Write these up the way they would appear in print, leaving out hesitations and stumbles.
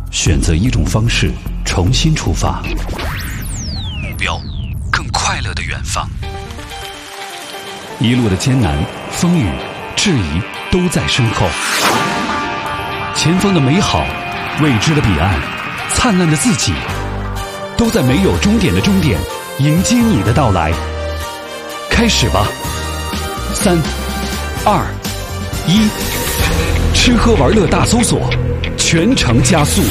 选择一种方式重新出发，目标更快乐的远方。一路的艰难、风雨、质疑都在身后，前方的美好、未知的彼岸、灿烂的自己，都在没有终点的终点迎接你的到来。开始吧，3、2、1，吃喝玩乐大搜索，全程加速。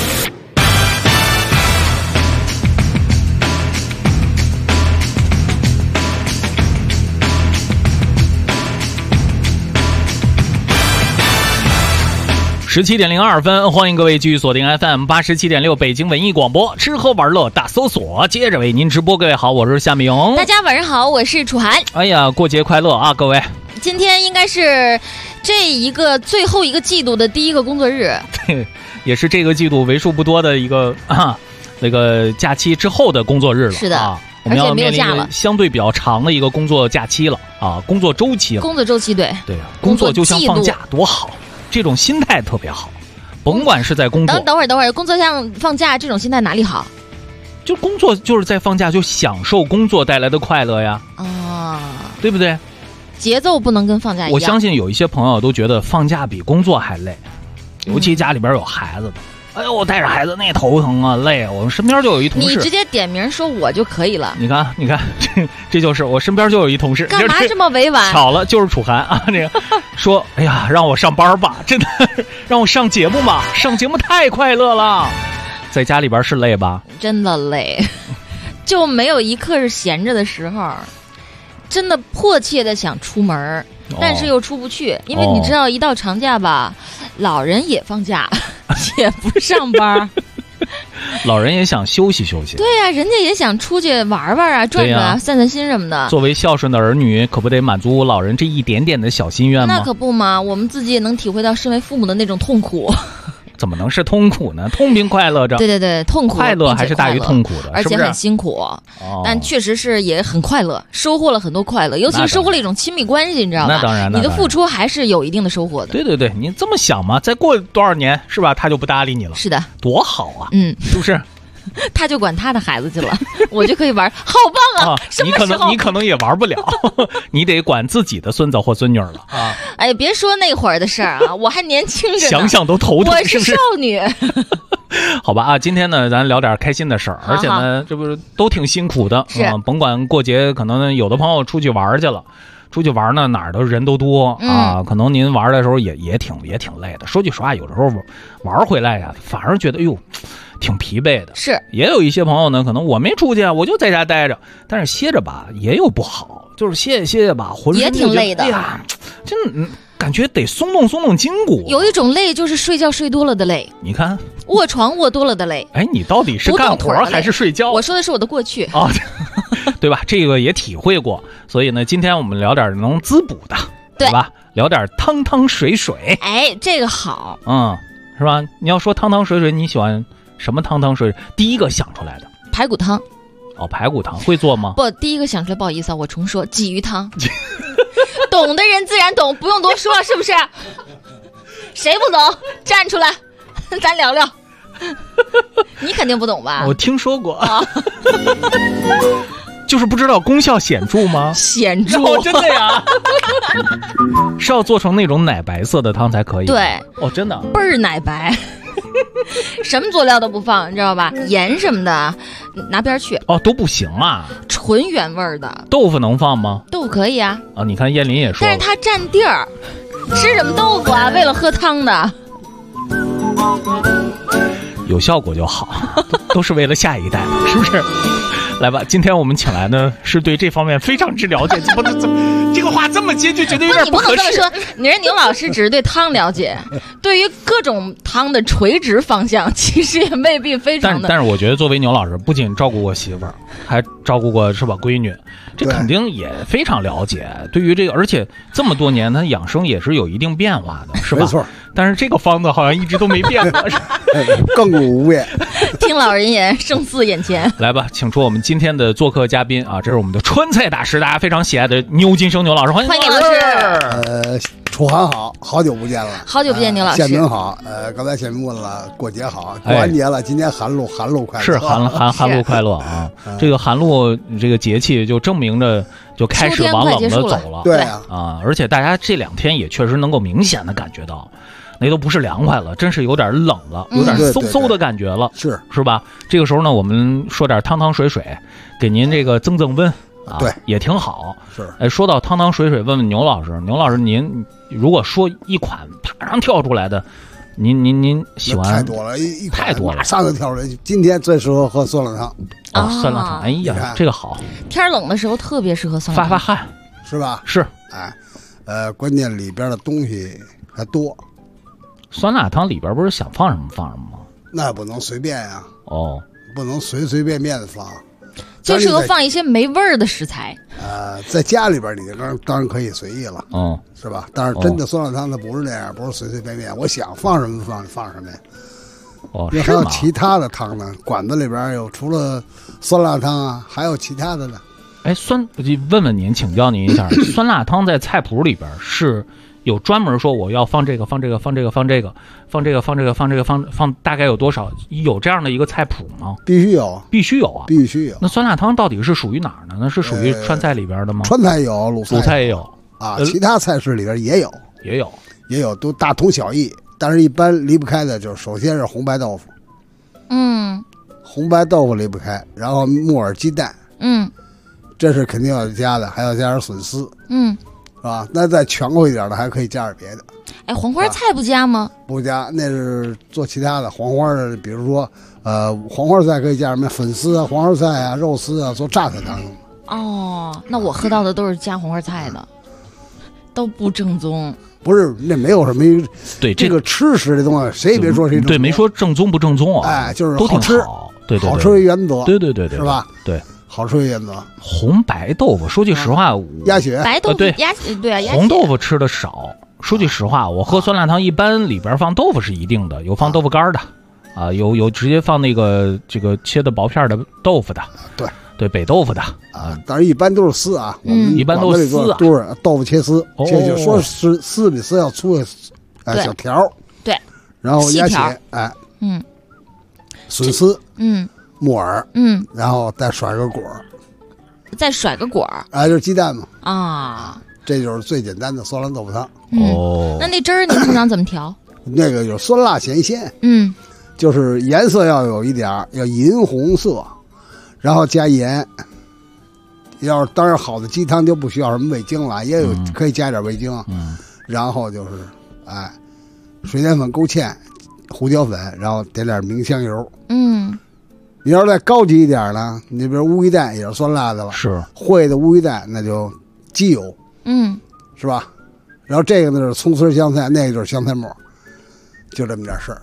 17:02，欢迎各位继续锁定 FM 87.6北京文艺广播，吃喝玩乐大搜索，接着为您直播。各位好，我是夏明。 大家晚上好，我是楚涵。 哎呀，过节快乐啊，各位！ 今天应该是这一个最后一个季度的第一个工作日， 对，也是这个季度为数不多的一个那个假期之后的工作日了。 是的啊，我们要面临一个相对比较长的一个工作假期了啊，工作周期了。 工作周期，对对，工作就像放假，多好。这种心态特别好，甭管是在工作。 等会儿，工作像放假这种心态哪里好？ 就工作就是在放假，就享受工作带来的快乐呀。 啊， 对不对？ 节奏不能跟放假一样。 我相信有一些朋友都觉得放假比工作还累，尤其家里边有孩子的。哎呦，我带着孩子那头疼啊，累啊！我们身边就有一同事， 你直接点名说我就可以了。 你看，这就是我身边就有一同事， 干嘛这么委婉？ 巧了，就是楚涵啊，这个说，哎呀，让我上班吧，真的让我上节目吧，上节目太快乐了。在家里边是累吧？ 真的累，就没有一刻是闲着的时候，真的迫切的想出门，但是又出不去，因为你知道，一到长假吧，老人也放假。也不上班， 老人也想休息休息。 对呀，人家也想出去玩玩啊，转转啊，散散心什么的。 作为孝顺的儿女，可不得满足老人这一点点的小心愿吗？ 那可不嘛，我们自己也能体会到身为父母的那种痛苦。 怎么能是痛苦呢？痛并快乐着。 对对对，痛苦快乐还是大于痛苦的， 而且很辛苦。但确实是也很快乐，收获了很多快乐，尤其是收获了一种亲密关系，你知道吧？ 那当然， 你的付出还是有一定的收获的。 对对对，你这么想嘛，再过多少年是吧，他就不搭理你了。 是的， 多好啊！是不是？ 他就管他的孩子去了，我就可以玩，好棒啊！什么时候你可能也玩不了，你得管自己的孙子或孙女了啊！ 哎，别说那会儿的事儿啊，我还年轻着呢， 想想都头疼， 我是少女。 好吧啊，今天呢，咱聊点开心的事儿，而且呢，这不是都挺辛苦的，甭管过节，可能有的朋友出去玩去了。出去玩呢，哪儿都人都多啊，可能您玩的时候也挺累的。说句实话，有的时候玩回来呀，反而觉得挺疲惫的。 是， 也有一些朋友呢，可能我没出去，我就在家待着，但是歇着吧也有不好，就是歇歇吧，浑身也挺累的。 哎呀，真感觉得松动筋骨。 有一种累就是睡觉睡多了的累， 你看卧床卧多了的累。 哎，你到底是干活还是睡觉？ 我说的是我的过去啊。对吧？这个也体会过，所以呢，今天我们聊点能滋补的，对吧？聊点汤水。 哎，这个好， 是吧？你要说汤水，你喜欢什么汤水？第一个想出来的排骨汤。 哦，排骨汤会做吗？ 不，第一个想出来，不好意思啊，我重说，鲫鱼汤。懂的人自然懂，不用多说，是不是？谁不懂？站出来，咱聊聊。你肯定不懂吧？ 我听说过。就是不知道功效显著吗？ 显著， 真的呀！是要做成那种奶白色的汤才可以。 对， 真的倍儿奶白，什么佐料都不放，你知道吧？盐什么的拿边去。 都不行啊， 纯原味的。 豆腐能放吗？ 豆腐可以啊。 你看燕林也说， 但是它占地儿，吃什么豆腐啊？为了喝汤的。 有效果就好，都是为了下一代，是不是？来吧，今天我们请来呢是对这方面非常之了解。这个话这么接就觉得有点不合适。 你不能这么说，你说牛老师只是对汤了解，对于各种汤的垂直方向，其实也未必非常的。 但是我觉得作为牛老师，不仅照顾过媳妇儿，还照顾过是吧闺女，这肯定也非常了解。对于这个，而且这么多年，他养生也是有一定变化的，是吧？ 没错。 但是这个方子好像一直都没变过， 亘古无变。 听老人言，胜似眼前。 来吧，请出我们今天的做客嘉宾啊，这是我们的川菜大师，大家非常喜爱的牛金生牛老师，欢迎老师。 楚楚涵好，好久不见了， 好久不见，牛老师。 宪明好，刚才宪明问了，过节好，过完节了，今天寒露快乐， 是寒露快乐啊！这个寒露这个节气就证明着就开始往冷的走了， 对啊，而且大家这2天也确实能够明显的感觉到，那都不是凉快了，真是有点冷了，有点嗖嗖的感觉了，是吧？这个时候呢，我们说点汤汤水水，给您这个增温。 对， 也挺好。 是， 说到汤汤水水，问问牛老师，您如果说一款马上跳出来的，您喜欢？ 太多了， 太多了， 马上就跳出来。今天最适合喝酸辣汤酸辣汤，哎呀，这个好。 天冷的时候特别适合酸辣汤， 发汗， 是吧？ 是， 关键里边的东西还多。 酸辣汤里边不是想放什么放什么吗？ 那不能随便呀。不能随便的放。 就适合放一些没味儿的食材。 在家里边你当然可以随意了，是吧？但是真的酸辣汤它不是那样，不是随便，我想放什么放什么呀。因为还有其他的汤呢，馆子里边有除了酸辣汤啊，还有其他的呢。 问问您，请教您一下，酸辣汤在菜谱里边是有专门说我要放这个，放大概有多少？有这样的一个菜谱吗？ 必须有， 必须有啊， 必须有。 那酸辣汤到底是属于哪儿呢？那是属于川菜里边的吗？ 川菜有，鲁菜也有啊，其他菜式里边也有，都大同小异。但是一般离不开的就是首先是红白豆腐，红白豆腐离不开，然后木耳鸡蛋，这是肯定要加的，还要加点笋丝，是吧？那再全乎一点的还可以加点别的。 黄花菜不加吗？ 不加，那是做其他的黄花的，比如说黄花菜可以加什么粉丝啊、黄花菜啊、肉丝啊，做榨菜汤用的。 那我喝到的都是加黄花菜的，都不正宗。 不是，那没有什么对这个吃食的东西，谁也别说谁正宗。 对，没说正宗不正宗啊， 就是都挺好， 对， 好吃为原则， 对， 是吧？ 对， 好吃为原则。 红白豆腐，说句实话， 鸭血， 白豆腐对鸭血， 红豆腐吃的少。说句实话，我喝酸辣汤一般里边放豆腐是一定的，有放豆腐干的，有直接放那个这个切的薄片的豆腐的，对，北豆腐的当然一般都是丝啊，我们一般都是丝， 都是豆腐切丝，就说是丝比丝要粗的小条， 对， 然后鸭血，笋丝，木耳，然后再甩个果儿，就是鸡蛋嘛，这就是最简单的酸辣豆腐汤。 那汁儿你通常怎么调？ 那个就是酸辣咸鲜，就是颜色要有一点要银红色，然后加盐。当然好的鸡汤就不需要什么味精了，也有可以加点味精，然后就是水淀粉、勾芡、胡椒粉，然后点点明香油。你要是再高级一点呢，你比如乌鸡蛋也是酸辣的了， 是烩的乌鸡蛋那就鸡油，是吧？然后这个呢是葱丝香菜，那个就是香菜末，就这么点事儿。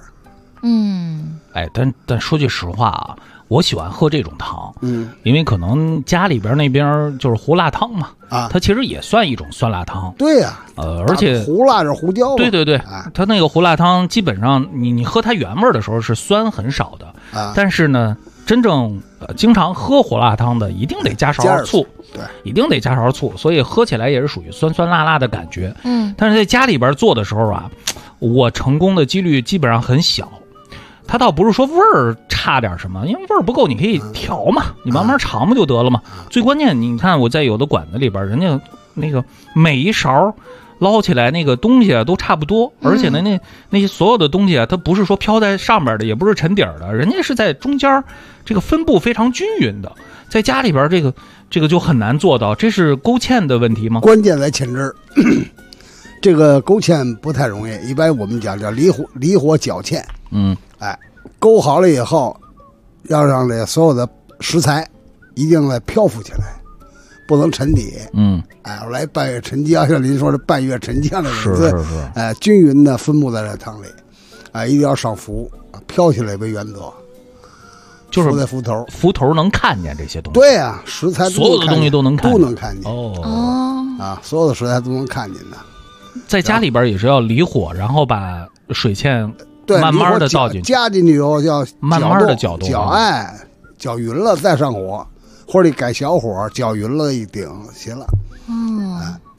但说句实话啊，我喜欢喝这种汤，因为可能家里边那边就是胡辣汤嘛，它其实也算一种酸辣汤。 对呀， 而且胡辣是胡椒， 对，它那个胡辣汤基本上你喝它原味的时候是酸很少的，但是呢，真正经常喝胡辣汤的一定得加勺醋， 对， 一定得加勺醋，所以喝起来也是属于酸酸辣辣的感觉。但是在家里边做的时候啊，我成功的几率基本上很小。它倒不是说味儿差点什么，因为味儿不够你可以调嘛，你慢慢尝不就得了嘛。最关键你看我在有的馆子里边，人家那个每一勺捞起来那个东西都差不多，而且呢那些所有的东西它不是说飘在上边的，也不是沉底儿的，人家是在中间，这个分布非常均匀的。在家里边这个就很难做到，这是勾芡的问题吗？ 关键在芡汁。这个勾芡不太容易，一般我们讲叫离火绞芡。勾好了以后，要让这所有的食材一定得漂浮起来，不能沉底。来半月沉江，像您说的半月沉江的日子， 是， 均匀的分布在这汤里，一定要上浮，飘起来为原则。 就是在浮头， 浮头能看见这些东西。 对啊，食材所有的东西都能看见。所有的食材都能看见的。 在家里边也是要离火，然后把水芡慢慢的倒进去， 加进去以后要慢慢的搅动， 搅匀了再上火，或者你改小火搅匀了一顶行了。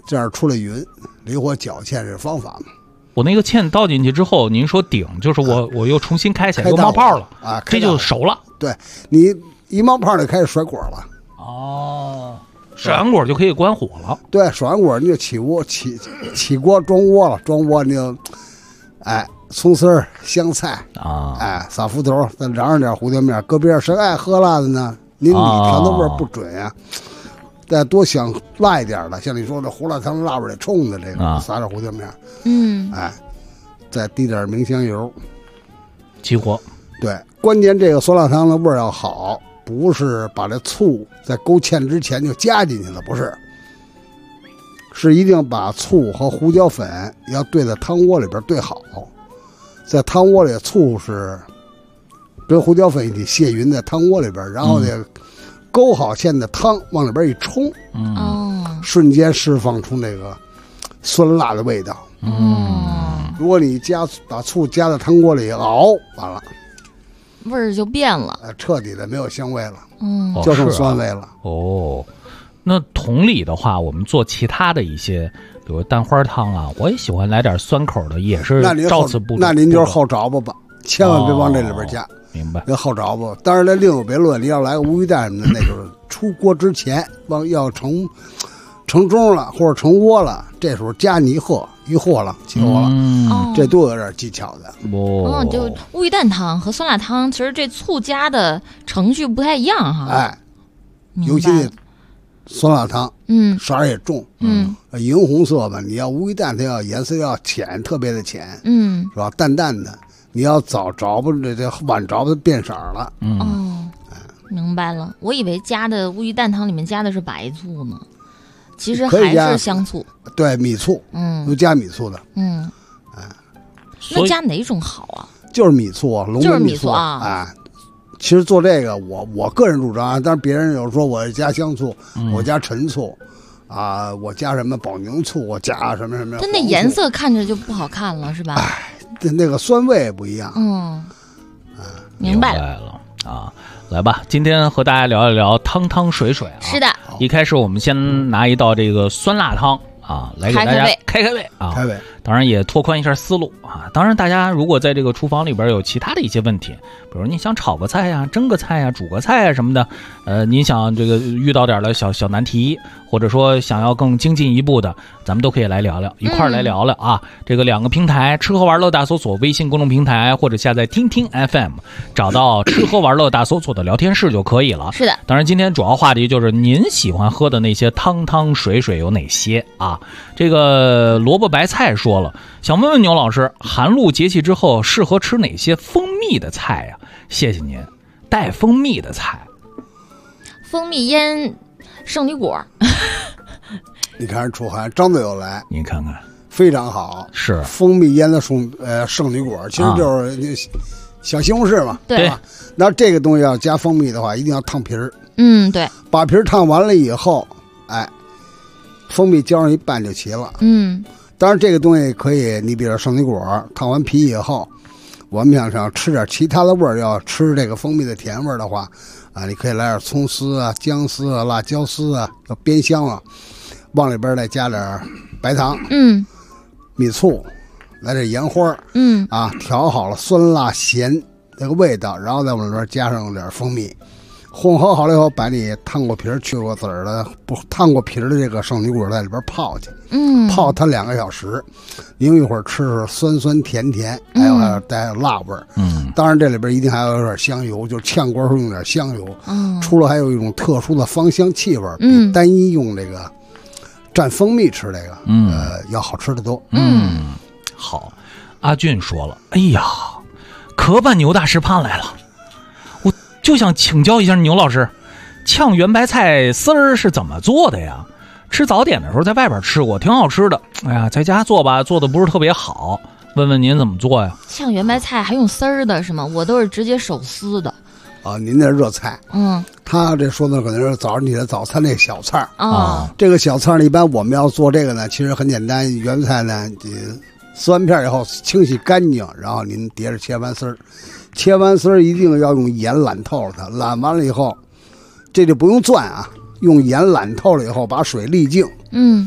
这样出来匀，离火搅芡这方法嘛。 我那个芡倒进去之后，您说顶就是我又重新开起来，又冒泡了啊， 这就熟了。 对，你一冒泡就开始甩果了。 哦，甩完果就可以关火了。 对，甩完果你就起锅装窝了，装窝你就，葱丝儿、香菜啊，撒fru头，再瓤上点胡椒面，搁边谁爱喝辣的呢？您里调的味儿不准呀。再多想辣一点的，像你说这胡辣汤辣味得冲的这个，撒点胡椒面，再滴点明香油， 起火。 对，关键这个酸辣汤的味儿要好，不是把这醋在勾芡之前就加进去了，不是，是一定把醋和胡椒粉要兑在汤锅里边兑好，在汤锅里醋是跟胡椒粉一起卸匀在汤锅里边，然后呢。勾好芡的汤往里边一冲，瞬间释放出那个酸辣的味道。如果你把醋加在汤锅里熬，完了， 味儿就变了， 彻底的没有香味了，就剩酸味了。 那同理的话，我们做其他的一些，比如蛋花汤啊，我也喜欢来点酸口的，也是照此步骤。 那您就是后着吧，千万别往这里边加。 明白， 要好着不？当然，那另有别论。你要来个乌鱼蛋什么的，那就是出锅之前，要成盅了或者成窝了，这时候加你一和了，起火了。这都有点技巧的。 就乌鱼蛋汤和酸辣汤，其实这醋加的程序不太一样哈。 尤其酸辣汤，色儿也重，银红色吧。你要乌鱼蛋，它要颜色要浅，特别的浅，是吧？淡淡的。你要早着不这晚着不变色了。 明白了。我以为加的乌鱼蛋汤里面加的是白醋呢，其实还是香醋。 对，米醋，都加米醋的。 那加哪种好啊？ 就是米醋啊，龙门米醋啊。 其实做这个，我个人主张啊，但是别人有说我加香醋，我加陈醋。我加什么保宁醋，我加什么什么。 但那颜色看着就不好看了，是吧？ 那个酸味也不一样。 明白了啊！来吧，今天和大家聊一聊汤汤水水啊。 是的， 一开始我们先拿一道这个酸辣汤啊，来给大家开胃啊。 开胃， 当然也拓宽一下思路啊。当然，大家如果在这个厨房里边有其他的一些问题，比如你想炒个菜呀、蒸个菜呀、煮个菜呀什么的，您想这个遇到点的小难题，或者说想要更精进一步的，咱们都可以来聊聊，一块儿来聊聊啊。这个2个平台，吃喝玩乐大搜索微信公众平台，或者下载听听 FM， 找到吃喝玩乐大搜索的聊天室就可以了。 是的。 当然，今天主要话题就是您喜欢喝的那些汤汤水水有哪些啊？这个萝卜白菜说了，想问问牛老师，寒露节气之后适合吃哪些蜂蜜的菜呀？谢谢您。带蜂蜜的菜， 蜂蜜腌圣女果。 你看楚寒张嘴就来， 您看看， 非常好。 是蜂蜜腌的圣女果，其实就是小西红柿嘛， 对吧？那这个东西要加蜂蜜的话，一定要烫皮儿。 对， 把皮儿烫完了以后，蜂蜜浇上一拌就齐了。当然这个东西可以，你比如圣女果烫完皮以后，我们想吃点其他的味儿，要吃这个蜂蜜的甜味儿的话，你可以来点葱丝啊、姜丝啊、辣椒丝啊，要煸香了，往里边再加点白糖，米醋，来点盐花，调好了酸辣咸那个味道，然后再往里边加上点蜂蜜。混合好了以后，把你烫过皮儿、去过籽儿的、不烫过皮儿的这个圣女果在里边泡去，泡它2个小时，您一会儿吃是酸酸甜甜，还有带辣味儿，当然这里边一定还有点香油，就是炝锅时候用点香油，出了还有一种特殊的芳香气味，比单一用这个蘸蜂蜜吃这个，要好吃的多。 好，阿俊说了，哎呀，可把牛大师盼来了。就想请教一下牛老师，炝圆白菜丝儿是怎么做的呀？吃早点的时候在外边吃过，挺好吃的。哎呀，在家做吧，做的不是特别好。问问您怎么做呀？ 炝圆白菜还用丝儿的是吗？我都是直接手撕的。 您那热菜，他这说的可能是早上起来早餐那小菜这个小菜呢，一般我们要做这个呢，其实很简单。圆菜呢，撕完片以后清洗干净，然后您叠着切完丝儿。切完丝儿一定要用盐揽透了它，揽完了以后，这就不用攥啊，用盐揽透了以后，把水沥净，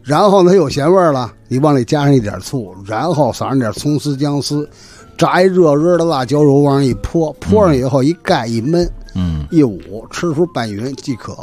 然后它有咸味了，你往里加上一点醋，然后撒上点葱丝姜丝，炸一热热的辣椒油往上一泼，泼上以后一盖一焖，一捂，吃出拌匀即可。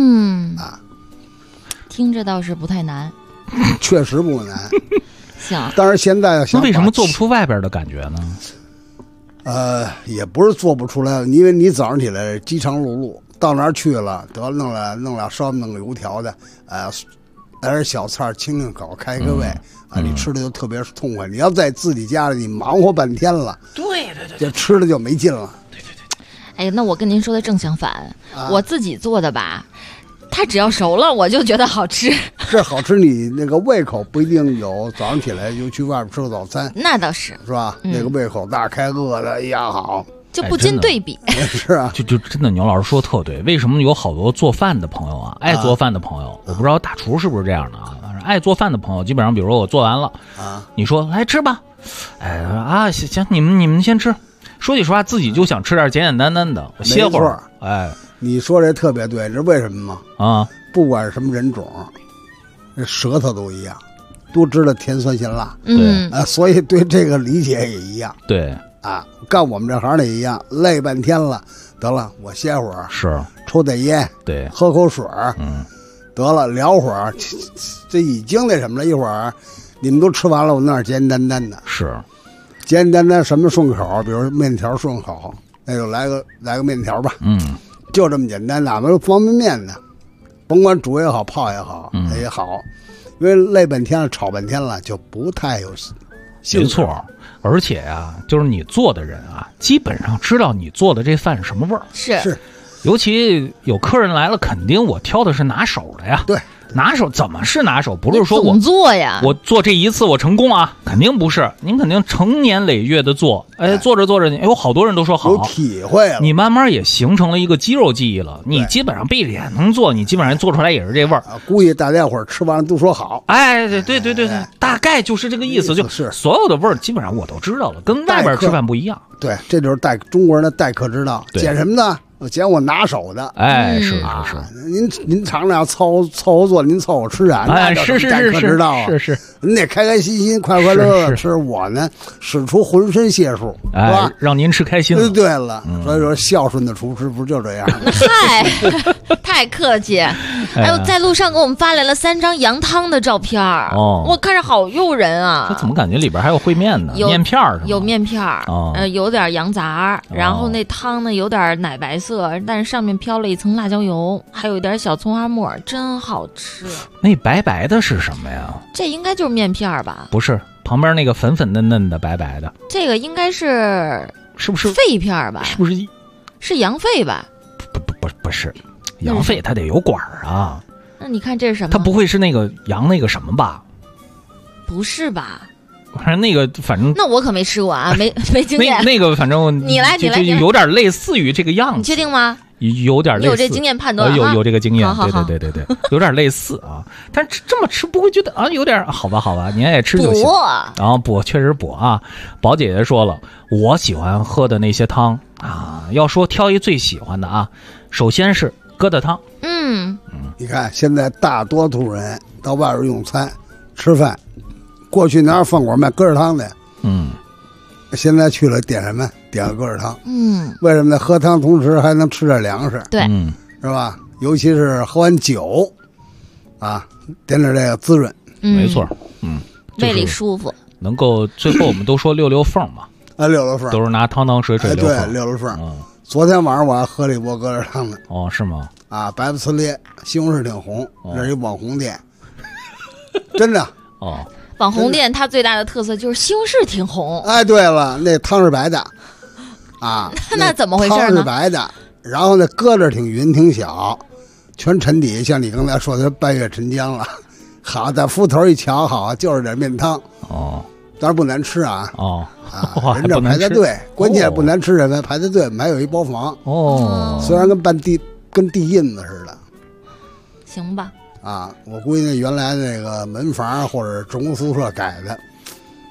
听着倒是不太难， 确实不难。 行， 但是现在那为什么做不出外边的感觉呢？ 也不是做不出来，因为你早上起来饥肠辘辘，到那儿去了，得弄了烧弄个油条的，来点小菜清清口，开个胃你吃的就特别痛快。你要在自己家里，你忙活半天了， 对， 这吃的就没劲了。 对。哎，那我跟您说的正相反，我自己做的吧。它只要熟了，我就觉得好吃。 这好吃，你那个胃口不一定有。早上起来就去外边吃个早餐， 那倒是， 是吧？那个胃口大开，饿的，哎呀好， 就不禁对比。 是啊， 就真的，牛老师说特对。为什么有好多做饭的朋友啊，爱做饭的朋友，我不知道大厨是不是这样的啊？爱做饭的朋友，基本上，比如说我做完了你说来吃吧，行，你们先吃。说句实话，自己就想吃点简简单单的，我歇会儿。 你说这特别对，这为什么吗？不管是什么人种，这舌头都一样，都知道甜酸咸辣。所以对这个理解也一样。 对干我们这行的也一样，累半天了，得了，我歇会儿， 是抽袋烟， 对， 喝口水，得了，聊会儿，这已经那什么了。一会儿你们都吃完了，我弄点简简单单的， 是简简单单什么顺口，比如面条顺口，那就来个面条吧。就这么简单，哪怕是方便面呢，甭管煮也好，泡也好，也好，因为累半天了，炒半天了，就不太有兴趣。 没错，而且就是你做的人基本上知道你做的这饭是什么味儿。 是， 尤其有客人来了，肯定我挑的是拿手的呀。对。拿手怎么是拿手？不是说我做呀， 我做这一次我成功肯定不是。您肯定成年累月的做，做着做着，有好多人都说好， 有体会了， 你慢慢也形成了一个肌肉记忆了。你基本上闭着眼能做，你基本上做出来也是这味儿。 估计大家伙吃完了都说好。 对，大概就是这个意思。就是所有的味儿基本上我都知道了，跟外边吃饭不一样。 对，这就是中国人的待客之道。捡什么呢？捡我拿手的， 是。 您尝尝凑合做，您凑合吃是待客之道是， 您得开开心心、快快乐乐吃。我呢，使出浑身解数，是吧？ 让您吃开心了。 对了，所以说孝顺的厨师不就这样吗？ 嗨，太客气。在路上给我们发来了3张羊汤的照片我看着好诱人啊！ 这怎么感觉里边还有烩面呢？面片是吗？ 有面片有点羊杂，然后那汤呢有点奶白色。但是上面飘了一层辣椒油，还有一点小葱花末，真好吃。 那白白的是什么呀？ 这应该就是面片吧？ 不是，旁边那个粉粉嫩嫩的白白的， 这个应该是不是肺片吧？ 是不是？ 是羊肺吧？ 不是，羊肺它得有管啊。 那你看这是什么？ 它不会是那个羊那个什么吧？ 不是吧？ 反正那个，反正那我可没吃过没经验。 那个反正你来， 就有点类似于这个样子。 你确定吗？ 有点类似。 有这经验判断有这个经验。对，有点类似但是这么吃不会觉得有点好吧？您爱吃就行。然后补确实补宝姐姐说了，我喜欢喝的那些汤要说挑一最喜欢的首先是疙瘩汤。 你看现在大多数人到外边用餐吃饭。过去哪有饭馆卖疙瘩汤的？现在去了点什么？点个疙瘩汤。为什么呢？喝汤同时还能吃点粮食， 对， 是吧？尤其是喝完酒，点点这个滋润， 没错， 胃里舒服。 能够最后我们都说溜缝嘛， 溜缝都是拿汤水溜缝。 对，溜缝。昨天晚上我还喝了一锅疙瘩汤呢。 是吗？ 白不呲咧，西红柿挺红，这是一网红店，真的。 网红店它最大的特色就是西红柿挺红。 对了，那汤是白的， 那怎么回事呢？ 汤是白的，然后那疙瘩挺匀挺小，全沉底，像你刚才说的半月沉江了。好，在斧头一瞧，好，就是点面汤。当然不难吃人这排在队，关键不难吃，人排在队，我们还有一包房。虽然跟地印子似的。 行吧。 我估计那原来那个门房或者职工宿舍改的，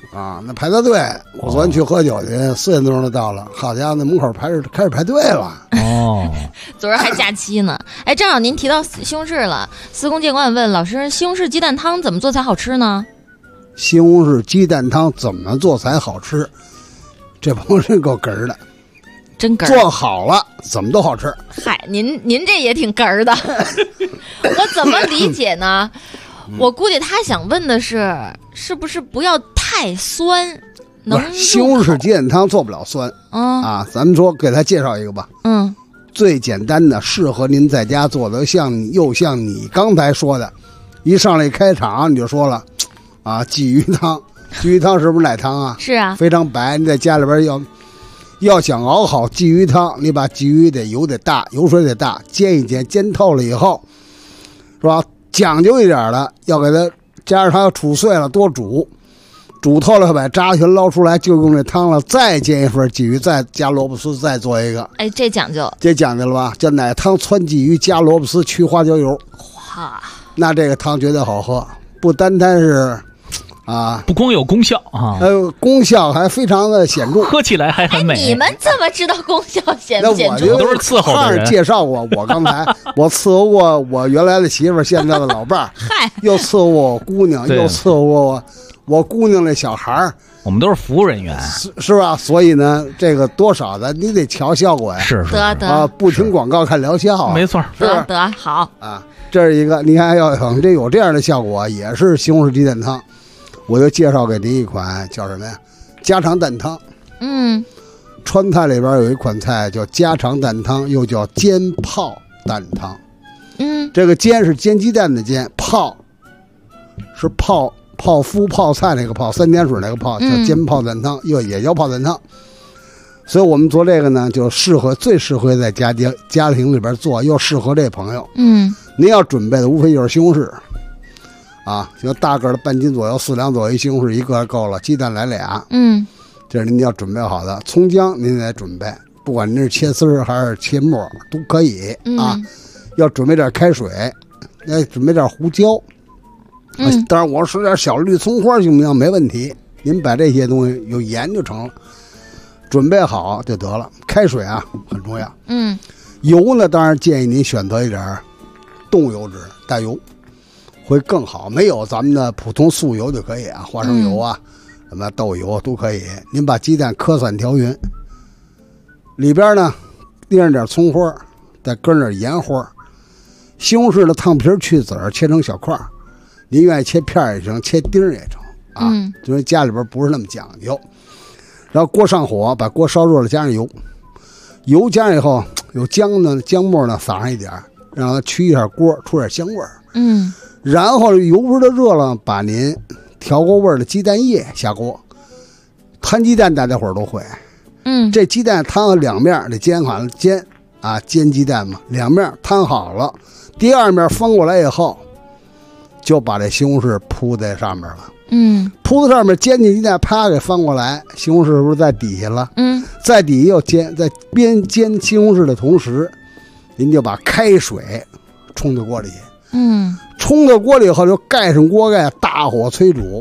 啊，那排的队，我昨天去喝酒去，4点多钟就到了。好家伙，那门口开始排队了。 哦， 昨儿还假期呢。哎，正好您提到西红柿了，司空见惯问老师，西红柿鸡蛋汤怎么做才好吃呢？ 西红柿鸡蛋汤怎么做才好吃？这朋友真够哏儿的， 真哏儿。 做好了怎么都好吃。 嗨，您这也挺哏儿的。我怎么理解呢？我估计他想问的是不是不要太酸，能西红柿鸡蛋汤做不了酸啊。咱们说给他介绍一个吧，最简单的，适合您在家做的，又像你刚才说的，一上来一开场你就说了啊，鲫鱼汤。鲫鱼汤是不是奶汤啊？ 是啊， 非常白。你在家里边要想熬好鲫鱼汤，你把鲫鱼油得大，油水得大，煎一煎，煎透了以后，是吧？讲究一点的，要给它加上它杵碎了，多煮，煮透了把渣全捞出来，就用这汤了，再煎一份鲫鱼，再加萝卜丝，再做一个。 哎，这讲究， 这讲究了吧？叫奶汤汆鲫鱼加萝卜丝去花椒油。 哇， 那这个汤绝对好喝，不单单是。啊， 不光有功效啊， 功效还非常的显著， 喝起来还很美。 你们怎么知道功效显不显著？ 那我都是伺候的人。 介绍过，我刚才我伺候过我原来的媳妇儿，现在的老伴儿， 嗨， 又伺候过我姑娘，又伺候过我姑娘的小孩儿。 我们都是服务人员， 是吧？所以呢，这个多少的你得瞧效果呀。 是得啊，不听广告看疗效， 没错。 得好啊，这是一个。你看，要有这样的效果，也是西红柿鸡蛋汤。我就介绍给您一款叫什么呀？家常蛋汤。川菜里边有一款菜叫家常蛋汤，又叫煎泡蛋汤。这个煎是煎鸡蛋的煎，泡是泡麸泡菜那个泡，3点水那个泡，叫煎泡蛋汤，也叫泡蛋汤。所以我们做这个呢，就最适合在家庭里边做，又适合这朋友。您要准备的无非就是西红柿。啊，就大个的半斤左右，4两左右，西红柿1个够了，鸡蛋来2。这是您要准备好的。葱姜您得准备，不管您是切丝还是切末都可以啊。要准备点开水，要准备点胡椒。当然我说点小绿葱花行不行？没问题。您把这些东西有盐就成了，准备好就得了。开水啊很重要。油呢，当然建议您选择一点动油脂，带油。会更好，没有咱们的普通素油就可以啊，花生油啊，什么豆油都可以。您把鸡蛋磕散调匀，里边呢滴上点葱花，再跟点盐花。西红柿的烫皮去籽儿，切成小块，您愿意切片也行，切丁也成啊。因为家里边不是那么讲究。然后锅上火，把锅烧热了，加上油，油加上以后有姜末呢撒上一点，让它去一下锅，出点香味儿。然后油温的热了，把您调过味儿的鸡蛋液下锅，摊鸡蛋大家伙儿都会。这鸡蛋摊了2面得煎好了，煎鸡蛋嘛，2面摊好了，第2面翻过来以后，就把这西红柿铺在上面了。铺在上面煎进鸡蛋，啪给翻过来，西红柿是不是在底下了？在底下又煎，在边煎西红柿的同时，您就把开水冲到锅里去。冲到锅里以后就盖上锅盖，大火催煮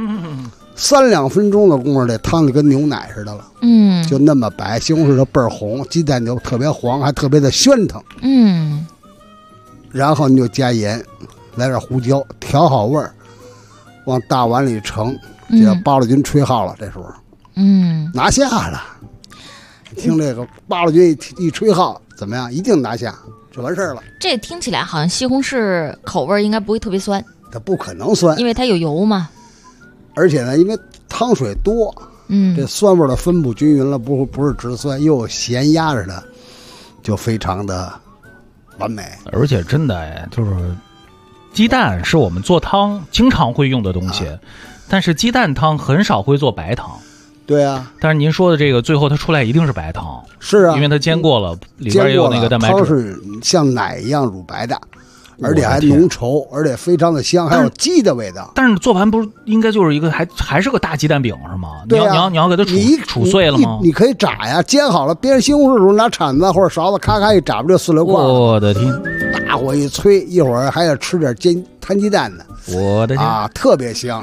，3、2分钟的功夫，这汤就跟牛奶似的了。就那么白，西红柿就倍儿红，鸡蛋就特别黄，还特别的暄腾。然后你就加盐，来点胡椒，调好味儿，往大碗里盛。这八路军吹号了，这时候，拿下了。听这个八路军一吹号，怎么样？一定拿下。就完事儿了。 这听起来好像西红柿口味应该不会特别酸， 它不可能酸， 因为它有油嘛。 而且呢，因为汤水多，这酸味的分布均匀了，不是直酸，又有咸压着的，就非常的完美。 而且真的就是鸡蛋是我们做汤经常会用的东西，但是鸡蛋汤很少会做白汤。 对啊， 但是您说的这个最后它出来一定是白汤。 是啊， 因为它煎过了，里边也有那个蛋白质。 汤是像奶一样乳白的，而且还浓稠，而且非常的香，还有鸡的味道。 但是做完不是应该就是一个还是个大鸡蛋饼是吗？ 对啊， 你要给它杵碎了吗？ 你可以炸呀，煎好了煸西红柿的时候拿铲子或者勺子咔咔一炸，不就4、6块？ 我的天！ 大火一催，一会儿还要吃点摊鸡蛋呢。 我的天啊，特别香。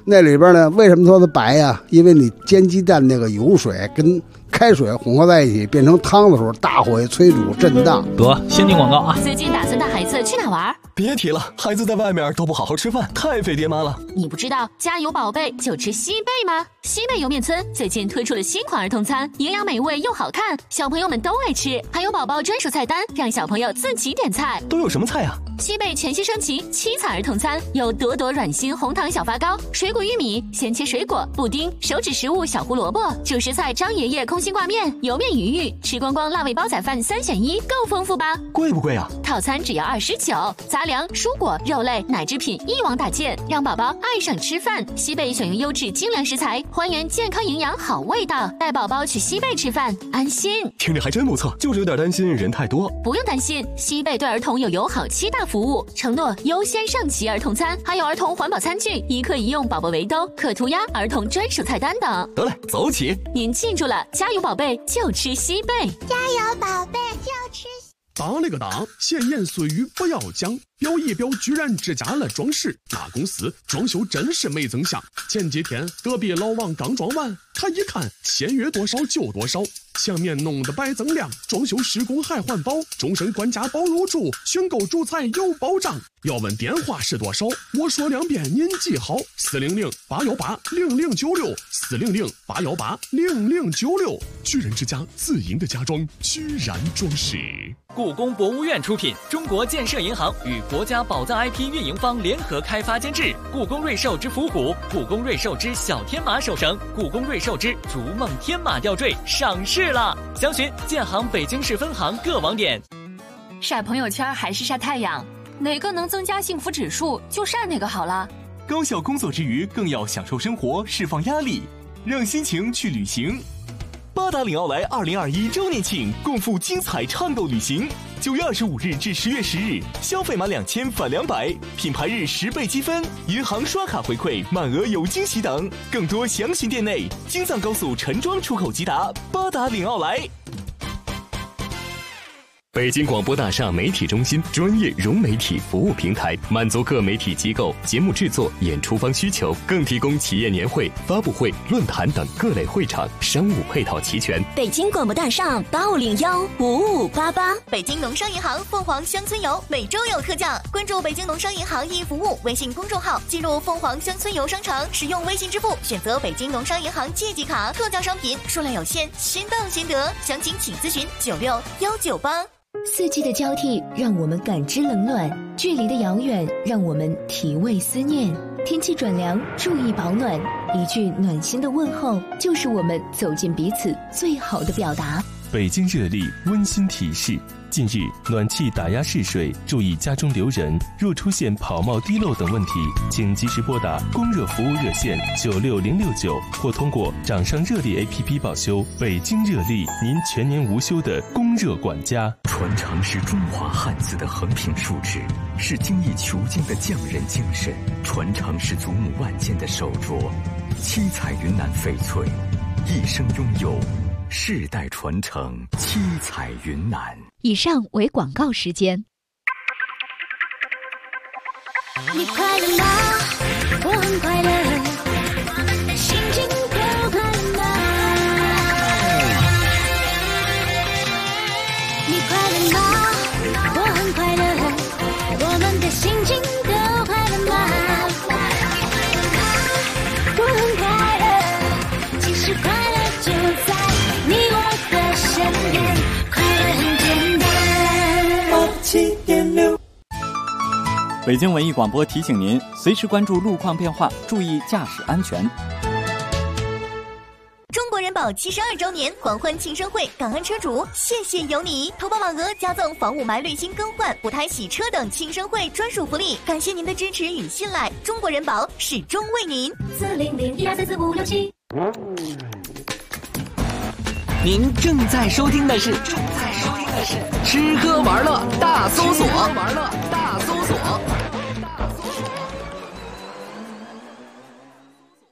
那里边呢，为什么说它白呀？因为你煎鸡蛋那个油水跟开水混合在一起变成汤的时候，大火一催煮震荡。 得，先进广告啊！ 最近打算带孩子去哪玩？ 别提了，孩子在外面都不好好吃饭，太费爹妈了。 你不知道家有宝贝就吃西贝吗？西贝莜面村最近推出了新款儿童餐，营养美味又好看，小朋友们都爱吃，还有宝宝专属菜单，让小朋友自己点菜。 都有什么菜啊？ 西贝全新升级7彩儿童餐，有朵朵软心红糖小发糕、水果玉米、鲜切水果、布丁、手指食物小胡萝卜、主食菜张爷爷空心挂面、油面鱼玉、吃光光辣味煲仔饭3选1，够丰富吧？ 贵不贵啊？ 套餐只要29，杂粮、蔬果、肉类、奶制品一网打尽，让宝宝爱上吃饭。西贝选用优质精良食材，还原健康营养好味道，带宝宝去西贝吃饭安心。 听着还真不错，就是有点担心人太多。 不用担心，西贝对儿童有友好7大服务，承诺优先上齐儿童餐，还有儿童环保餐具、一客一用宝宝围兜、可涂鸦儿童专属菜单等。 得嘞，走起！ 您记住了，加油宝贝就吃西贝， 加油宝贝就吃。 当了个当，闲言碎语不要讲。表一表居然只加了装饰，大公司装修真是没增项。前几天隔壁老王刚装完，他一看签约多少就多少，墙面弄得白锃亮，装修施工还环保，终身管家包入住，选购主材有保障。要问电话是多少，我说2遍您记好：400-818-0096，400-818-0096。居然之家自营的家装，居然装饰。 故宫博物院出品，中国建设银行与国家宝藏 IP 运营方联合开发监制。故宫瑞兽之伏虎、故宫瑞兽之小天马手绳、故宫瑞兽之逐梦天马吊坠上市了，详询建行北京市分行各网点。 晒朋友圈还是晒太阳，哪个能增加幸福指数就晒哪个好了。 高效工作之余，更要享受生活，释放压力，让心情去旅行。八达岭奥莱2021周年庆，共赴精彩畅购旅行。9月25日至10月10日，消费满2000返200，品牌日10倍积分，银行刷卡回馈，满额有惊喜等。更多详询店内。京藏高速陈庄出口直达八达岭奥莱。 北京广播大厦媒体中心专业融媒体服务平台，满足各媒体机构节目制作、演出方需求，更提供企业年会、发布会、论坛等各类会场，商务配套齐全。 北京广播大厦8515588， 北京农商银行凤凰乡村游每周有特价，关注北京农商银行一服务微信公众号，进入凤凰乡村游商城，使用微信支付，选择北京农商银行借记卡，特价商品数量有限，先到先得，详情请咨询96198。 四季的交替让我们感知冷暖，距离的遥远让我们体味思念。天气转凉，注意保暖，一句暖心的问候，就是我们走进彼此最好的表达。 北京热力温馨提示：近日暖气打压试水，注意家中留人。若出现跑冒滴漏等问题，请及时拨打供热服务热线96069，或通过掌上热力 APP 报修。北京热力，您全年无休的供热管家。 传承是中华汉字的横平竖直，是精益求精的匠人精神；传承是祖母万件的手镯，七彩云南翡翠，一生拥有，世代传承，七彩云南。 以上为广告时间。 你快乐吗？我很快乐，我们的心情都快乐。你快乐吗？我很快乐，我们的心情都快乐吗？我很快乐，其实快乐就在你我的身边，快乐很简单。87.6。 北京文艺广播提醒您，随时关注路况变化，注意驾驶安全。 中国人保72周年狂欢庆生会，感恩车主，谢谢有你！投保满额加赠防雾霾、滤芯更换、补胎洗车等庆生会专属福利，感谢您的支持与信赖，中国人保始终为您。400-1234567。 您正在收听的是吃喝玩乐大搜索。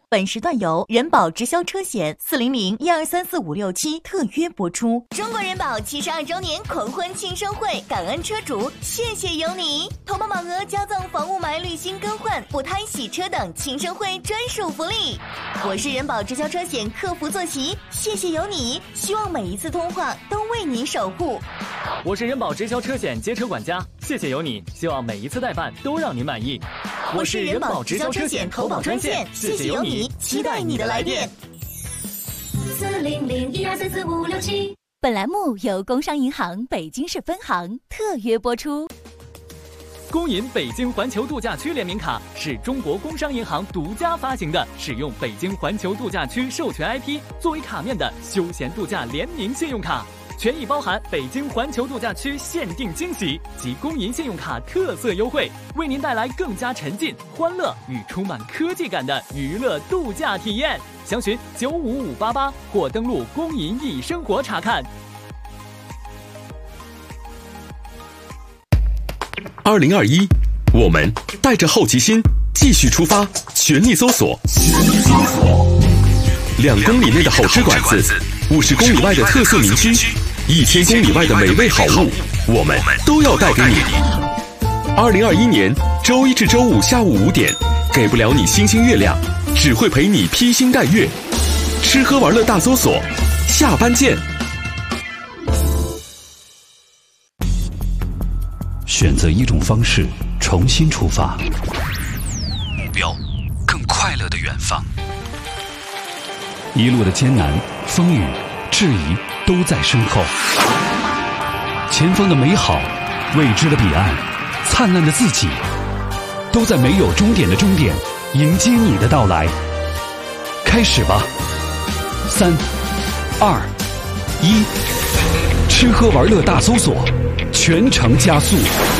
本时段由人保直销车险400-1234567特约播出。中国人保72周年狂欢庆生会，感恩车主，谢谢有你！投保满额加赠防雾霾、滤芯更换、补胎洗车等庆生会专属福利。我是人保直销车险客服坐席，谢谢有你！希望每一次通话都为你守护。 我是人保直销车险街车管家，谢谢有你！希望每一次代办都让您满意。 我是人保直销车险投保专线，谢谢有你，期待你的来电。 400-1234567。本栏目由工商银行北京市分行特约播出。 工银北京环球度假区联名卡是中国工商银行独家发行的，使用北京环球度假区授权 IP 作为卡面的休闲度假联名信用卡，权益包含北京环球度假区限定惊喜及工银信用卡特色优惠，为您带来更加沉浸、欢乐与充满科技感的娱乐度假体验。详询95588或登录工银易生活查看。 2021，我们带着好奇心继续出发，全力搜索。2公里内的好吃馆子，50公里外的特色民居，1000公里外的美味好物，我们都要带给你。2021年周一至周五下午5点，给不了你星星月亮，只会陪你披星戴月。吃喝玩乐大搜索，下班见。 选择一种方式，重新出发，目标更快乐的远方。一路的艰难、风雨、质疑都在身后，前方的美好、未知的彼岸、灿烂的自己，都在没有终点的终点迎接你的到来。开始吧，3、2、1，吃喝玩乐大搜索，全程加速。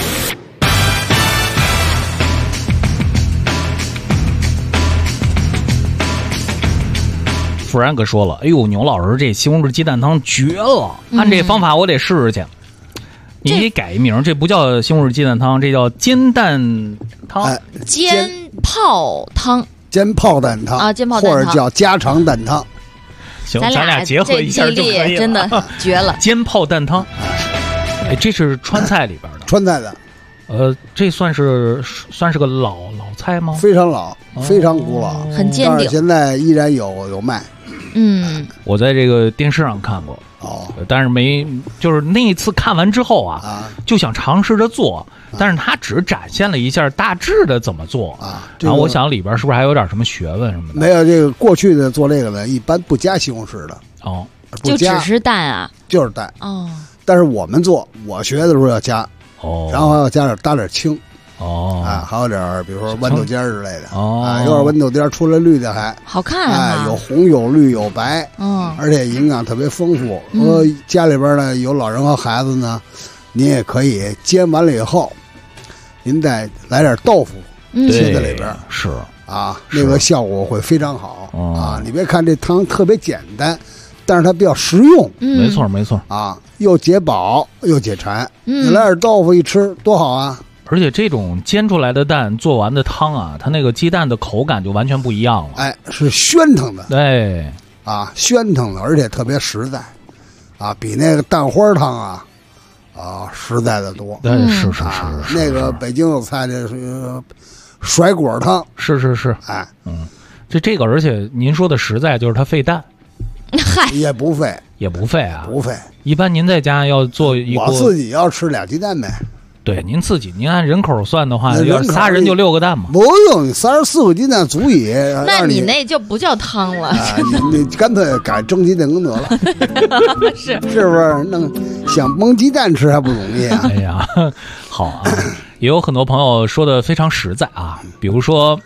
富然哥说了，哎呦，牛老师这西红柿鸡蛋汤绝了，按这方法我得试试去。你得改一名，这不叫西红柿鸡蛋汤，这叫煎蛋汤、 煎泡汤、 煎泡蛋汤啊，煎泡蛋汤， 或者叫家常蛋汤。 行，咱俩结合一下就可以了， 真的绝了。 煎泡蛋汤，哎，这是川菜里边的， 川菜的。 这算是个老菜吗？ 非常老，非常古老， 很坚定。 但是现在依然有卖。 我在这个电视上看过，但是就是那一次看完之后就想尝试着做，但是他只展现了一下大致的怎么做然后我想里边是不是还有点什么学问什么的？ 没有，这个过去的做这个呢，一般不加西红柿的就只是蛋啊， 就是蛋但是我们做，我学的时候要加然后还要搭点青还有点比如说豌豆尖之类的有点豌豆尖出来绿的还好看有红有绿有白而且营养特别丰富。和家里边呢有老人和孩子呢，您也可以煎完了以后，您再来点豆腐切在里边是那个效果会非常好你别看这汤特别简单，但是它比较实用。 没错又解饱又解馋。你来点豆腐一吃多好啊！ 而且这种煎出来的蛋做完的汤它那个鸡蛋的口感就完全不一样了。 哎，是暄腾的。 对暄腾的，而且特别实在比那个蛋花汤实在的多。 对，是那个北京有菜，这是甩果汤。 是这个，而且您说的实在，就是它费蛋。 也不费不费。一般您在家要做一锅， 我自己要吃2鸡蛋呗。 对，您自己，您按人口算的话，要仨人就6个蛋嘛。 不用，34个鸡蛋足以。 那你那就不叫汤了。 你干脆改蒸鸡蛋羹得了。 是不是？想焖鸡蛋吃还不容易啊？ 哎呀，好也有很多朋友说的非常实在比如说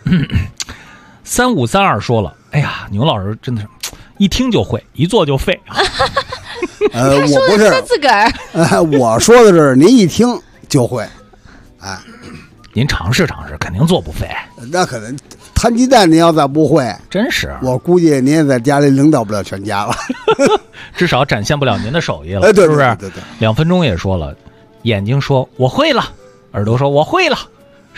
3532说了，哎呀，牛老师真的是一听就会，一做就废我不是自个儿我说的是您一听就会您尝试尝试，肯定做不废。 那可能摊鸡蛋您要再不会， 真是我估计您也在家里领导不了全家了至少展现不了您的手艺了对是不是？ 对 2分钟也说了，眼睛说我会了，耳朵说我会了，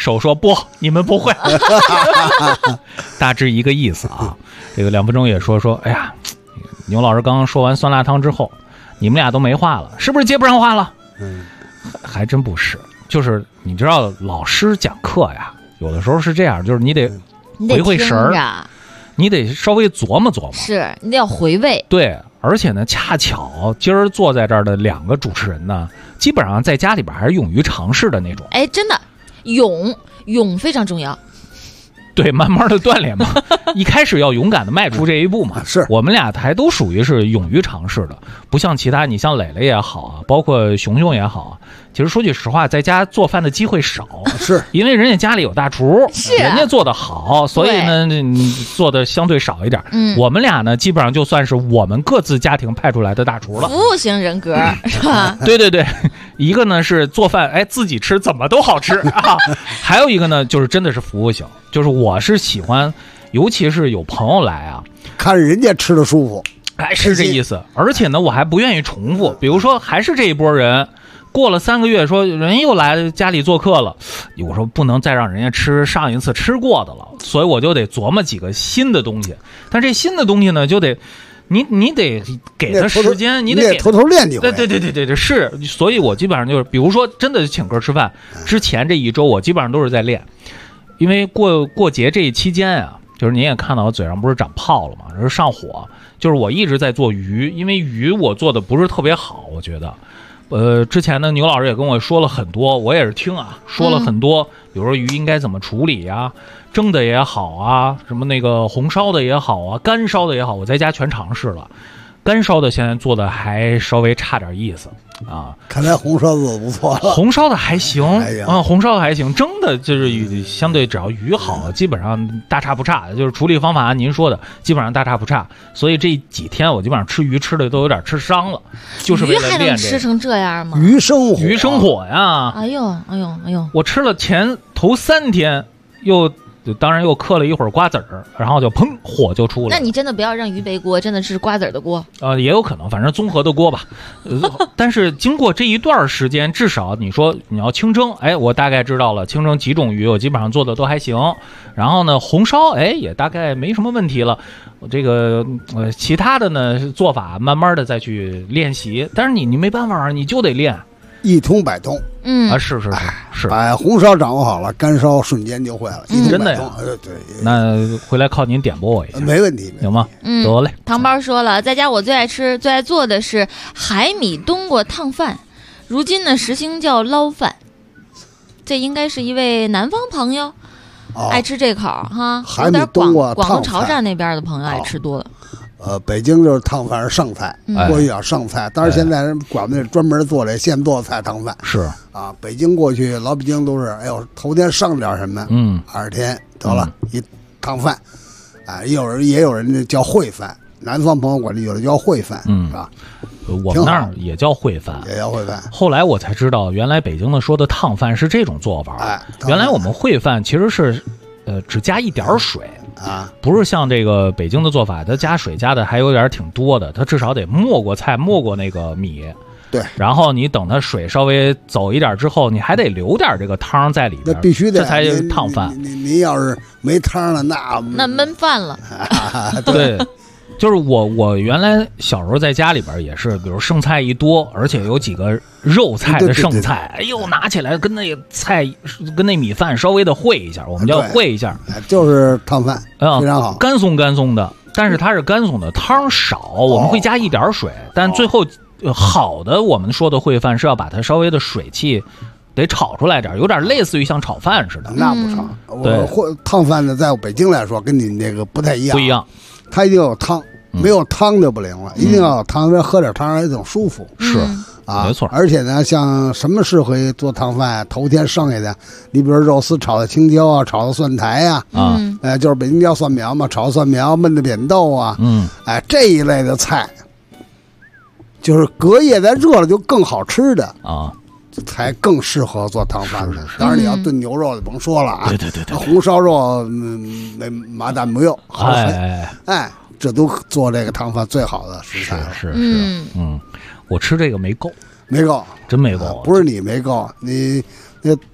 手说不，你们不会。大致一个意思啊。这个2分钟也说，哎呀，牛老师刚刚说完酸辣汤之后，你们俩都没话了，是不是接不上话了？还真不是，就是你知道老师讲课呀，有的时候是这样，就是你得回神儿，你得稍微琢磨琢磨， 是你得要回味。 对，而且呢，恰巧今儿坐在这儿的2个主持人呢，基本上在家里边还是勇于尝试的那种。 哎，真的，勇非常重要。 对，慢慢的锻炼嘛，一开始要勇敢的迈出这一步嘛。 是我们俩还都属于是勇于尝试的，不像其他，你像磊磊也好啊，包括熊熊也好啊。其实说句实话，在家做饭的机会少， 是因为人家家里有大厨， 是人家做的好，所以呢，做的相对少一点。我们俩呢，基本上就算是我们各自家庭派出来的大厨了， 服务型人格是吧？ 对对对，一个呢是做饭，哎，自己吃怎么都好吃啊，还有一个呢就是真的是服务型，就是我是喜欢，尤其是有朋友来啊， 看人家吃的舒服， 哎，是这意思。而且呢，我还不愿意重复，比如说还是这一波人。过了3个月，说人又来家里做客了，我说不能再让人家吃上一次吃过的了，所以我就得琢磨几个新的东西。但这新的东西呢，就得你得给他时间，你得偷偷练几回。 对，是。所以我基本上就是，比如说真的请客吃饭之前这1周，我基本上都是在练，因为过节这一期间啊，就是您也看到我嘴上不是长泡了嘛，是上火，就是我一直在做鱼，因为鱼我做的不是特别好，我觉得。之前呢，牛老师也跟我说了很多，我也是听啊，说了很多，比如说鱼应该怎么处理呀，蒸的也好啊，什么那个红烧的也好啊，干烧的也好，我在家全尝试了。干烧的现在做的还稍微差点意思啊， 看来红烧做的不错了。 红烧的还行，红烧的还行，蒸的就是相对只要鱼好，基本上大差不差，就是处理方法您说的，基本上大差不差。所以这几天我基本上吃鱼吃的都有点吃伤了，就是为了练这个。 鱼还能吃成这样吗？ 鱼生火呀！ 哎呦， 我吃了头3天当然又嗑了一会儿瓜子儿，然后就砰，火就出来了。 那你真的不要让鱼背锅，真的是瓜子儿的锅。 也有可能，反正综合的锅吧。但是经过这一段时间，至少你说你要清蒸，哎，我大概知道了清蒸几种鱼，我基本上做的都还行。然后呢，红烧，哎，也大概没什么问题了。这个其他的呢做法慢慢的再去练习，但是你没办法，你就得练。 一通百通， 是， 把红烧掌握好了，干烧瞬间就会了，一通百通。对， 那回来靠您点拨我一下， 没问题， 行吗？得嘞。 糖包说了，在家我最爱做的是海米冬瓜烫饭，如今呢时兴叫捞饭，这应该是一位南方朋友爱吃这口哈， 海米冬瓜广东潮汕那边的朋友爱吃多了。 北京就是烫饭是剩菜，过去叫剩菜，当然现在人管那专门做这现做菜烫饭是啊。北京过去老北京都是，哎呦，头天上点什么，2天得了一烫饭，啊，也有人叫烩饭，南方朋友管这有的叫烩饭，是吧？ 我们那儿也叫烩饭， 也叫烩饭。 后来我才知道，原来北京的说的烫饭是这种做法。原来我们烩饭其实是，只加一点水。不是像这个北京的做法，它加水加的还有点挺多的，它至少得没过菜，没过那个米。 对， 然后你等它水稍微走一点之后，你还得留点这个汤在里边， 那必须得， 这才是烫饭。 您要是没汤了， 那焖饭了。 对。就是我原来小时候在家里边也是，比如剩菜一多，而且有几个肉菜的剩菜，哎呦，拿起来跟那菜跟那米饭稍微的烩一下，我们叫烩一下， 就是烫饭，非常好， 干松的，但是它是干松的，汤少，我们会加一点水，但最后好的我们说的烩饭是要把它稍微的水汽得炒出来点，有点类似于像炒饭似的。 那不成，我烫饭呢，在北京来说跟你那个不太一样， 不一样， 它一定有汤。没有汤就不灵了，一定要有汤，喝点汤还挺舒服。 是啊， 没错。 而且呢，像什么适合做烫饭？头天剩下的，你比如肉丝炒的青椒啊，炒的蒜苔呀，就是北京叫蒜苗嘛，炒的蒜苗，焖的扁豆啊，这一类的菜，就是隔夜再热了就更好吃的啊。才更适合做烫饭的。当然你要炖牛肉就甭说了啊， 对， 红烧肉没麻蛋没有，哎。这都做这个烫饭最好的食材了。 是，我吃这个没够， 真没够。 不是你没够，你那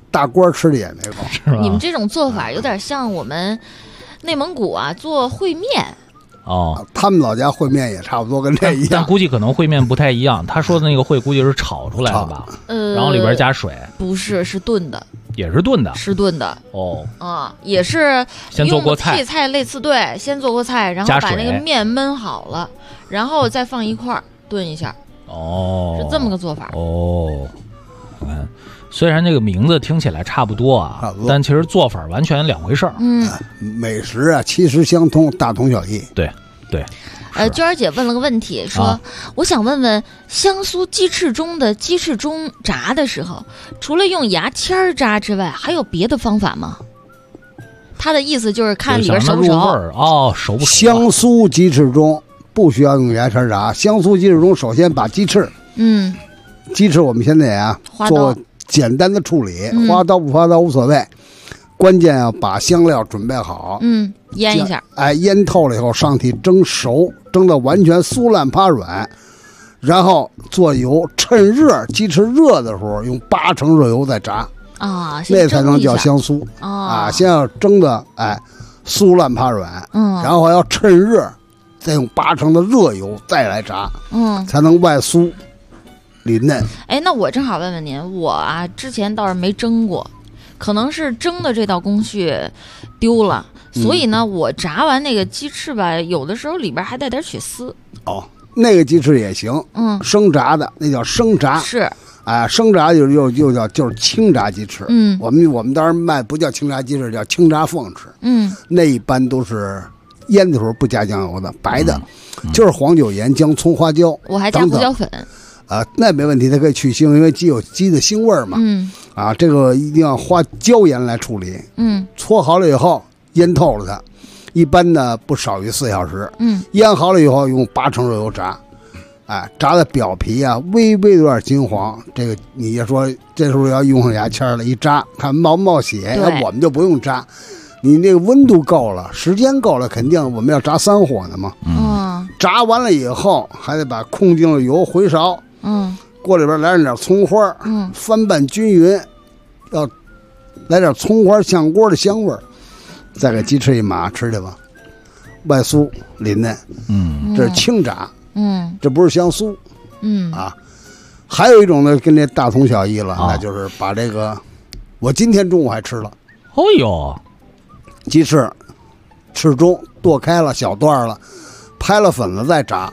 大锅吃的也没够， 是吧？ 你们这种做法有点像我们内蒙古啊做烩面。 哦， 他们老家烩面也差不多跟这一样， 但估计可能烩面不太一样。他说的那个烩估计是炒出来的吧？然后里边加水。 不是，是炖的。 也是炖的， 是炖的哦。 啊，也是先做过菜， 配菜类似，对，先做过菜，然后把那个面焖好了，然后再放一块儿炖一下。 哦， 是这么个做法。 哦，嗯，虽然这个名字听起来差不多啊，但其实做法完全两回事儿。 嗯， 美食啊，其实相通，大同小异。 对对。 娟儿姐问了个问题，说我想问问，香酥鸡翅中的鸡翅中炸的时候，除了用牙签炸之外，还有别的方法吗？他的意思就是看里边熟不熟。 哦，熟不熟？ 香酥鸡翅中不需要用牙签炸，香酥鸡翅中首先把鸡翅，鸡翅我们现在啊做简单的处理，花刀不花刀无所谓。关键要把香料准备好， 腌一下， 腌透了以后上屉蒸熟，蒸到完全酥烂趴软，然后做油，趁热鸡翅热的时候用8成热油再炸啊， 那才能叫香酥啊。先要蒸的酥烂趴软，然后要趁热再用8成的热油再来炸，才能外酥里嫩。 那我正好问问您，我啊之前倒是没蒸过。可能是蒸的这道工序丢了，所以呢，我炸完那个鸡翅吧，有的时候里边还带点血丝。 哦，那个鸡翅也行，生炸的那叫生炸， 是， 生炸又叫就是清炸鸡翅。我们当然卖不叫清炸鸡翅，叫清炸凤翅。那一般都是腌的时候不加酱油的，白的，就是黄酒、盐、姜、葱、花椒。 我还加胡椒粉。 那没问题，它可以去腥，因为鸡有鸡的腥味儿嘛。这个一定要花椒盐来处理。搓好了以后腌透了它，一般呢不少于4小时。腌好了以后用8成热油炸，炸的表皮啊微微有点金黄。这个你也说这时候要用上牙签了，一扎看冒不冒血，那我们就不用扎。你那个温度够了，时间够了，肯定我们要炸3火呢嘛。炸完了以后还得把控定了油回勺。锅里边来点葱花，翻拌均匀，要来点葱花香锅的香味儿，再给鸡翅一码吃去吧，外酥里嫩。这是清炸，这不是香酥。还有一种呢，跟这大同小异了，那就是把这个，我今天中午还吃了。 哦呦， 鸡翅翅中剁开了小段了，拍了粉了再炸。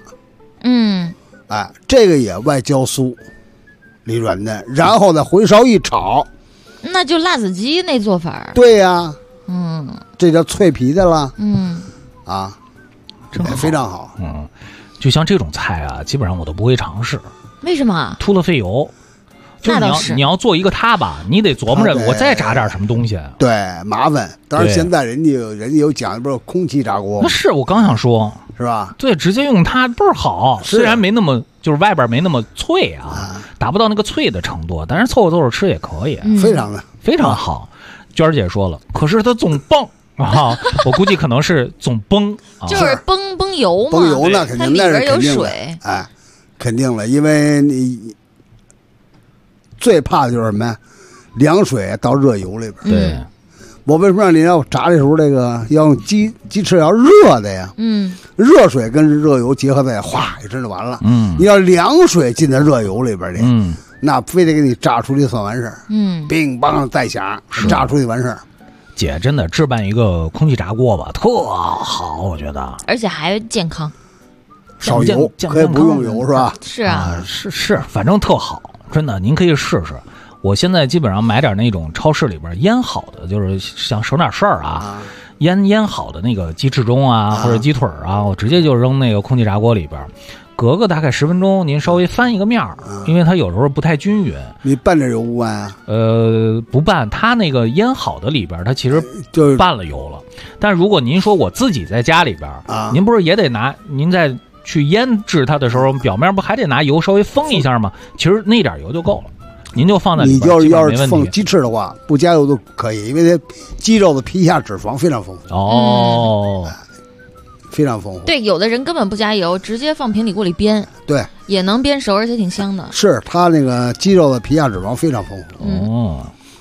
这个也外焦酥里软嫩，然后再回勺一炒， 那就辣子鸡那做法。 对呀，这叫脆皮的了。 真非常好。 就像这种菜啊，基本上我都不会尝试。 为什么？ 秃了费油。就是你要做一个它吧，你得琢磨着我再炸点什么东西。 对，麻烦。当然现在人家有讲，不是空气炸锅。 那是我刚想说， 是吧？ 对，直接用它倍儿好，虽然没那么就是外边没那么脆啊，达不到那个脆的程度，但是凑合凑合吃也可以， 非常的非常好。娟儿姐说了，可是它总蹦啊，我估计可能是总崩， 就是崩油嘛， 崩油那肯定， 它里边有水， 肯定了，因为你最怕的就是什么呀？凉水到热油里边。 对， 我为什么让你要炸的时候这个要用鸡翅要热的呀？热水跟热油结合在哗一声就完了。你要凉水进到热油里边去，那非得给你炸出去算完事儿。乒乓再响，炸出去完事儿。 姐真的置办一个空气炸锅吧，特好，我觉得， 而且还健康， 少油，可以不用油是吧？ 是啊， 是，反正特好。真的，您可以试试。我现在基本上买点那种超市里边腌好的，就是想省点事儿啊，腌好的那个鸡翅中啊，或者鸡腿啊，我直接就扔那个空气炸锅里边，隔个大概10分钟，您稍微翻一个面儿，因为它有时候不太均匀。 你拌着油不拌啊？ 不拌，它那个腌好的里边，它其实就拌了油了。但是如果您说我自己在家里边啊，您不是也得您在去腌制它的时候，表面不还得拿油稍微封一下吗？其实那点油就够了，您就放在里边。 你要是放鸡翅的话，不加油都可以，因为它鸡肉的皮下脂肪非常丰富。非常丰富。 对，有的人根本不加油，直接放平底锅里煸， 对， 也能煸熟，而且挺香的。 是它那个鸡肉的皮下脂肪非常丰富。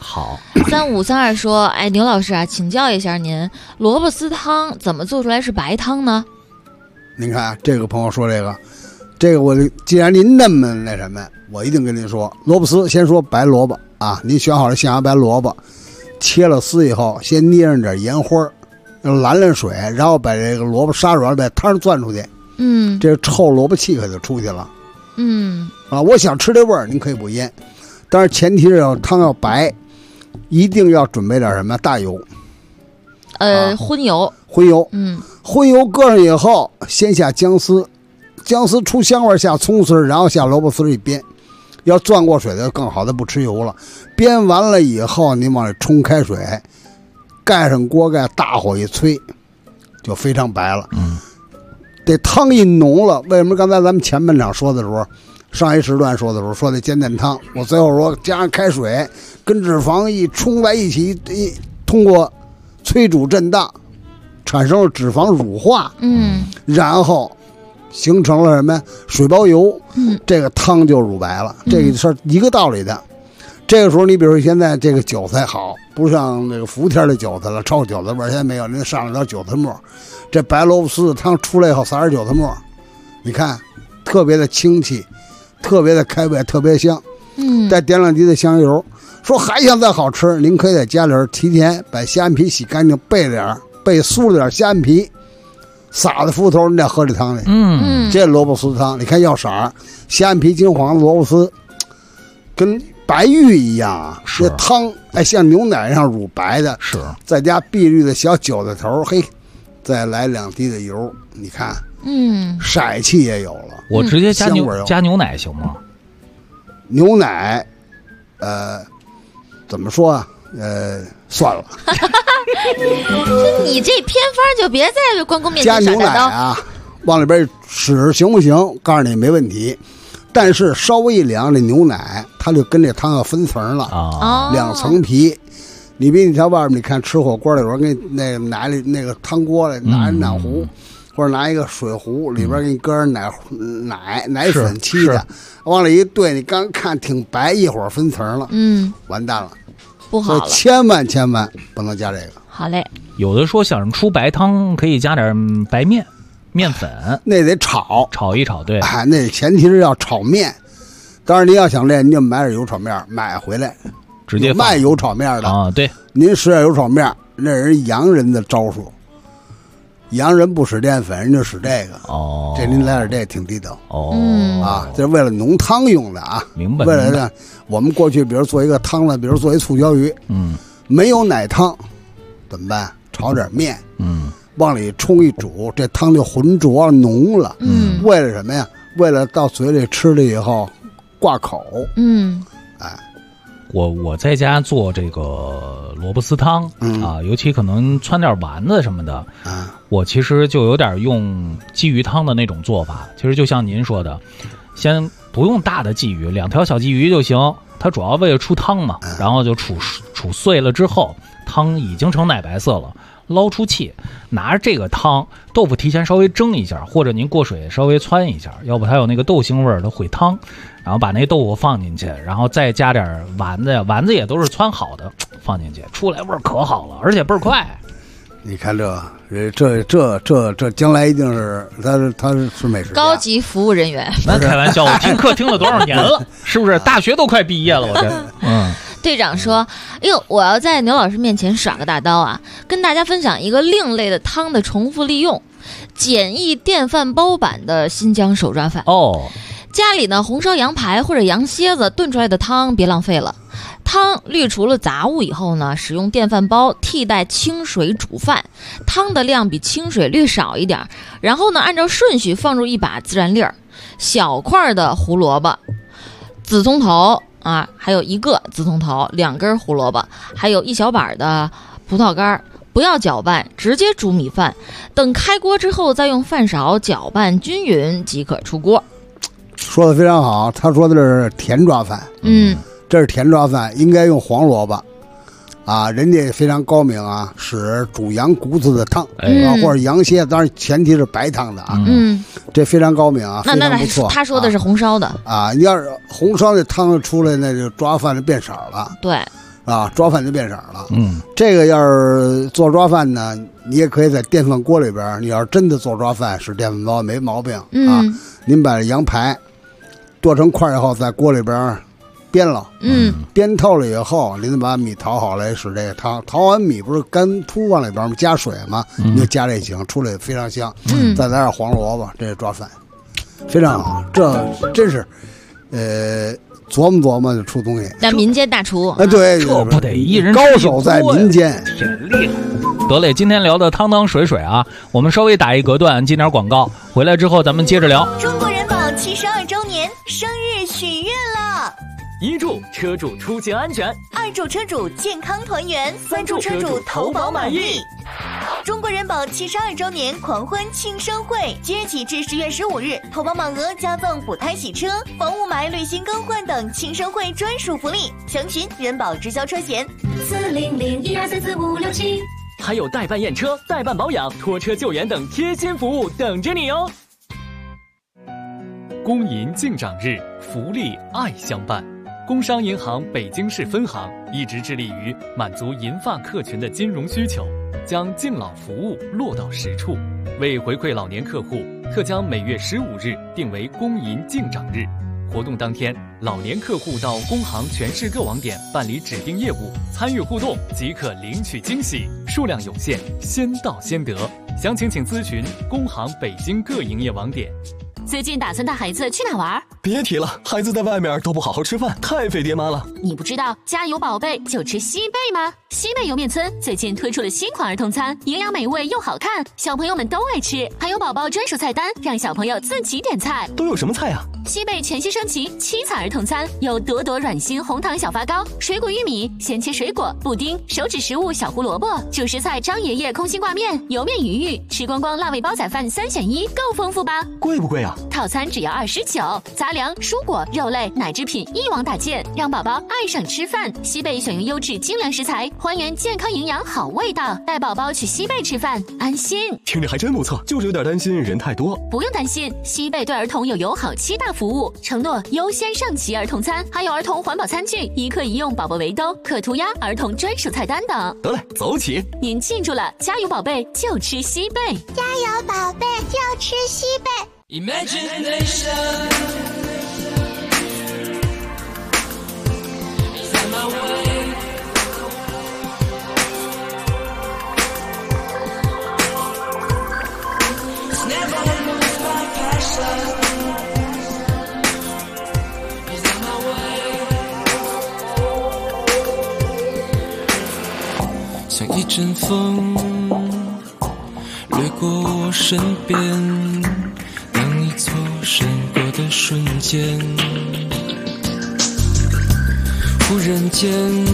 好 ，3532说，哎，牛老师啊，请教一下您，萝卜丝汤怎么做出来是白汤呢？ 您看这个朋友说这个我既然您那么那什么，我一定跟您说，萝卜丝先说白萝卜啊，您选好了象牙白萝卜，切了丝以后，先捏上点盐花，拦水，然后把这个萝卜杀软，把汤攥出去，这个臭萝卜气可就出去了。我想吃这味儿，您可以不腌，但是前提是汤要白，一定要准备点什么大油， 荤油， 荤油搁上以后，先下姜丝，姜丝出香味下葱丝，然后下萝卜丝一煸，要攥过水的更好，的不吃油了。煸完了以后，您往里冲开水，盖上锅盖，大火一催，就非常白了。这汤一浓了，为什么刚才咱们前半场说的时候，上一时段说的时候说的煎蛋汤，我最后说加上开水跟脂肪一冲在一起，通过催煮震荡产生了脂肪乳化，然后形成了什么水包油，这个汤就乳白了，这个是一个道理的。这个时候你比如现在这个韭菜好，不像那个伏天的韭菜了，臭韭菜味儿现在没有，您上了点韭菜末，这白萝卜丝的汤出来以后撒点韭菜末，你看特别的清气，特别的开胃，特别香，再点两滴的香油。说还想再好吃，您可以在家里提前把虾米皮洗干净，备酥了点虾米皮，撒在麸头，你再喝这汤里。这萝卜丝汤，你看要色儿，虾米皮金黄的萝卜丝，跟白玉一样啊。这汤像牛奶上乳白的， 是再加碧绿的小韭菜头，嘿，再来2滴的油，你看，色气也有了。 我直接加牛奶行吗？ 牛奶，怎么说啊？算了。 你这偏方就别在关公面前加牛奶啊，往里边使行不行？告诉你没问题，但是稍微一凉，这牛奶它就跟这汤要分层了啊，2层皮。你比你在外面，你看吃火锅的时候，给你那个拿里那个汤锅来，拿一暖壶，或者拿一个水壶，里边给你搁点奶粉沏的，往里一兑，你刚看挺白，一会儿分层了，完蛋了， 不好了， 所以千万不能加这个。 好嘞。 有的说想出白汤可以加点白面粉， 那得炒一炒，对， 那前提是要炒面。当然您要想练，您就买点油炒面，买回来直接卖油炒面的啊。对，您使点油炒面，那人洋人的招数，洋人不使淀粉，人就使这个。这您来点这挺地道。这是为了浓汤用的啊。 明白。 为了让我们过去，比如做一个汤了，比如做一醋椒鱼，没有奶汤怎么办？炒点面，往里冲一煮，这汤就浑浊浓了。为了什么呀？为了到嘴里吃了以后挂口。 我在家做这个萝卜丝汤啊，尤其可能汆点丸子什么的，我其实就有点用鲫鱼汤的那种做法。其实就像您说的，先不用大的鲫鱼，2条小鲫鱼就行。它主要为了出汤嘛，然后就煮碎了之后，汤已经成奶白色了，捞出气，拿着这个汤，豆腐提前稍微蒸一下，或者您过水稍微汆一下，要不它有那个豆腥味儿，它毁汤。然后把那豆腐放进去，然后再加点丸子呀，丸子也都是汆好的，放进去，出来味儿可好了，而且倍儿快。 你看这将来一定是他是美食家， 高级服务人员。 那开玩笑，我听课听了多少年了，是不是？大学都快毕业了，我这。 队长说：“哎呦，我要在牛老师面前耍个大刀啊，跟大家分享一个另类的汤的重复利用，简易电饭煲版的新疆手抓饭。家里呢，红烧羊排或者羊蝎子炖出来的汤别浪费了，汤滤除了杂物以后呢，使用电饭煲替代清水煮饭，汤的量比清水略少一点，然后呢，按照顺序放入一把孜然粒儿，小块的胡萝卜，紫葱头啊，还有1个紫葱头，2根胡萝卜，还有1小把的葡萄干，不要搅拌，直接煮米饭，等开锅之后再用饭勺搅拌均匀即可出锅。” 说的非常好，他说的是甜抓饭，这是甜抓饭，应该用黄萝卜啊，人家非常高明啊，使煮羊骨子的汤，或者羊蝎，当然前提是白汤的啊，这非常高明啊，非常不错。 他说的是红烧的啊，你要是红烧的汤出来，那就抓饭就变色了。 对， 啊，抓饭就变色了。这个要是做抓饭呢，你也可以在电饭锅里边，你要是真的做抓饭使电饭煲没毛病啊。您把羊排剁成块以后，在锅里边煸了，煸透了以后，您把米淘好了，使这个汤。淘完米不是干秃往里边加水吗？你就加这行，出来非常香。再来点黄萝卜，这是抓饭，非常好。这真是，琢磨琢磨就出东西。 那民间大厨， 对， 这不得一人高手在民间， 真厉害。得嘞，今天聊的汤汤水水啊，我们稍微打一隔断，进点广告，回来之后咱们接着聊。 中国人保72周年生日许愿了。 1祝车主出行安全 ，2祝车主健康团圆，3祝车主投保满意。中国人保72周年狂欢庆生会，即日起至10月15日，投保满额加赠补胎洗车、防雾霾、滤芯更换等庆生会专属福利。详询人保直销车险 40012344567， 还有代办验车、代办保养、拖车救援等贴心服务等着你哦。公银敬长日，福利爱相伴。工商银行北京市分行一直致力于满足银发客群的金融需求，将敬老服务落到实处。为回馈老年客户，特将每月15日定为公银敬长日。活动当天，老年客户到工行全市各网点办理指定业务，参与互动即可领取惊喜，数量有限，先到先得。详情请咨询工行北京各营业网点。 最近打算带孩子去哪玩？ 别提了，孩子在外面都不好好吃饭，太费爹妈了。 你不知道家有宝贝就吃西贝吗？西贝莜面村最近推出了新款儿童餐，营养美味又好看，小朋友们都爱吃，还有宝宝专属菜单，让小朋友自己点菜。 都有什么菜啊？ 西贝全新升级7彩儿童餐，有朵朵软心红糖小发糕、水果玉米、鲜切水果、布丁、手指食物小胡萝卜、主食菜张爷爷空心挂面、油面鱼玉，吃光光辣味煲仔饭3选1，够丰富吧？ 贵不贵啊？ 套餐只要29，杂粮、蔬果、肉类、奶制品一网打尽，让宝宝爱上吃饭。西贝选用优质精良食材，还原健康营养好味道，带宝宝去西贝吃饭安心。 听着还真不错，就是有点担心人太多。 不用担心，西贝对儿童有友好7大服务，承诺优先上齐儿童餐，还有儿童环保餐具、一客一用宝宝围兜、可涂鸦儿童专属菜单等。 得嘞，走起！ 您记住了，家有宝贝就吃西贝， 家有宝贝就吃西贝。 Imagination is on my way. It's never lose my passion. Is on my way. 像一阵风掠过我身边。错身过的瞬间，忽然间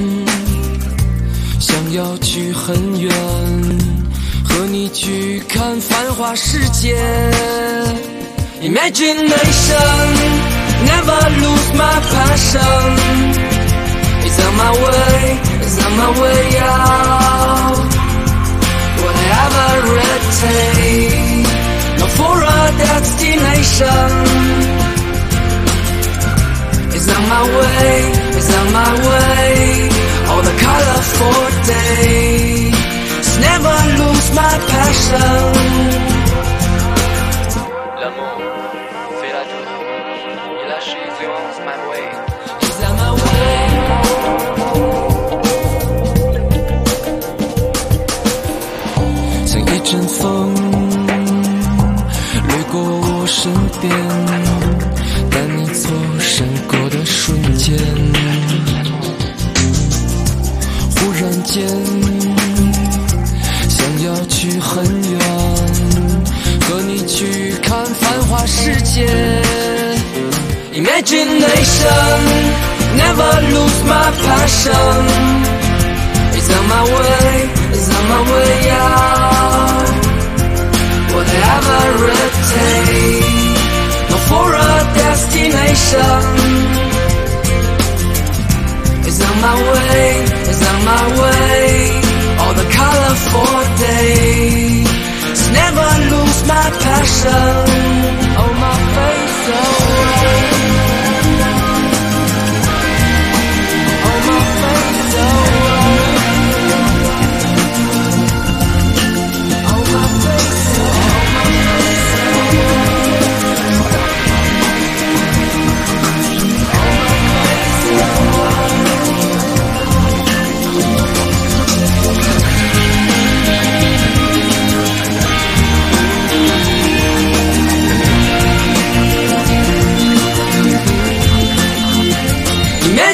想要去很远，和你去看繁华世界。Imagination never lose my passion. It's on my way, it's on my way out. Whatever it takes.No for a destination. It's on my way, it's on my way. All the colorful days. Never lose my passion. L'amour fait la joie. Il a choisi my way. It's on my way. 像一阵风。过我身边，带你走闪过的瞬间，忽然间想要去很远，和你去看繁华世界。Imagination never lose my passion. It's on my way, it's on my way out.Whatever it takes, no for a destination. It's on my way, it's on my way. All the colorful days, never lose my passion. Oh, my face away. Oh, my face away.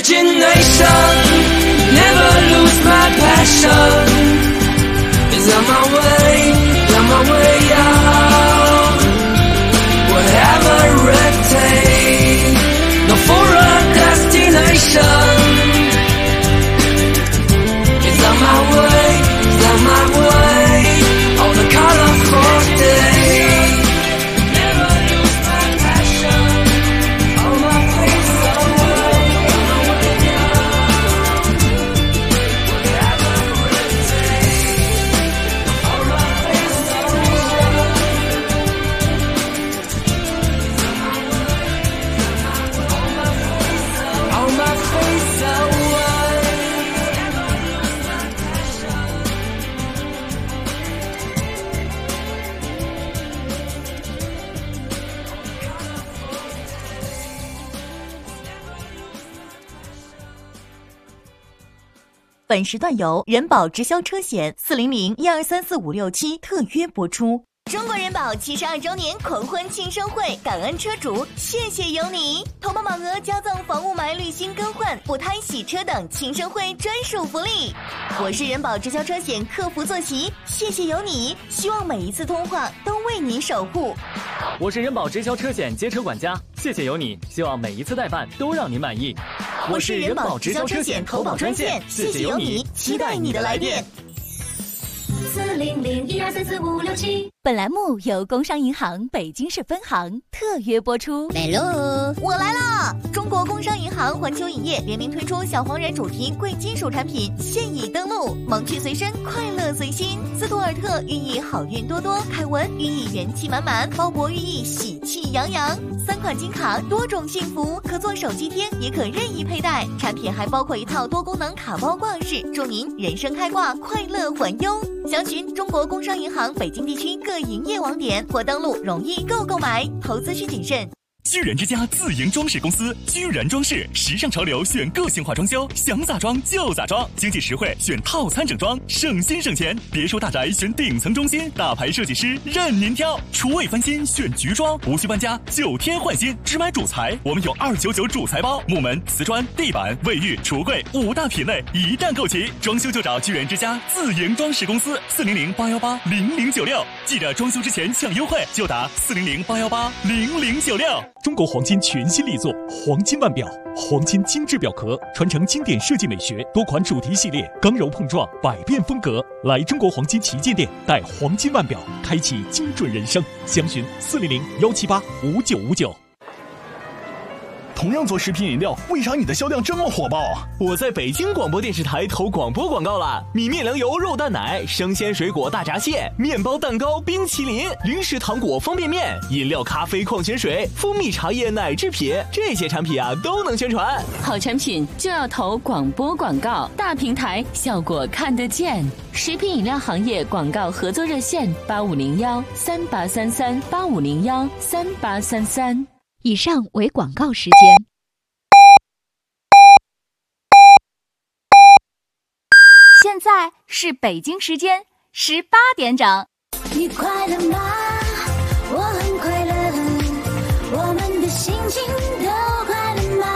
imagination. Never lose my passion. Is on my way out. Whatever it takes, no for a destination. It's on my way, it's on my way, on the colorful day. Never lose my passion, on my face away, on my way out. Whatever it takes, on my face away. On my face away. 本时段由人保直销车险400-1234567特约播出。中国人保72周年狂欢庆生会，感恩车主，谢谢有你！投保满额加赠防雾霾、滤芯更换、补胎、洗车等庆生会专属福利。我是人保直销车险客服坐席，谢谢有你！希望每一次通话都为您守护。 我是人保直销车险街车管家，谢谢有你！希望每一次代办都让您满意。 我是人保直销车险投保专线，谢谢有你！期待你的来电。 400-1234567。本栏目由工商银行北京市分行特约播出。 来喽，我来了！中国工商银行环球影业联名推出小黄人主题贵金属产品现已登陆，萌趣随身，快乐随心。斯图尔特寓意好运多多，凯文寓意元气满满，鲍勃寓意喜气洋洋。3款金卡，多种幸福，可做手机贴，也可任意佩戴。产品还包括一套多功能卡包挂饰，祝您人生开挂，快乐环优。详询中国工商银行北京地区各营业网点或登录容易购买，投资需谨慎。 居然之家自营装饰公司，居然装饰，时尚潮流选个性化装修，想咋装就咋装，经济实惠选套餐整装，省心省钱。别墅大宅选顶层中心，大牌设计师任您挑。厨卫翻新选菊装，无需搬家，9天换新，只买主材，我们有299主材包，木门、瓷砖、地板、卫浴、橱柜5大品类一站购齐，装修就找居然之家自营装饰公司，400-818-0096，记着装修之前抢优惠，就打400-818-0096。 中国黄金全新力作黄金腕表，黄金精致表壳，传承经典设计美学，多款主题系列，刚柔碰撞，百变风格。来中国黄金旗舰店，带黄金腕表，开启精准人生。详询400-178-5959。 同样做食品饮料，为啥你的销量这么火爆啊？ 我在北京广播电视台投广播广告了，米面粮油肉蛋奶，生鲜水果大闸蟹，面包蛋糕冰淇淋，零食糖果方便面，饮料咖啡矿泉水，蜂蜜茶叶奶制品，这些产品啊都能宣传。 好产品就要投广播广告，大平台效果看得见。食品饮料行业广告合作热线8501-3833-8501-3833。 以上为广告时间。 现在是北京时间18点整。 你快乐吗？我很快乐，我们的心情都快乐吗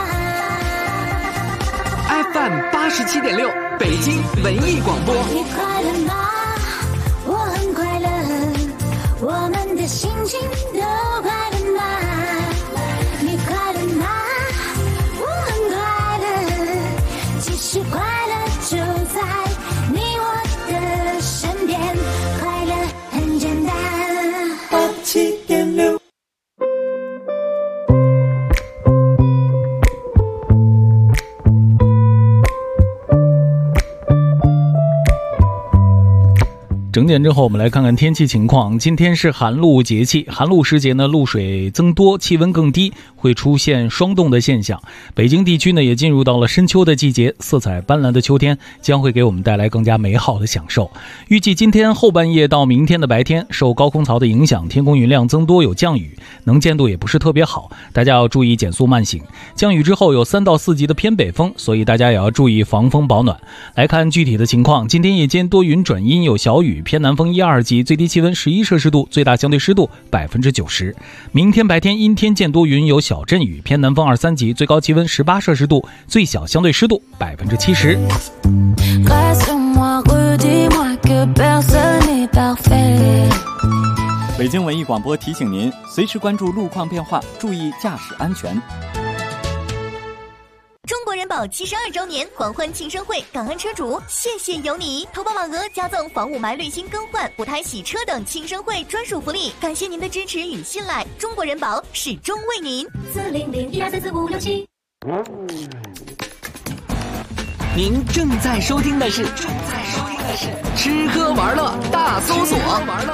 ？FM 87.6，北京文艺广播。 你快乐吗？我很快乐，我们的心情都快乐吗？你快乐吗？我很快乐，其实快乐就在你我的身边，快乐很简单。87.6。 整点之后，我们来看看天气情况。今天是寒露节气，寒露时节呢，露水增多，气温更低，会出现霜冻的现象。北京地区呢，也进入到了深秋的季节，色彩斑斓的秋天将会给我们带来更加美好的享受。预计今天后半夜到明天的白天，受高空槽的影响，天空云量增多，有降雨，能见度也不是特别好，大家要注意减速慢行。降雨之后有3到4级的偏北风，所以大家也要注意防风保暖。来看具体的情况，今天夜间多云转阴，有小雨。 雨，偏南风1、2级，最低气温11摄氏度，最大相对湿度90%。明天白天阴天见多云，有小阵雨，偏南风2、3级，最高气温18摄氏度，最小相对湿度70%。 北京文艺广播提醒您，随时关注路况变化，注意驾驶安全。 中国人保72周年狂欢庆生会，感恩车主，谢谢有你！投保满额加赠房雾霾滤芯更换、补胎洗车等庆生会专属福利，感谢您的支持与信赖，中国人保始终为您。40012344567。 您正在收听的是吃喝玩乐大搜索。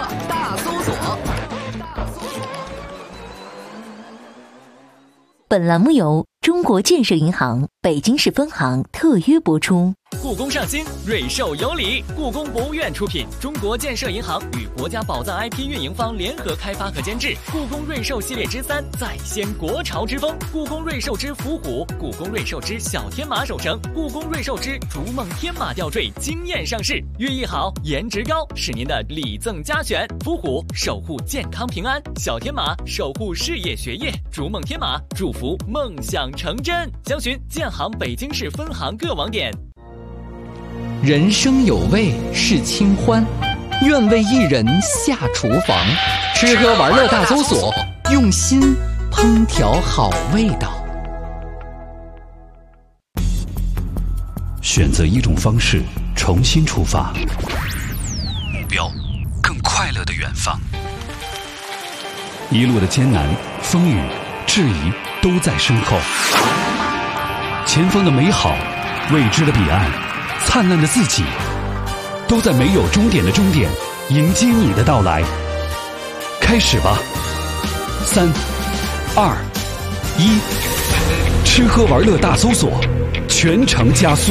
本栏目由中国建设银行北京市分行特约播出。 故宫上新，瑞兽有礼。故宫博物院出品，中国建设银行与国家宝藏 IP 运营方联合开发和监制。故宫瑞兽系列之3再掀国潮之风，故宫瑞兽之伏虎，故宫瑞兽之小天马手绳，故宫瑞兽之逐梦天马吊坠惊艳上市。寓意好，颜值高，是您的礼赠佳选。伏虎守护健康平安，小天马守护事业学业，逐梦天马祝福梦想成真。详询建行北京市分行各网点。 人生有味是清欢，愿为一人下厨房。吃喝玩乐大搜索，用心烹调好味道。 选择一种方式，重新出发，目标更快乐的远方。一路的艰难、风雨、质疑都在身后，前方的美好，未知的彼岸，灿烂的自己，都在没有终点的终点迎接你的到来。开始吧，3、2、1，吃喝玩乐大搜索，全程加速。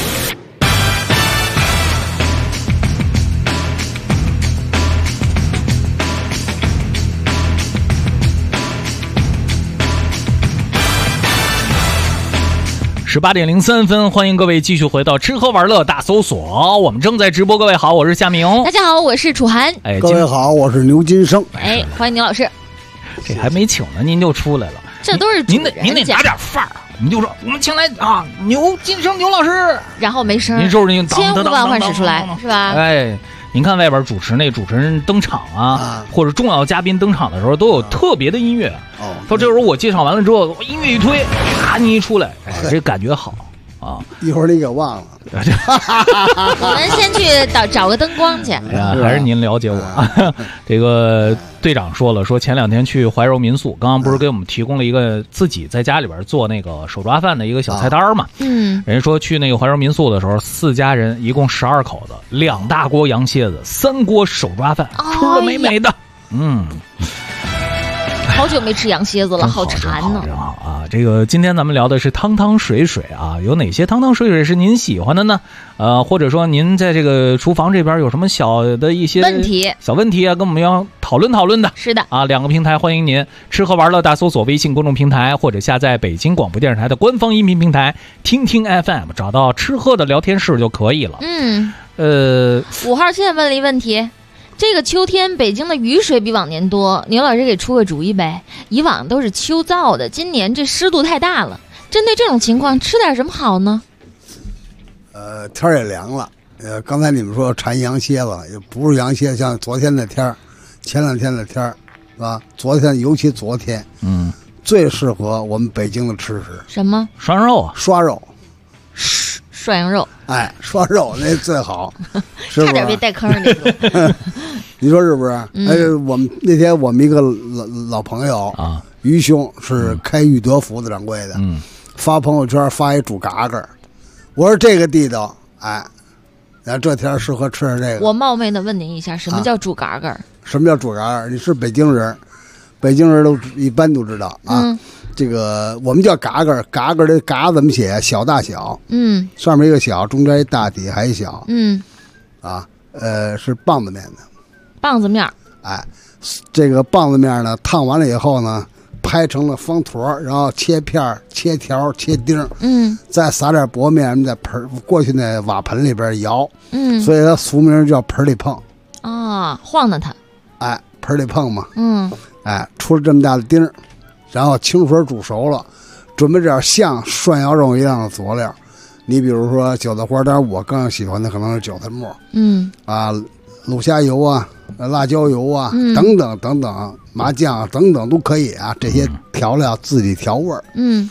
18点03分，欢迎各位继续回到吃喝玩乐大搜索，我们正在直播。各位好，我是夏明。 大家好，我是楚涵。 各位好，我是牛金生。 欢迎牛老师。 这还没请呢，您就出来了。 这都是您得拿点范儿。我们就说，我们请来啊，牛金生牛老师， 然后没声， 您收拾您千呼万唤始出来，是吧？ 您看外边主持人登场啊，或者重要嘉宾登场的时候，都有特别的音乐。到这时候我介绍完了之后，音乐一推，咔，你一出来，这感觉好啊！ 一会儿你给忘了。 我们先去找个灯光去。 还是您了解我。这个队长说了，说前2天去怀柔民宿，刚刚不是给我们提供了一个自己在家里边做那个手抓饭的一个小菜单嘛？人家说去那个怀柔民宿的时候，4家人一共12口子，2大锅羊蝎子，3锅手抓饭，吃的美美的。 好久没吃羊蝎子了，好馋呢。 真好啊！这个今天咱们聊的是汤汤水水啊，有哪些汤汤水水是您喜欢的呢？或者说您在这个厨房这边有什么小的一些小问题啊，跟我们要讨论讨论的。 是的啊，2个平台欢迎您：吃喝玩乐大搜索微信公众平台，或者下载北京广播电视台的官方音频平台听听 FM， 找到吃喝的聊天室就可以了。 5号线问了一问题。这个秋天北京的雨水比往年多，牛老师给出个主意呗。以往都是秋燥的，今年这湿度太大了。针对这种情况，吃点什么好呢？ 天也凉了。刚才你们说馋羊蝎子，也不是羊蝎，像昨天的天，前2天的天，是吧？尤其昨天，最适合我们北京的吃食什么？ 涮肉啊， 涮肉。 涮羊肉， 涮肉那最好， 差点被带坑那种。 你说是不是？我们那天我们一个老朋友啊，于兄是开裕德福的掌柜的，发朋友圈发一煮嘎嘎，我说这个地道，然后这天适合吃这个。 我冒昧的问您一下，什么叫煮嘎嘎？ 什么叫煮嘎嘎？你是北京人，北京人都一般都知道啊。这个我们叫嘎嘎，嘎嘎的嘎怎么写？小大小，上面一个小，中间一大，底还一小，是棒子面的， 棒子面， 这个棒子面呢，烫完了以后呢，拍成了方坨，然后切片、切条、切丁，再撒点薄面，在过去那瓦盆里边摇，所以它俗名叫盆里碰， 啊，晃荡它。 哎，盆里碰嘛。 嗯。 哎，出了这么大的丁儿，然后清水煮熟了，准备点像涮羊肉一样的佐料。你比如说韭菜花，当然我更喜欢的可能是韭菜末。卤虾油啊，辣椒油啊，等等等等，麻酱啊等等都可以啊。这些调料自己调味儿。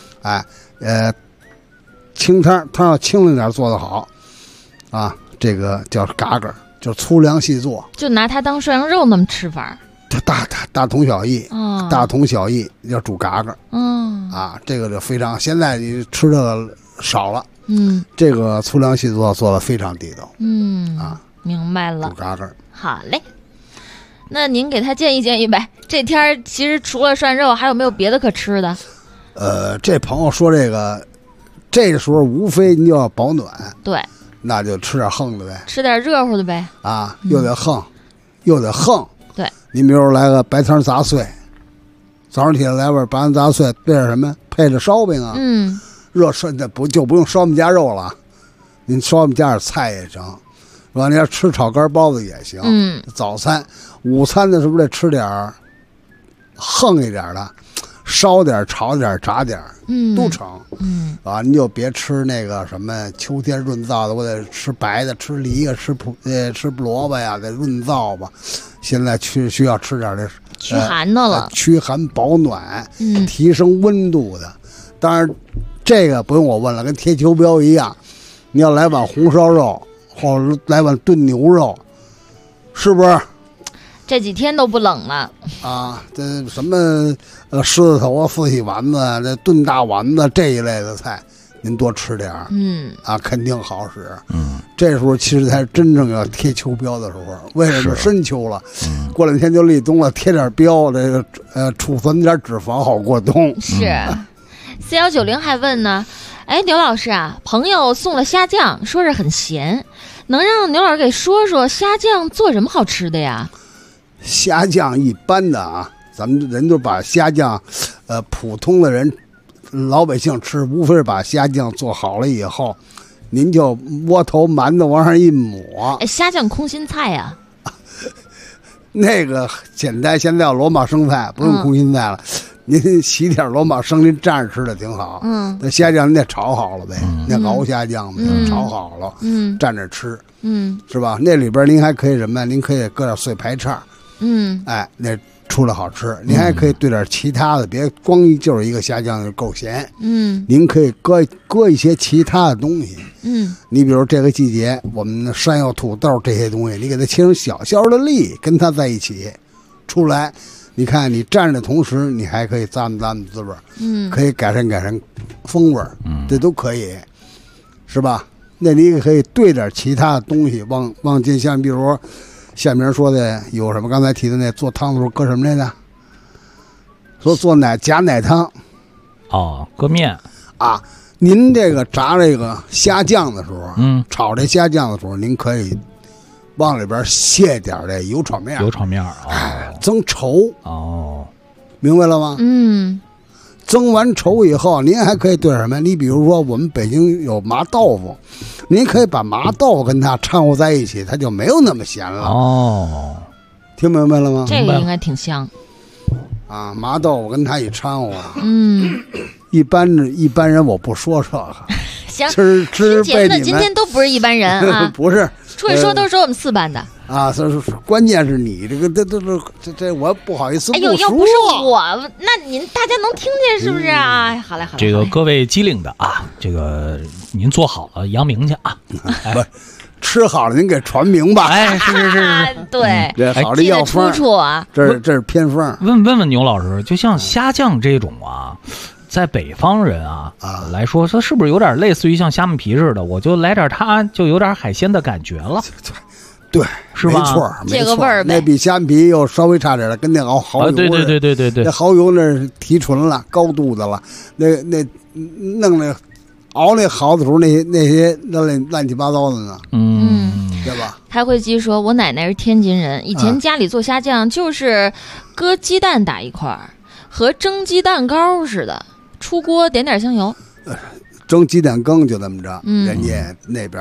清汤要清了点做得好啊。这个叫嘎嘎，就是粗粮细做， 就拿它当涮羊肉那么吃法。 大同小异，大同小异，要煮嘎嘎。这个就非常，现在你吃这个少了。这个粗粮细做做的非常地道。 明白了。 煮嘎嘎。 好嘞，那您给他建议呗。这天其实除了涮肉，还有没有别的可吃的？ 这朋友说这个时候无非你就要保暖。 对。 那就吃点横的呗， 吃点热乎的呗。 又得横，又得横。 对， 你比如来个白汤杂碎，早上起来来碗白汤杂碎，配点什么？配着烧饼啊。热涮的不用烧饼加肉了，您烧饼加点菜也行，是吧？你要吃炒肝包子也行。早餐、午餐的是不是得吃点横一点的？烧点、炒点、炸点，都成。你就别吃那个什么秋天润燥的，我得吃白的，吃梨啊，吃萝卜呀，得润燥吧。现在需要吃点这驱寒的了， 驱寒保暖，提升温度的。当然，这个不用我问了，跟贴秋膘一样。你要来碗红烧肉，或者来碗炖牛肉，是不是？ 这几天都不冷了这什么狮子头啊、四喜丸子、这炖大丸子这一类的菜，您多吃点儿。肯定好使。这时候其实才是真正要贴秋膘的时候。为什么深秋了？过两天就立冬了，贴点膘，这个储存点脂肪好过冬。 是。4190还问呢，牛老师啊，朋友送了虾酱，说是很咸，能让牛老师给说说虾酱做什么好吃的呀？ 虾酱一般的啊，咱们人都把虾酱，普通的人老百姓吃，无非是把虾酱做好了以后，您就窝头馒头往上一抹。 虾酱空心菜呀。 那个简单，现在有罗马生菜，不用空心菜了。您洗点罗马生，您蘸着吃的挺好。那虾酱您得炒好了呗，那熬虾酱嘛，炒好了，蘸着吃，是吧？那里边您还可以什么？您可以搁点碎排叉。那出来好吃。您还可以兑点其他的，别光就是一个虾酱就够咸。您可以搁一些其他的东西。你比如这个季节，我们的山药、土豆这些东西，你给它切成小小的粒，跟它在一起出来。你看，你蘸的同时，你还可以咂摸滋味，可以改善风味，这都可以，是吧？那你也可以兑点其他的东西，往进，像比如夏明说的有什么？刚才提的那做汤的时候搁什么来着？说做假奶汤， 搁面啊。您这个炸这个虾酱的时候，炒这虾酱的时候，您可以往里边卸点这油炒面，增稠明白了吗？增完稠以后，您还可以兑什么？你比如说，我们北京有麻豆腐，您可以把麻豆腐跟它掺和在一起，它就没有那么咸了。听明白了吗？ 这个应该挺香麻豆腐跟它一掺和，一般人我不说这个。 行， 听节目的今天都不是一般人啊， 不是出去说都说我们4班的关键是你这个这我不好意思不说。 要不是我，那您大家能听见是不是啊？好嘞。 这个各位机灵的啊，这个您做好了扬名去啊。 不吃好了您给传名吧。 是。 对， 这好的药方出啊， 这是偏方。 问牛老师，就像虾酱这种在北方人来说，它是不是有点类似于像虾米皮似的？我就来点它，就有点海鲜的感觉了。 对， 是吧？ 没错， 这个味儿那比虾米皮又稍微差点了，跟那蚝油。 对。 那蚝油那是提纯了，高度的了。那弄那熬那蚝的时候，那些乱七八糟的呢。对吧？ 开会机说，我奶奶是天津人，以前家里做虾酱就是搁鸡蛋打一块儿，和蒸鸡蛋糕似的。出锅点香油， 蒸鸡蛋羹就那么着，人家那边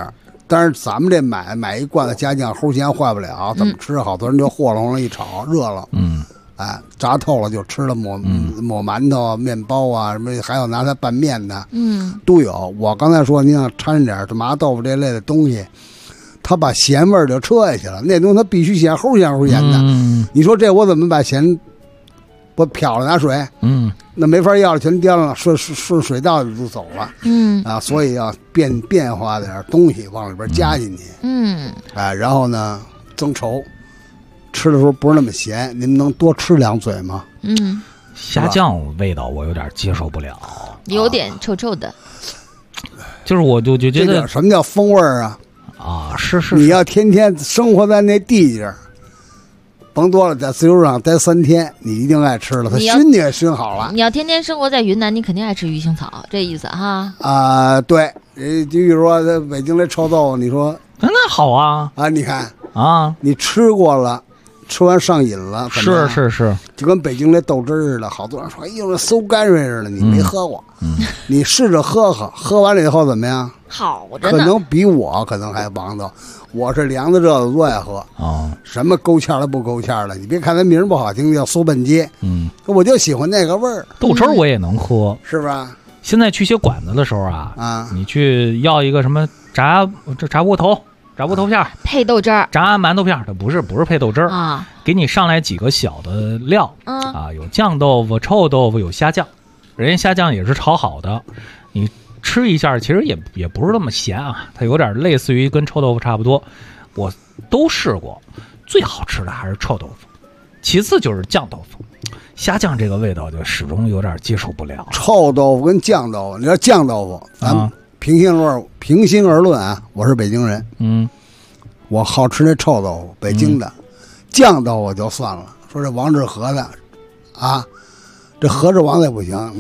但是咱们这买一罐子家酱，齁咸坏不了，怎么吃？好多人就和了一炒，热了，炸透了就吃了，抹馒头啊、面包啊什么，还有拿它拌面的，都有。我刚才说，你想掺点这麻豆腐这类的东西，它把咸味儿就撤下去了。那东西它必须咸，齁咸的。你说这我怎么把咸我漂了拿水？那没法要了，全颠了，顺水道里就走了。所以要变化点东西往里边加进去。然后呢增稠，吃的时候不是那么咸，您能多吃2嘴吗？ 虾酱味道我有点接受不了， 有点臭臭的。 就是我就觉得什么叫风味儿啊？是， 你要天天生活在那地界儿。甭多了，在自由市场待3天，你一定爱吃了。它熏你也熏好了。 你要天天生活在云南，你肯定爱吃鱼腥草，这意思哈。 对，就比如说在北京这臭豆腐，你说那好啊你看啊， 你吃过了，吃完上瘾了， 是， 就跟北京这豆汁似的，好多人说，哎呦，那馊泔水似的，你没喝过，你试着喝完了以后怎么样？ 好着呢， 可能比我可能还王道。我是凉的热的都爱喝什么勾芡的不勾芡的，你别看它名不好听，叫酥笨街，我就喜欢那个味儿。 豆汁儿我也能喝， 是吧？ 现在去些馆子的时候你去要一个什么炸窝头片配豆汁儿， 炸馒头片，它不是配豆汁儿给你上来几个小的料有酱豆腐、臭豆腐，有虾酱，人家虾酱也是炒好的，你吃一下其实也不是那么咸它有点类似于跟臭豆腐差不多，我都试过，最好吃的还是臭豆腐，其次就是酱豆腐，虾酱这个味道就始终有点接受不了。 臭豆腐跟酱豆腐，你说酱豆腐，咱们平心而论我是北京人，我好吃那臭豆腐，北京的酱豆腐就算了，说这王致和的这和着王的不行，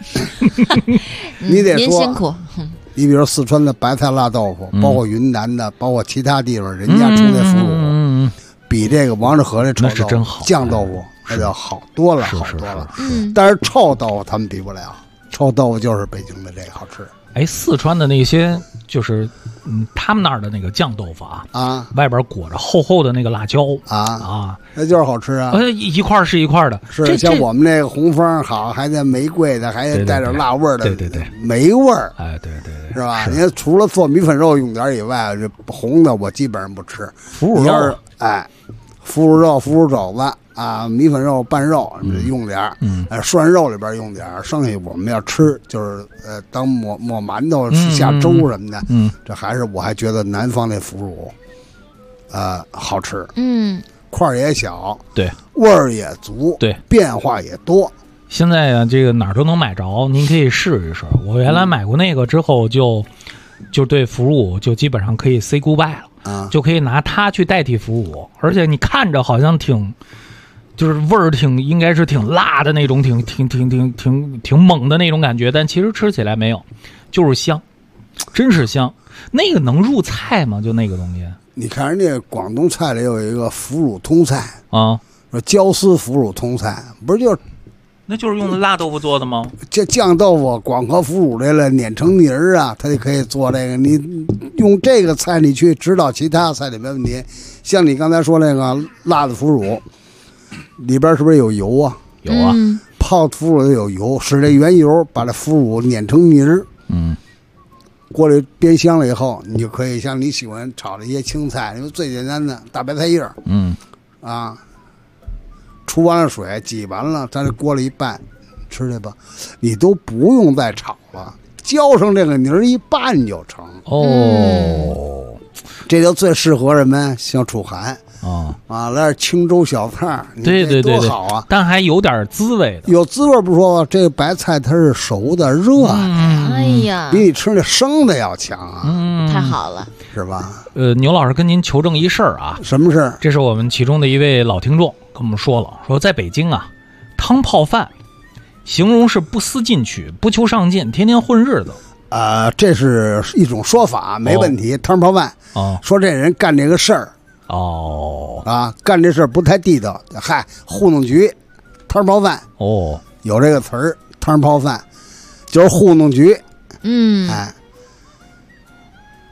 你得说， 您辛苦。 你比如四川的白菜辣豆腐，包括云南的，包括其他地方，人家出那腐乳，比这个王致和这臭豆腐酱豆腐那就好多了，好多了。但是臭豆腐他们比不了，臭豆腐就是北京的这个好吃。 四川的那些就是他们那儿的那个酱豆腐外边裹着厚厚的那个辣椒那就是好吃一块是一块的， 是像我们那个红枫好，还带玫瑰的，还带点辣味的， 对， 梅味儿， 对， 是吧？你看除了做米粉肉用点以外，这红的我基本上不吃。 腐乳肉， 腐乳肉、腐乳肘子米粉肉拌肉用点涮肉里边用点，剩下我们要吃就是当抹馒头下粥什么的，这我还觉得南方那腐乳好吃，块儿也小， 对， 味儿也足， 对， 变化也多。 现在这个哪儿都能买着，您可以试一试。我原来买过那个之后就对腐乳就基本上可以 say goodbye 了，就可以拿它去代替腐乳，而且你看着好像就是味儿应该是挺辣的那种，挺猛的那种感觉，但其实吃起来没有，就是香，真是香。那个能入菜吗？就那个东西？ 你看人家广东菜里有一个腐乳通菜说椒丝腐乳通菜，不是那就是用的辣豆腐做的吗？ 这酱豆腐光和腐乳这了碾成泥儿它就可以做这个。你用这个菜你去指导其他菜里没问题。像你刚才说那个辣的腐乳里边是不是有油啊？ 有啊， 泡腐乳有油，使这原油把这腐乳碾成泥儿，锅里煸香了以后，你就可以像你喜欢炒的一些青菜，因为最简单的大白菜叶出完了水，挤完了，在这锅里一拌，吃去吧，你都不用再炒了，浇上这个泥儿一拌就成。这就最适合什么？像楚寒来点清粥小菜， 对， 多好啊！ 但还有点滋味的， 有滋味不说，这个白菜它是熟的、热的， 哎呀， 比你吃那生的要强太好了， 是吧？ 牛老师跟您求证一事儿什么事？ 这是我们其中的一位老听众跟我们说了，说在北京汤泡饭形容是不思进取、不求上进，天天混日子。 这是一种说法，没问题。汤泡饭说这人干这个事儿干这事儿不太地道，糊弄局，汤泡饭有这个词儿，汤泡饭就是糊弄局，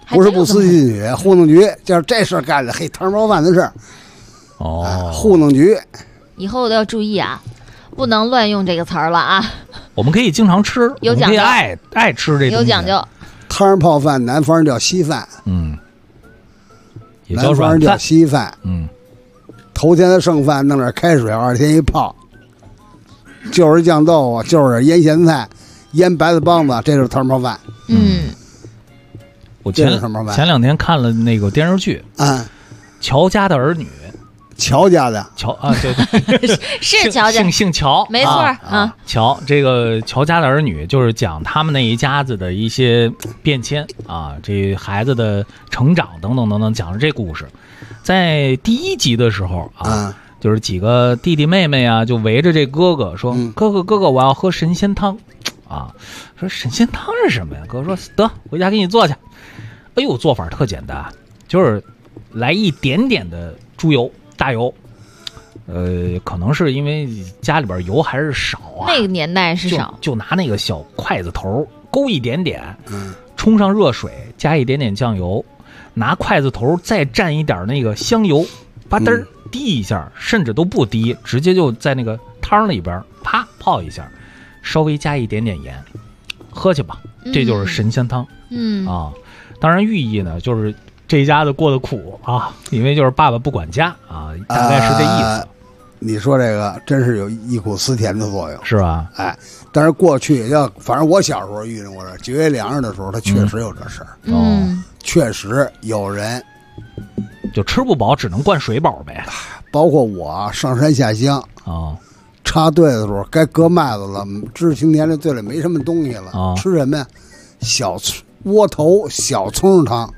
不是不思进取，糊弄局就是这事儿干的，嘿，汤包饭的事儿。糊弄局， 以后都要注意啊，不能乱用这个词儿了啊。 我们可以经常吃， 有讲究， 爱吃这东西， 有讲究。 汤泡饭，南方人叫稀饭， 也叫软饭， 南方人叫稀饭，头天的剩饭弄点开水，二天一泡，就是酱豆腐，就是腌咸菜，腌白菜帮子，这就是汤泡饭。 我前2天看了那个电视剧乔家的儿女。 乔家的对是乔家， 姓乔， 没错乔，这个乔家的儿女就是讲他们那一家子的一些变迁啊，这孩子的成长等等等等，讲了这故事。在第1集的时候就是几个弟弟妹妹啊，就围着这哥哥说：“哥哥，我要喝神仙汤啊！”说神仙汤是什么呀？哥哥说：“得，回家给你做去。”哎呦，做法特简单，就是来一点点的猪油。大油，可能是因为家里边油还是少啊。 那个年代是少， 就拿那个小筷子头勾一点点，冲上热水，加一点点酱油，拿筷子头再蘸一点那个香油，吧嘚滴一下，甚至都不滴，直接就在那个汤里边啪泡一下，稍微加一点点盐，喝去吧，这就是神仙汤。当然寓意呢就是。这一家子过得苦啊，因为就是爸爸不管家啊，大概是这意思。 你说这个真是有忆苦思甜的作用， 是吧？ 但是过去反正我小时候遇见过这节约粮食的时候，他确实有这事儿。确实有人就吃不饱，只能灌水饱呗。 包括我上山下乡插队的时候，该割麦子了，知识青年这队里没什么东西了，吃什么呀？窝头小葱汤。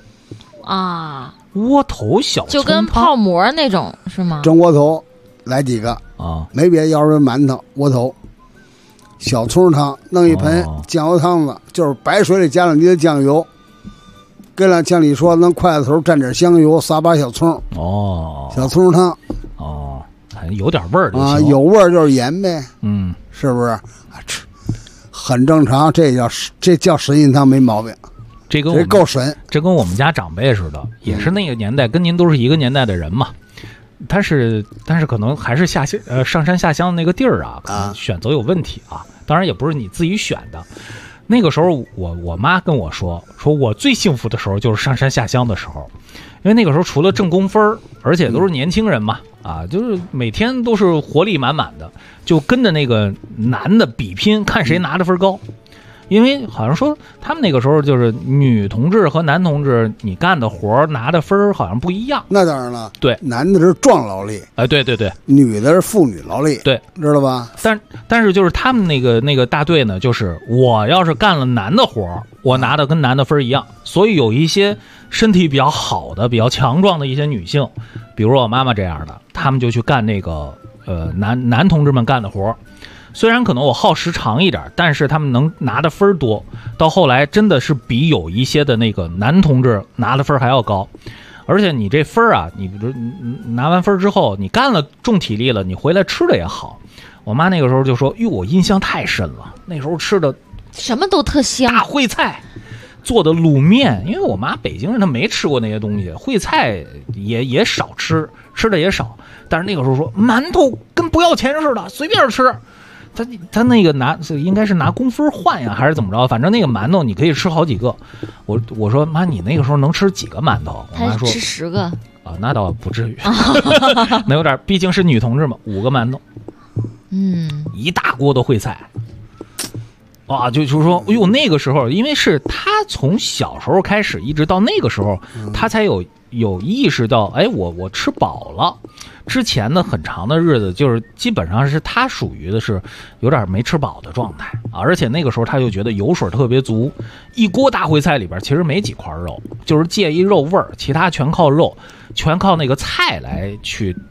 窝头小葱汤就跟泡馍那种是吗？ 蒸窝头来几个没别的，要是馒头窝头小葱汤，弄一盆酱油汤子，就是白水里加上你的酱油，跟了像你说弄筷子头蘸点香油，撒把小葱小葱汤有点味儿就行有味儿就是盐呗，是不是？吃很正常，这叫神仙汤没毛病。 这够神， 这跟我们家长辈似的，也是那个年代，跟您都是一个年代的人嘛。但是可能还是上山下乡的那个地儿可能选择有问题啊。当然也不是你自己选的。那个时候我妈跟我说我最幸福的时候就是上山下乡的时候，因为那个时候除了挣工分，而且都是年轻人嘛就是每天都是活力满满的，就跟着那个男的比拼，看谁拿的分高。因为好像说他们那个时候就是女同志和男同志，你干的活拿的分好像不一样。 那当然了， 对， 男的是壮劳力， 对， 女的是妇女劳力， 对， 知道吧？ 但是就是他们那个大队呢，就是我要是干了男的活，我拿的跟男的分一样，所以有一些身体比较好的、比较强壮的一些女性，比如我妈妈这样的，他们就去干那个男同志们干的活。虽然可能我耗时长一点，但是他们能拿的分多，到后来真的是比有一些的那个男同志拿的分还要高。而且你这分你比如拿完分之后，你干了重体力了，你回来吃的也好。我妈那个时候就说：“哟，我印象太深了，那时候吃的什么都特香， 大烩菜做的卤面，因为我妈北京人，她没吃过那些东西，烩菜也少吃的也少。但是那个时候说馒头跟不要钱似的，随便吃。”他那个应该是拿工分换呀，还是怎么着？反正那个馒头你可以吃好几个。我说妈，你那个时候能吃几个馒头？我妈说吃10个那倒不至于，那有点，毕竟是女同志嘛，5个馒头，一大锅的烩菜。就是说，哎呦，那个时候，因为是他从小时候开始，一直到那个时候，他才有意识到，哎，我吃饱了。之前的很长的日子，就是基本上是他属于的是有点没吃饱的状态而且那个时候他就觉得油水特别足，一锅大烩菜里边其实没几块肉，就是借一肉味儿，其他全靠肉，全靠那个菜来去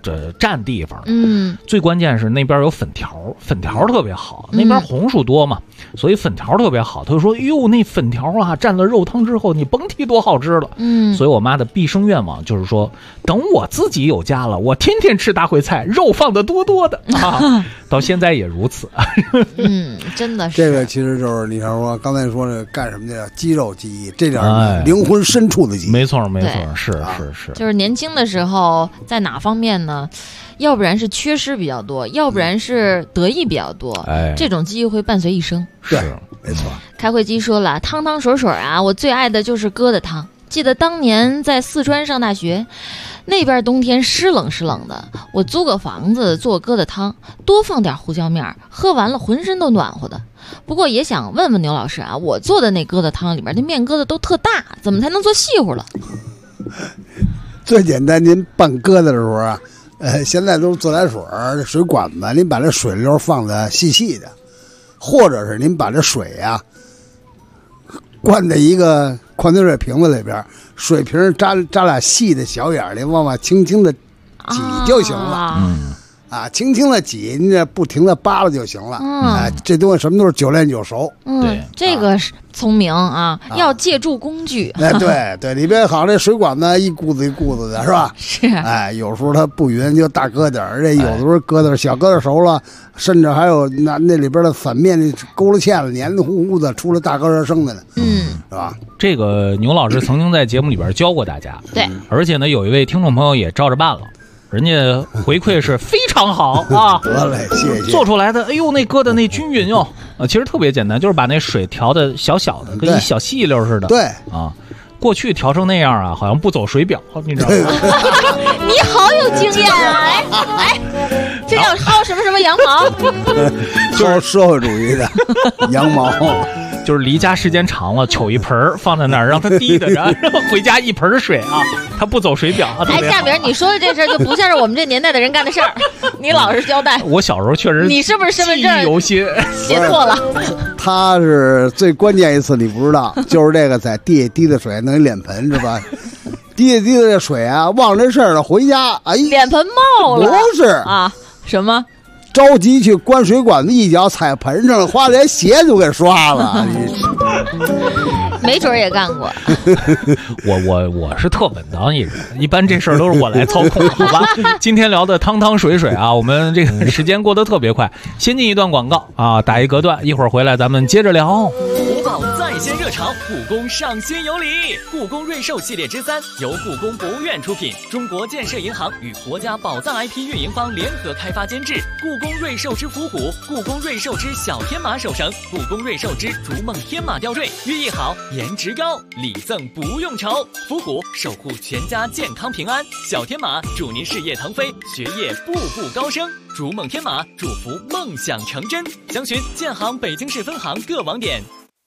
占地方。最关键是那边有粉条特别好，那边红薯多嘛，所以粉条特别好。他就说：“哟，那粉条啊，蘸了肉汤之后，你甭提多好吃了。”所以我妈的毕生愿望就是说，等我自己有家了，我天天吃大烩菜，肉放的多多的啊。到现在也如此。 真的是这个其实就是你看说刚才说这干什么的肌肉记忆，这点灵魂深处的记忆。 没错，是。 就是年轻的时候在哪方面呢？要不然是缺失比较多，要不然是得意比较多，这种记忆会伴随一生。 对，没错。 开会机说了，汤汤水水啊，我最爱的就是疙瘩汤。记得当年在四川上大学，那边冬天湿冷的，我租个房子做疙瘩汤，多放点胡椒面，喝完了浑身都暖和的。不过也想问问牛老师啊，我做的那疙瘩汤里面那面疙瘩都特大，怎么才能做细乎了？ 最简单，您拌疙瘩的时候啊，现在都是自来水管子，您把这水流放的细细的，或者是您把这水啊灌在一个矿泉水瓶子里边，水瓶扎俩细的小眼里，往往轻轻的挤就行了。轻轻的挤，你这不停的扒拉就行了。这东西什么都是9练9熟。 对，这个是聪明啊，要借助工具。 对，里边好像这水管子一股子一股子的，是吧？ 是。 有时候它不匀就大疙瘩，而且有的时候疙瘩小疙瘩熟了，甚至还有那里边的反面勾了芡了，黏糊糊的，出了大疙瘩生的呢。是吧？ 这个牛老师曾经在节目里边教过大家。 对。 而且呢，有一位听众朋友也照着办了。人家回馈是非常好啊！ 得嘞，谢谢。 做出来的，哎呦，那疙瘩那均匀哟！其实特别简单，就是把那水调的小小的，跟一小细溜似的。 对啊，过去调成那样啊，好像不走水表，你知道吗？ 你好有经验啊！这叫薅什么羊毛？ 就是社会主义的羊毛。 就是离家时间长了，取一盆放在那儿，让它滴的，然后回家一盆水啊，它不走水表。 夏明，你说的这事儿就不像是我们这年代的人干的事儿，你老实交代。 我小时候确实， 你是不是身份证犹新写错了？ 他是最关键一次，你不知道，就是这个在地下滴的水弄一脸盆是吧？滴的这水啊，忘这事儿了，回家哎， 脸盆冒了。 不是啊，什么？ 着急去关水管子，一脚踩盆上了，花连鞋都给刷了。 没准也干过。 我是特稳当一人，一般这事儿都是我来操控，好吧？今天聊的汤汤水水啊，我们这个时间过得特别快，先进一段广告啊，打一隔断，一会儿回来咱们接着聊。 国宝再现热潮，故宫上新有礼。故宫瑞兽系列之3由故宫博物院出品，中国建设银行与国家宝藏 IP 运营方联合开发监制。故宫瑞兽之伏虎，故宫瑞兽之小天马手绳，故宫瑞兽之逐梦天马吊坠，寓意好，颜值高，礼赠不用愁。伏虎守护全家健康平安，小天马祝您事业腾飞，学业步步高升。逐梦天马祝福梦想成真。详询建行北京市分行各网点。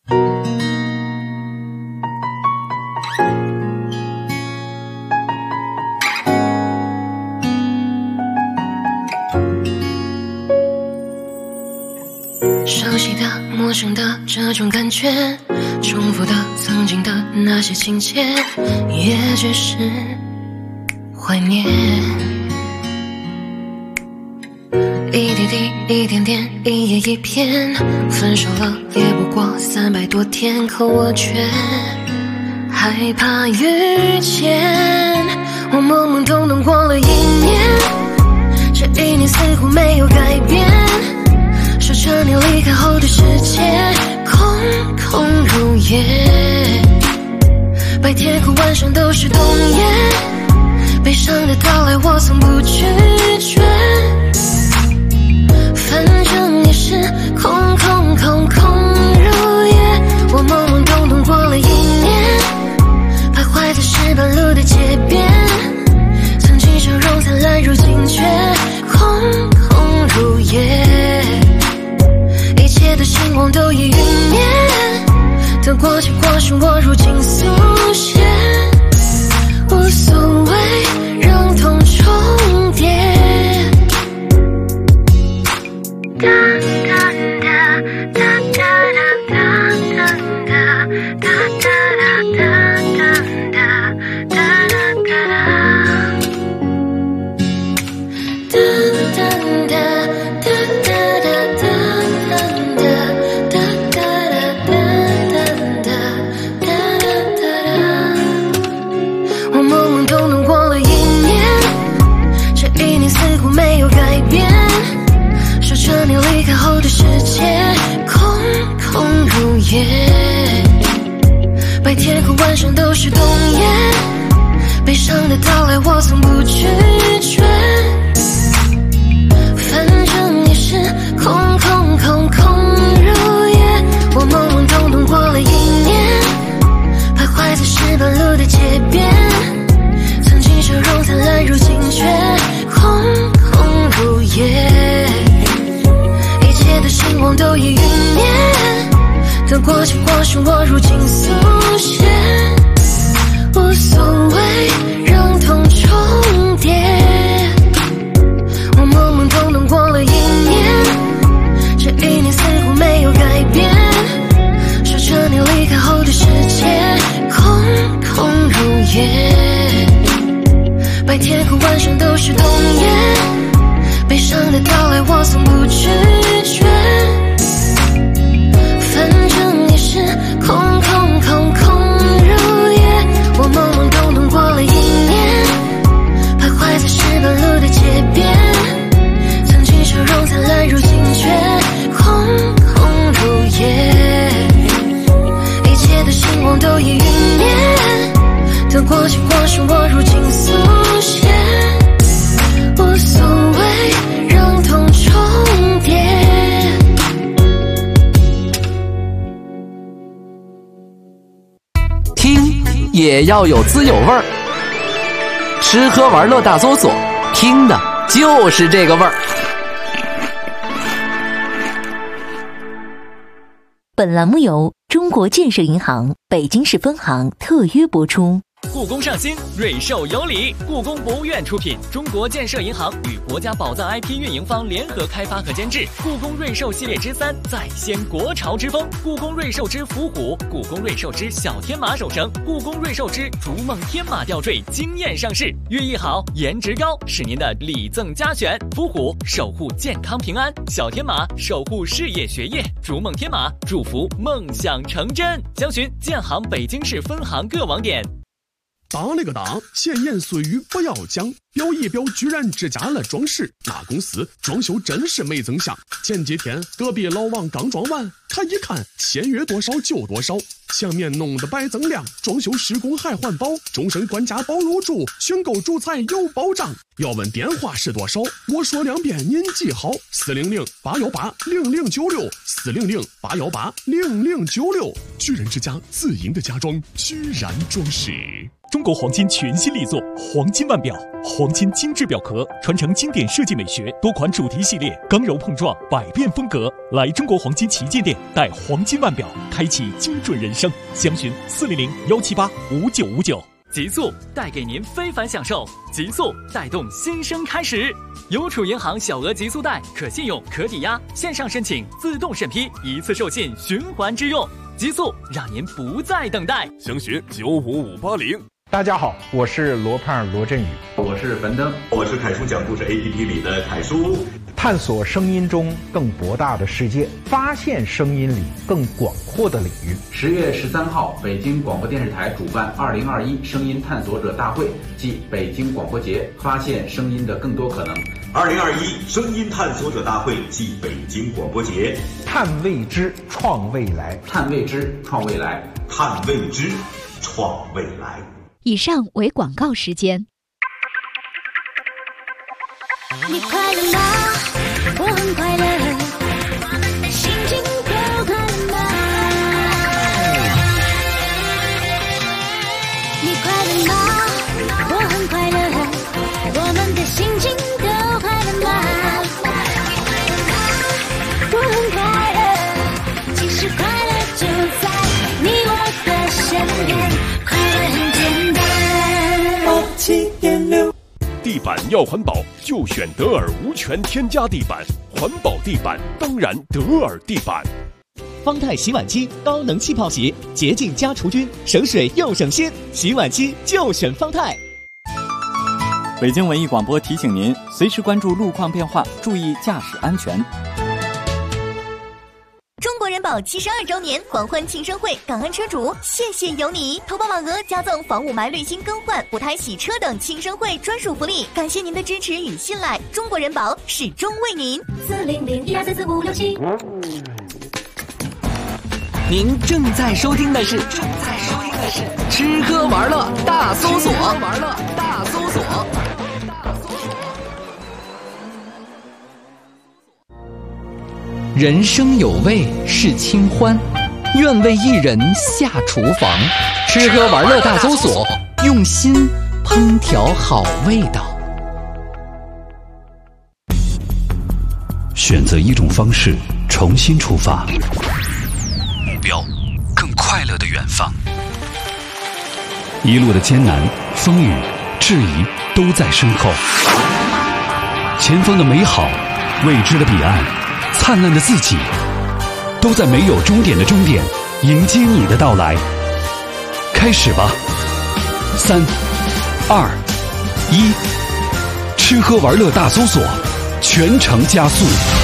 熟悉的、陌生的这种感觉，重复的、曾经的那些情节，也只是怀念。一滴滴，一点点，一页一篇，分手了也不过300多天，可我却害怕遇见。我懵懵懂懂过了1年，这1年似乎没有改变，说着你离开后的世界空空如也，白天和晚上都是冬夜，悲伤的到来我从不拒绝，反正也是空空空空如也。我懵懵懂懂过了1年，徘徊在石板路的街边，曾经笑容灿烂，如今却空空如也，一切的星光都已陨灭，得过且过是我如今速写，无所谓让痛重叠。 白天和晚上都是冬夜，悲伤的到来我从不拒绝，反正也是空空空空如也。我懵懵懂懂过了1年，徘徊在石板路的街边，曾经笑容灿烂，如今却空空如也。一切的星光都已陨灭，得过且过是我如今速写，无所谓让痛重叠。我懵懵懂懂过了1年，这1年似乎没有改变，说着你离开后的世界空空如也。白天和晚上都是冬夜，悲伤的到来我从不拒绝，反正也是空空空空如也。我懵懵懂懂过了1年，徘徊在石板路的街边，曾经笑容灿烂，如今却空空如也。一切的星光都已陨灭，得过且过是我如今速写，无所谓让痛重叠。 听也要有滋有味儿，吃喝玩乐大搜索，听的就是这个味儿。 本栏目由中国建设银行北京市分行特约播出。 故宫上新，瑞兽有礼。故宫博物院出品，中国建设银行与国家宝藏 IP 运营方联合开发和监制。故宫瑞兽系列之3，再掀国潮之风。故宫瑞兽之伏虎，故宫瑞兽之小天马手绳，故宫瑞兽之逐梦天马吊坠惊艳上市。寓意好，颜值高，是您的礼赠佳选。伏虎守护健康平安，小天马守护事业学业，逐梦天马祝福梦想成真。详询建行北京市分行各网点。 当了个当，闲言碎语不要讲，表一表居然只加了装饰，那公司装修真是没增项。前几天隔壁老王刚装完，他一看签约多少就多少，墙面弄得白锃亮，装修施工还环保，终身管家包入住，选购主材有保障。要问电话是多少，我说2遍您记好：400-818-0096，400-818-0096。居然之家自营的家装，居然装饰。 中国黄金全新力作黄金腕表，黄金精致表壳，传承经典设计美学，多款主题系列，刚柔碰撞，百变风格。来中国黄金旗舰店，带黄金腕表，开启精准人生。详询400-178-5959。 极速带给您非凡享受，极速带动新生开始。邮储银行小额极速贷，可信用可抵押，线上申请自动审批，一次授信循环支用。极速让您不再等待。 详询95580。 大家好，我是罗胖罗振宇， 我是樊登， 我是凯叔讲故事 APP 里的凯叔。 探索声音中更博大的世界，发现声音里更广阔的领域。 10月13号，北京广播电视台主办2021声音探索者大会暨北京广播节，发现声音的更多可能。 2021声音探索者大会暨北京广播节， 探未知，创未来， 探未知，创未来， 探未知，创未来。 以上为广告时间。 你快乐吗？我很快乐，心情都快乐吗？你快乐吗？我很快乐，我们的心情都快乐吗？我很快乐，其实快乐就在你我的身边，快乐很简单。87.6 地板要环保，就选德尔无醛添加地板，环保地板当然德尔地板。 方太洗碗机高能气泡洗，洁净加除菌，省水又省心，洗碗机就选方太。 北京文艺广播提醒您，随时关注路况变化，注意驾驶安全。 中国人保72周年狂欢庆生会，感恩车主，谢谢有你！投保满额加赠防雾霾滤芯更换、补胎洗车等庆生会专属福利，感谢您的支持与信赖，中国人保始终为您。 400-1234567。 您正在收听的是吃喝玩乐大搜索。人生有味是清欢，愿为一人下厨房。吃喝玩乐大搜索，用心烹调好味道。 选择一种方式，重新出发，目标更快乐的远方。一路的艰难、风雨、质疑都在身后，前方的美好、未知的彼岸、灿烂的自己，都在没有终点的终点迎接你的到来。开始吧，3、2、1，吃喝玩乐大搜索，全程加速。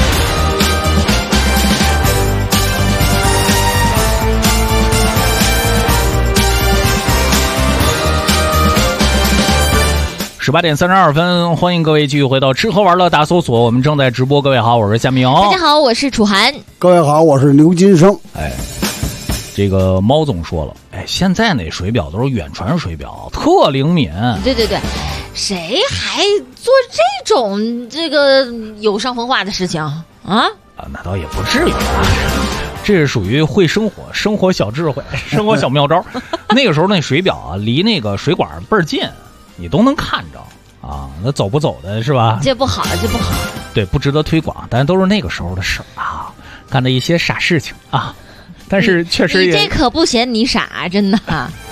18点32分，欢迎各位继续回到吃喝玩乐大搜索，我们正在直播。各位好，我是夏明。 大家好，我是楚涵。 各位好，我是刘金生。 这个猫总说了，现在那水表都是远传水表，特灵敏。 对，谁还做这种有伤风化的事情啊？ 那倒也不至于吧。这是属于会生活小智慧，生活小妙招。那个时候那水表啊，离那个水管倍儿近，你都能看着啊。那走不走的是吧？ 这不好。 对，不值得推广，但都是那个时候的事啊，干的一些傻事情啊。但是确实你这可不嫌你傻，真的。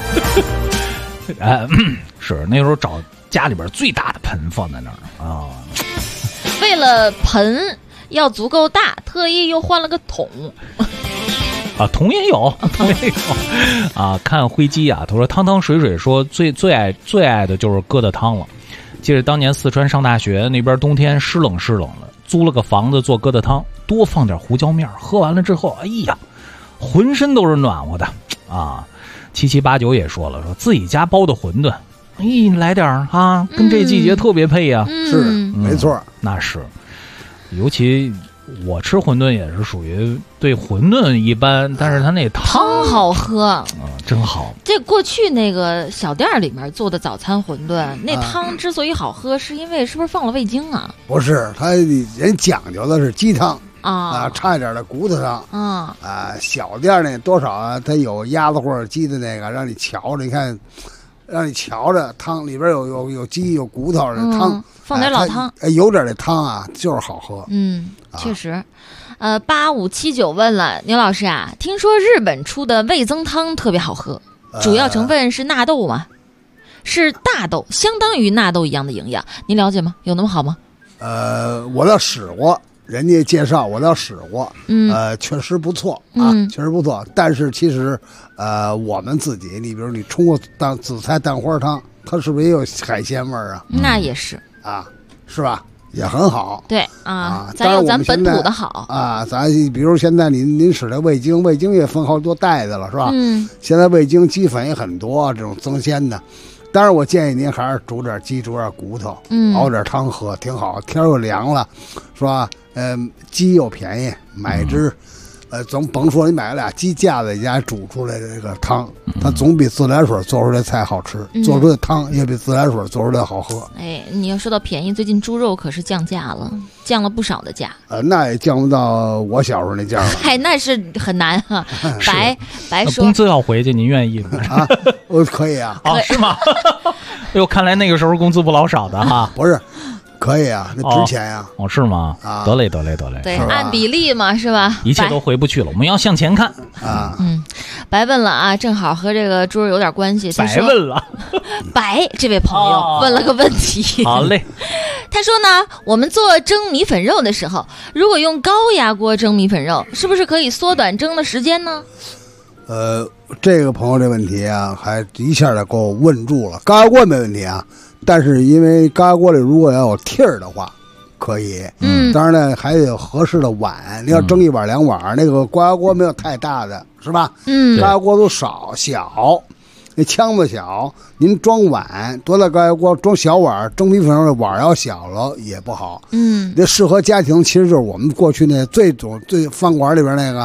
是那时候找家里边最大的盆放在那儿啊。 为了盆要足够大，特意又换了个桶。 啊，桶也有啊。看灰鸡啊，他说汤汤水水说最爱的就是疙瘩汤了。记得当年四川上大学那边冬天湿冷了，租了个房子做疙瘩汤，多放点胡椒面，喝完了之后，哎呀，浑身都是暖和的啊。7789也说了，说自己家包的馄饨，来点啊，跟这季节特别配呀。 是，没错， 那是，尤其。我吃馄饨也是属于对馄饨一般，但是它那汤好喝， 真好。 这过去那个小店里面做的早餐馄饨，那汤之所以好喝，是因为是不是放了味精啊？ 不是，他人讲究的是鸡汤啊，差一点的骨头汤小店呢多少啊，它有鸭子或者鸡的那个，让你瞧着，你看，让你瞧着汤里边有鸡有骨头的汤。 放点老汤， 有点的汤啊，就是好喝。 确实。8579问了牛老师啊，听说日本出的味增汤特别好喝，主要成分是纳豆吗？是大豆，相当于纳豆一样的营养，您了解吗？有那么好吗？ 我倒使过，人家介绍我倒使过，确实不错啊，确实不错。但是其实，我们自己，你比如你冲过紫菜蛋花汤，它是不是也有海鲜味儿啊？ 那也是。 是吧？也很好。 对咱有咱本土的好啊。咱比如现在您使的味精也分好多袋子了，是吧？现在味精鸡粉也很多，这种增鲜的。当然，我建议您还是煮点鸡，煮点骨头，熬点汤喝，挺好。天又凉了，是吧？鸡又便宜，买一只。总甭说你买了俩鸡架在家煮出来的这个汤，它总比自来水做出来菜好吃，做出来的汤也比自来水做出来好喝。 你要说到便宜，最近猪肉可是降价了，降了不少的价。 那也降不到我小时候那价了。 那是很难啊。白说。 工资要回去，您愿意吗？ 我可以啊。 是吗？哎呦，看来那个时候工资不老少的哈。 不是。可以啊，那值钱呀！ 是吗？得嘞。 对，按比例嘛，是吧？ 一切都回不去了，我们要向前看啊。 白问了啊，正好和这个猪肉有点关系。 白问了， 这位朋友问了个问题。 好嘞， 他说呢，我们做蒸米粉肉的时候，如果用高压锅蒸米粉肉，是不是可以缩短蒸的时间呢？ 这个朋友这问题啊，还一下就给我问住了。高压锅没问题啊。但是因为高压锅里如果要有屉儿的话，可以。当然呢，还得有合适的碗。你要蒸1碗2碗，那个高压锅没有太大的，是吧？高压锅都小，那腔子小，您装碗多大高压锅装小碗，蒸米粉的碗要小了也不好。那适合家庭，其实就是我们过去那最饭馆里边那个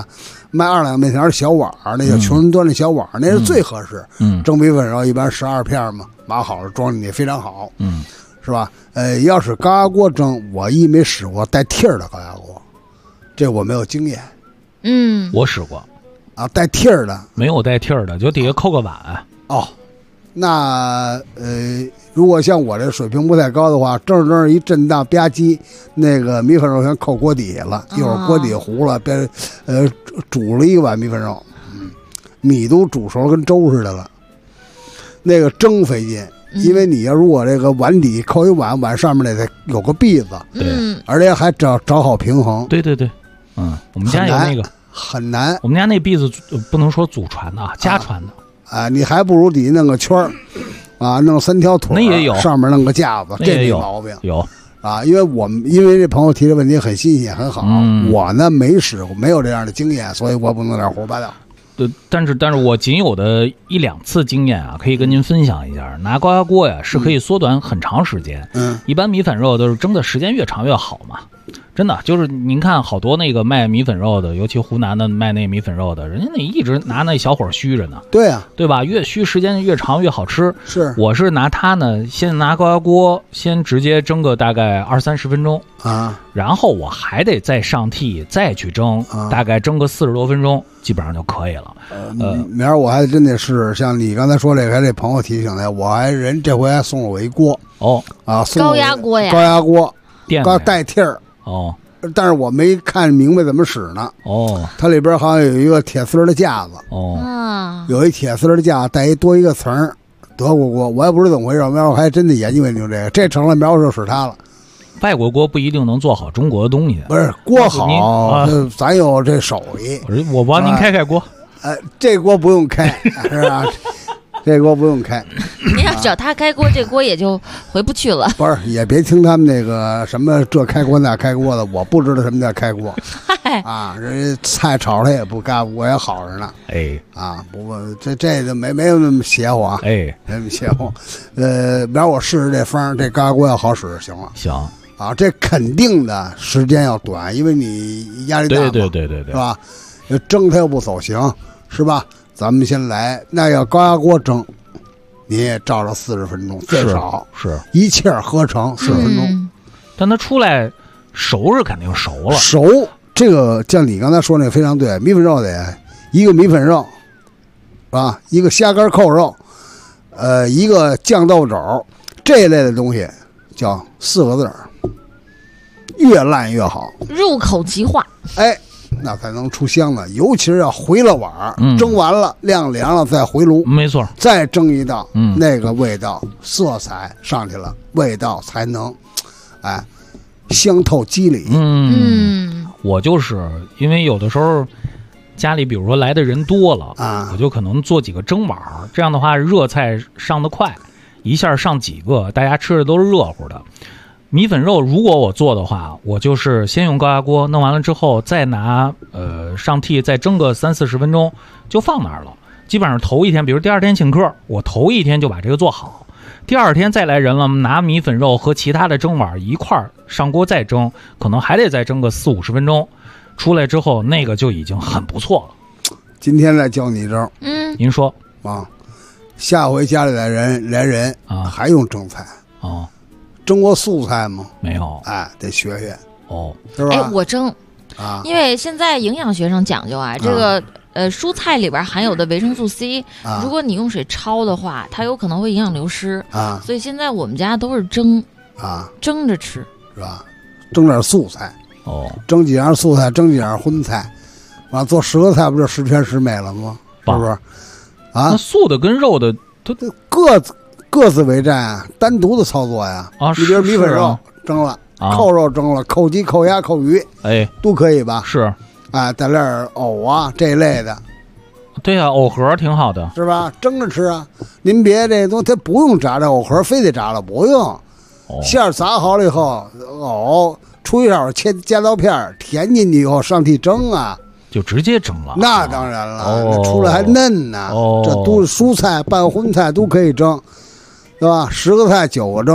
卖2两面条的小碗，那叫穷人端的小碗，那是最合适。蒸米粉肉一般12片嘛，码好了装进去非常好。是吧？要是高压锅蒸，我没使过带屉儿的高压锅，这我没有经验。 我使过啊，带屉儿的没有带屉儿的，就底下扣个碗。 哦，那如果像我这水平不太高的话，正一震荡吧唧，那个米粉肉全扣锅底下了，一会儿锅底糊了，煮了一碗米粉肉，米都煮熟跟粥似的了，那个蒸费劲。因为你要如果这个碗底扣一碗，碗上面得有个篦子，而且还找好平衡。 对，我们家有那个很难。 我们家那篦子不能说祖传的啊，家传的。 你还不如底下弄个圈儿，弄3条腿， 那也有， 上面弄个架子，这没毛病。 有因为这朋友提的问题很新鲜很好，我呢没使过，没有这样的经验，所以我不能点胡说八道。 但是我仅有的1、2次经验啊，可以跟您分享一下。拿高压锅呀，是可以缩短很长时间。一般米粉肉都是蒸的时间越长越好嘛。真的就是您看好多那个卖米粉肉的，尤其湖南的卖那米粉肉的，人家那一直拿那小火虚着呢。 对啊， 对吧？越虚时间越长越好吃。 是， 我是拿它呢，先拿高压锅先直接蒸个大概20-30分钟啊， 然后我还得再上屉再去蒸，大概蒸个40多分钟，基本上就可以了。 明儿我还真得是像你刚才说这个，还这朋友提醒的，这回还送了我一锅送高压锅呀， 高压锅， 高带屉儿。但是我没看明白怎么使呢。它里边好像有一个铁丝的架子。有一铁丝的架带多一个层儿，德国锅，我也不知道怎么回事，苗我还真的研究研究这个，这成了苗就使它了。 外国锅不一定能做好中国的东西， 不是锅好，咱有这手艺。 我帮您开锅。 这锅不用开，是吧？这锅不用开。 您要找他开锅，这锅也就回不去了。 不是，也别听他们那个什么这开锅那开锅的，我不知道什么叫开锅。人家菜炒他也不干，我也好着呢。不，这就没有那么邪乎啊。没那么邪乎。明儿我试试这方，这高压锅要好使行了。 行。 这肯定的时间要短，因为你压力大嘛。 对， 是吧？蒸它又不走形，是吧？咱们先来，那要高压锅蒸，你也照着40分钟，最少是一气儿合成40分钟。 但它出来熟是肯定熟了。 熟，这个像你刚才说那个非常对，米粉肉得一个米粉肉，一个虾干扣肉，一个酱豆肘，这一类的东西叫4个字儿，越烂越好， 入口即化。 那才能出香呢，尤其是要回了碗，蒸完了晾凉了再回炉， 没错， 再蒸一道，那个味道色彩上去了，味道才能香透肌理。 我就是因为有的时候家里比如说来的人多了我就可能做几个蒸碗，这样的话热菜上得快，一下上几个，大家吃的都是热乎的。米粉肉如果我做的话，我就是先用高压锅弄完了之后，再拿上屉再蒸个30-40分钟就放那儿了。基本上头一天，比如第2天请客，我头一天就把这个做好，第2天再来人了，拿米粉肉和其他的蒸碗一块儿上锅再蒸，可能还得再蒸个40-50分钟，出来之后那个就已经很不错了。 今天再教你一招， 您说下回家里来人还用蒸菜蒸过素菜吗？ 没有。 得学学是吧？ 我蒸因为现在营养学上讲究这个蔬菜里边含有的维生素 C，如果你用水焯的话，它有可能会营养流失所以现在我们家都是蒸蒸着吃， 是吧？蒸点素菜蒸几样素菜，蒸几样荤菜，完了做10个菜不就十全十美了吗？是不是？ 那素的跟肉的它各自为战单独的操作呀。你比如米粉肉蒸了，扣肉蒸了，扣鸡、扣鸭、扣鱼，都可以吧？ 是， 带点藕这一类的。 对呀，藕盒挺好的， 是吧？蒸着吃啊。您别这东西，它不用炸，这藕盒非得炸了，不用。馅儿炸好了以后，藕出一勺切加刀片，填进去以后上屉蒸就直接蒸了。 那当然了，出来还嫩呢。这都是蔬菜拌荤菜都可以蒸。对吧？10个菜9个蒸，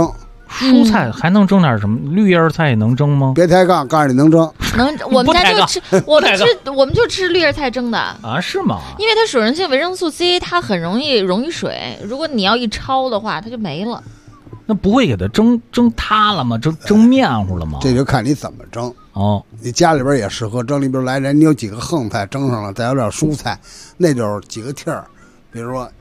蔬菜还能蒸点什么？绿叶菜也能蒸吗？ 别抬杠，告诉你能蒸。 能，我们家就吃，我们就吃绿叶菜蒸的啊？是吗？ 因为它水溶性维生素 C， 它很容易水，如果你要一焯的话，它就没了。 那不会给它蒸塌了吗？蒸面糊了吗？ 这就看你怎么蒸哦。 你家里边也适合蒸，里边来人，你有几个横菜蒸上了，再有点蔬菜，那就是几个屉儿。比如说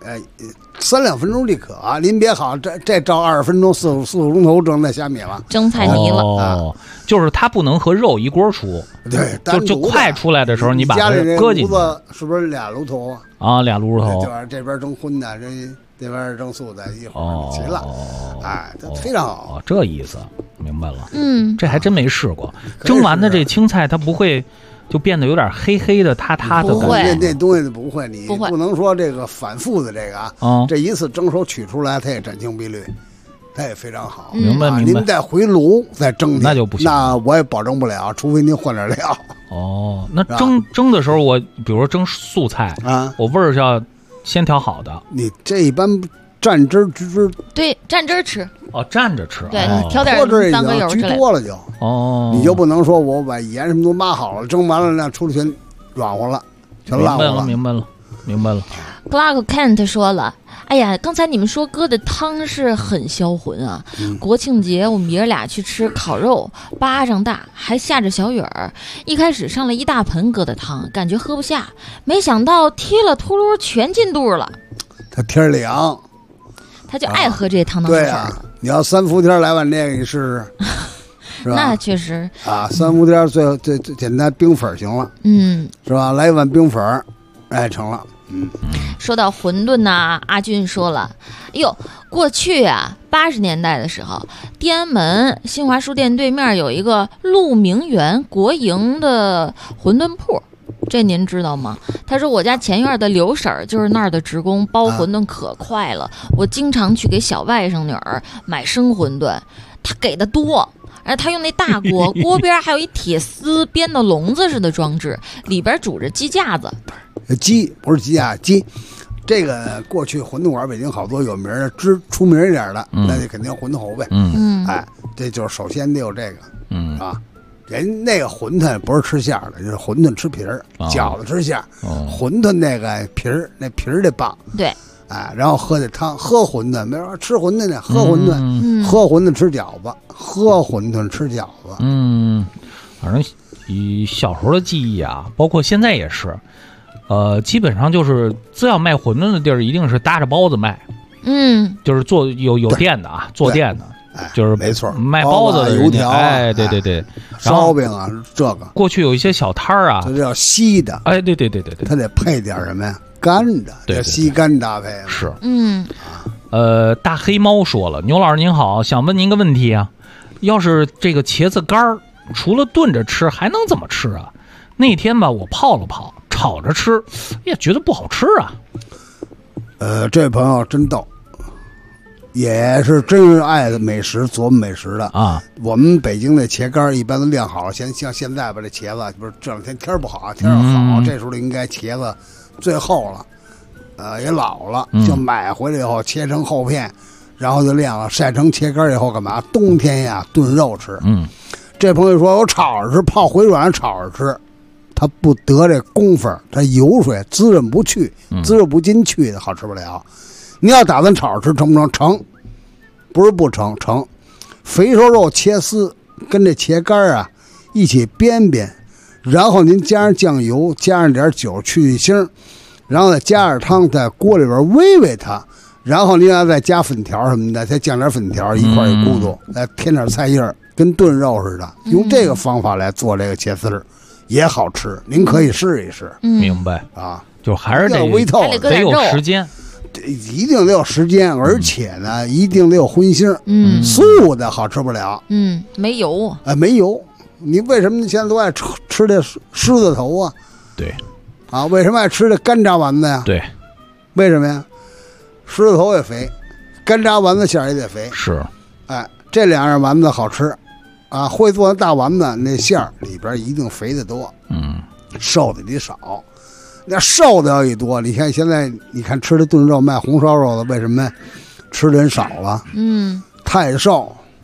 ，3-2分钟即可啊。您别好，这照20分钟4-5个钟头蒸那虾米了， 蒸菜泥了。 哦，就是它不能和肉一锅出， 对， 就快出来的时候，你把它搁进去。 是不是俩炉头啊？ 啊，2炉头， 就是这边蒸荤的，这边蒸素的，一会儿齐了。哎，这非常好。 这意思明白了。 这还真没试过。蒸完的这青菜，它不会就变得有点黑黑的、塌塌的感觉。 那东西不会，你不能说这个反复的这个啊。这一次蒸熟取出来，它也斩青碧绿，它也非常好。 明白。 您再回炉再蒸， 那就不行。 那我也保证不了，除非您换点料。 哦，那蒸的时候，我比如说蒸素菜啊，我味儿是要先调好的。 你这一般蘸汁儿对，蘸汁儿吃。 哦，蘸着吃。 对，你调点3个油之类的。 多了就哦， 你就不能说我把盐什么都码好了，蒸完了那出来全软和了，全烂了。 明白了。 Clark Kent 说了，哎呀，刚才你们说哥的汤是很销魂啊。国庆节我们爷俩去吃烤肉，巴掌大，还下着小雨儿。一开始上了一大盆哥的汤，感觉喝不下，没想到贴了秃噜全进肚了。 他天凉， 他就爱喝这汤当水。对啊，你要3伏天来碗这个你试试，是吧？ 那确实啊，3伏天最简单，冰粉行了，是吧？来一碗冰粉，哎，成了。 说到馄饨呐，阿军说了，哎呦，过去啊，80年代的时候，天安门新华书店对面有一个鹿鸣园国营的馄饨铺。这您知道吗？他说我家前院的刘婶儿就是那儿的职工，包馄饨可快了。我经常去给小外甥女儿买生馄饨，他给的多，而他用那大锅，锅边还有一铁丝编的笼子似的装置，里边煮着鸡架子。 鸡不是鸡啊，鸡。这个过去馄饨馆北京好多有名的，出名一点的，那就肯定馄饨侯呗。哎，这就是首先得有这个，啊。人那个馄饨不是吃馅儿的，就是馄饨吃皮儿，饺子吃馅儿，馄饨那个皮儿，那皮儿得棒。 对， 哎，然后喝这汤，喝馄饨，没说吃馄饨呢，喝馄饨，喝馄饨吃饺子，喝馄饨吃饺子。 反正以小时候的记忆啊，包括现在也是，基本上就是只要卖馄饨的地儿，一定是搭着包子卖。就是做有店的啊，做店的。就是没错， 卖包子、 油条， 哎，对， 烧饼啊，这个过去有一些小摊儿啊， 这叫稀的， 哎，对， 它得配点什么呀？干的， 对， 稀干搭配是，大黑猫说了，牛老师您好，想问您个问题啊，要是这个茄子干儿，除了炖着吃，还能怎么吃啊？那天吧，我泡了泡，炒着吃，也觉得不好吃啊。 这位朋友真逗。也是真爱美食，琢磨美食的啊。我们北京的茄干一般都晾好了，像现在吧，这茄子不是这两天天不好啊，天好，这时候应该茄子最厚了，也老了，就买回来以后切成厚片，然后就晾了，晒成茄干以后干嘛？冬天呀炖肉吃。这朋友说我炒着吃，泡回软炒着吃，他不得这功夫，他油水滋润不去，滋润不进去的，好吃不了。你要打算炒着吃成不成？成，不是不成，成。肥瘦肉切丝，跟这茄干啊一起煸煸，然后您加上酱油，加上点酒去腥，然后再加点汤，在锅里边煨煨它，然后您要再加粉条什么的，再酱点粉条一块一咕嘟，再添点菜叶，跟炖肉似的。用这个方法来做这个茄丝儿也好吃，您可以试一试。 明白啊， 就还是得微透， 得有时间。 一定得有时间，而且呢，一定得有荤腥。素的好吃不了。 没油。 没油。你为什么现在都爱吃这狮子头啊？ 对。 啊，为什么爱吃这干炸丸子呀？ 对。 为什么呀？狮子头也肥，干炸丸子馅儿也得肥。 是。 哎，这两样丸子好吃，啊，会做的大丸子那馅儿里边一定肥的多。瘦的得少。那瘦的要一多，你看现在你看吃的炖肉卖红烧肉的，为什么吃的人少了？太瘦，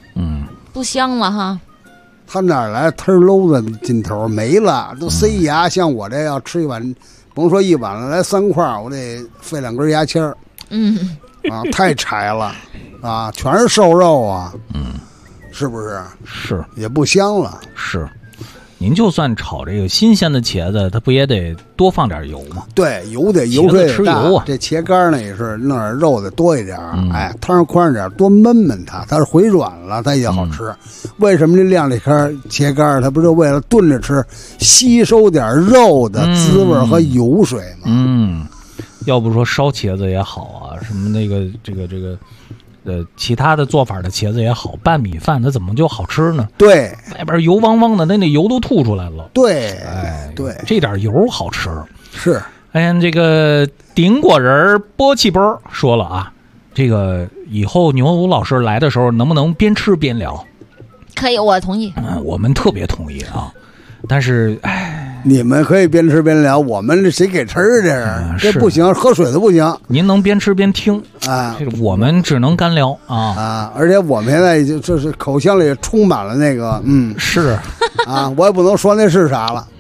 不香了哈。 他哪来忒搂的劲头没了，都塞牙。像我这要吃一碗，甭说一碗了，来3块，我得费2根牙签儿。太柴了啊，全是瘦肉啊。是不是？ 是， 也不香了。 是。您就算炒这个新鲜的茄子，它不也得多放点油吗？ 对，油得油水吃油啊。 这茄干呢也是弄点肉的多一点，汤上宽点，多焖焖它，它是回软了，它也好吃。为什么这晾这颗茄干？它不是为了炖着吃，吸收点肉的滋味和油水吗？ 要不说烧茄子也好啊，什么那个这个。其他的做法的茄子也好，拌米饭它怎么就好吃呢？ 对， 外边油汪汪的，那油都吐出来了。 对， 对，这点油好吃。 是， 这个顶果仁波气波说了啊，这个以后牛武老师来的时候，能不能边吃边聊？ 可以，我同意。 我们特别同意啊，但是你们可以边吃边聊，我们这谁给吃这不行，喝水都不行。 您能边吃边听啊， 我们只能干聊啊。而且我们现在就是口腔里充满了那个是啊，我也不能说那是啥了。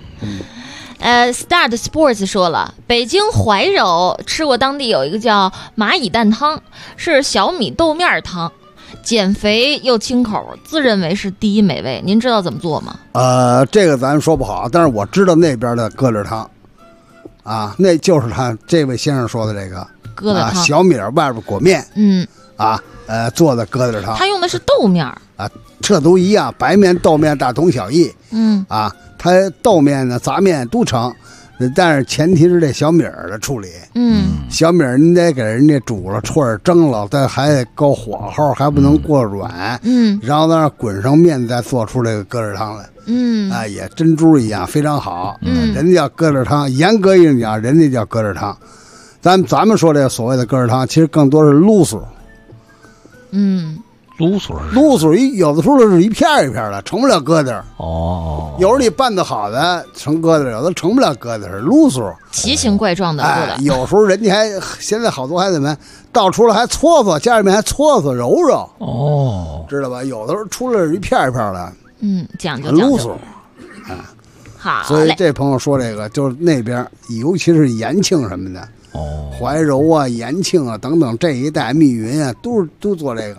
Start Sports 说了，北京怀柔吃过当地有一个叫蚂蚁蛋汤，是小米豆面汤。减肥又清口，自认为是第一美味。您知道怎么做吗？ 这个咱说不好，但是我知道那边的疙瘩汤，啊，那就是他这位先生说的这个疙瘩汤， 小米外边裹面，做的疙瘩汤。 他用的是豆面啊，这都一样，白面、豆面大同小异。他豆面呢、杂面都成。但是前提是这小米的处理，小米你得给人家煮了、或者蒸了，但还得高火候，还不能过软，然后在那滚上面，再做出这个疙瘩汤来，也珍珠一样，非常好，人家叫疙瘩汤，严格意义讲，人家叫疙瘩汤，咱们说这个所谓的疙瘩汤，其实更多是卤素，卤素有的时候是一片一片的，成不了疙瘩。有时候你拌的好的成疙瘩，有的成不了疙瘩，是卤素， 奇形怪状的做的。 有时候人家现在好多还怎么倒出来还搓搓，家里面还搓搓揉揉，知道吧？有的时候出来是一片一片的， 讲究卤素。 好， 所以这朋友说这个就是那边，尤其是延庆什么的，怀柔啊、延庆啊等等这一带，密云啊，都做这个。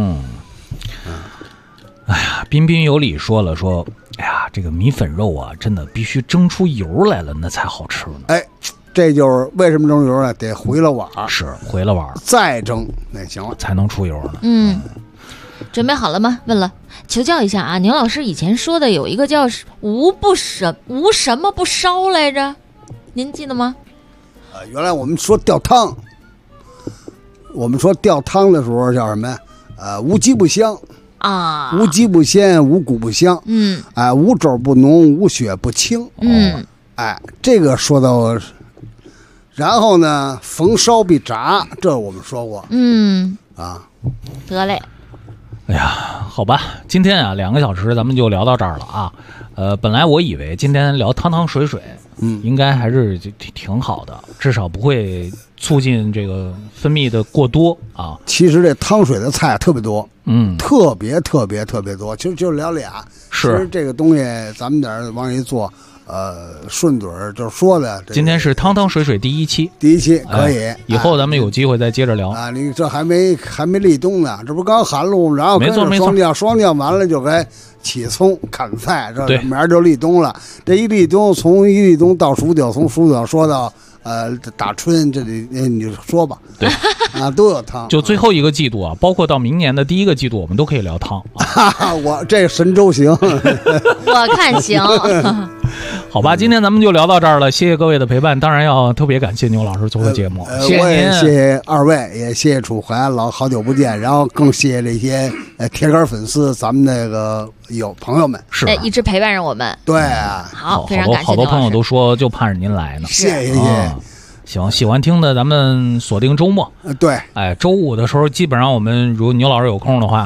哎呀，彬彬有礼说了，说，哎呀，这个米粉肉啊，真的必须蒸出油来了，那才好吃呢。 这就是为什么蒸油呢？得回了碗， 是回了碗再蒸那行了， 才能出油呢。 准备好了吗？问了，求教一下啊，牛老师以前说的有一个叫无什么不烧来着，您记得吗？ 原来我们说吊汤，我们说吊汤的时候叫什么呀？无鸡不香啊， 无鸡不鲜，无骨不香，无肘不浓，无血不清，这个说到，然后呢，逢烧必炸，这我们说过， 得嘞。 哎呀，好吧，今天啊2个小时咱们就聊到这儿了啊。本来我以为今天聊汤汤水水，应该还是挺好的，至少不会促进这个分泌的过多啊。 其实这汤水的菜特别多，特别多。其实就聊俩，其实这个东西咱们点往一做，顺嘴就是说的。 今天是汤汤水水第一期可以， 以后咱们有机会再接着聊啊。你这还没立冬呢，这不刚寒露，然后跟着霜降完了就该起葱砍菜，这明儿就立冬了。这一立冬，从一立冬到数九，从数九说到打春，这里你就说吧。 对都有汤。 就最后一个季度啊，包括到明年的第1个季度，我们都可以聊汤。 我这神州行， 我看行。 好吧，今天咱们就聊到这儿了，谢谢各位的陪伴，当然要特别感谢牛老师做的节目，谢谢您， 谢谢二位，也谢谢楚怀好久不见，然后更谢谢这些铁杆粉丝，咱们那个有朋友们是一直陪伴着我们。 对， 好，非常感谢好多朋友都说就盼着您来呢， 谢谢。 行，喜欢听的咱们锁定周末。 对， 周五的时候，基本上我们如果牛老师有空的话，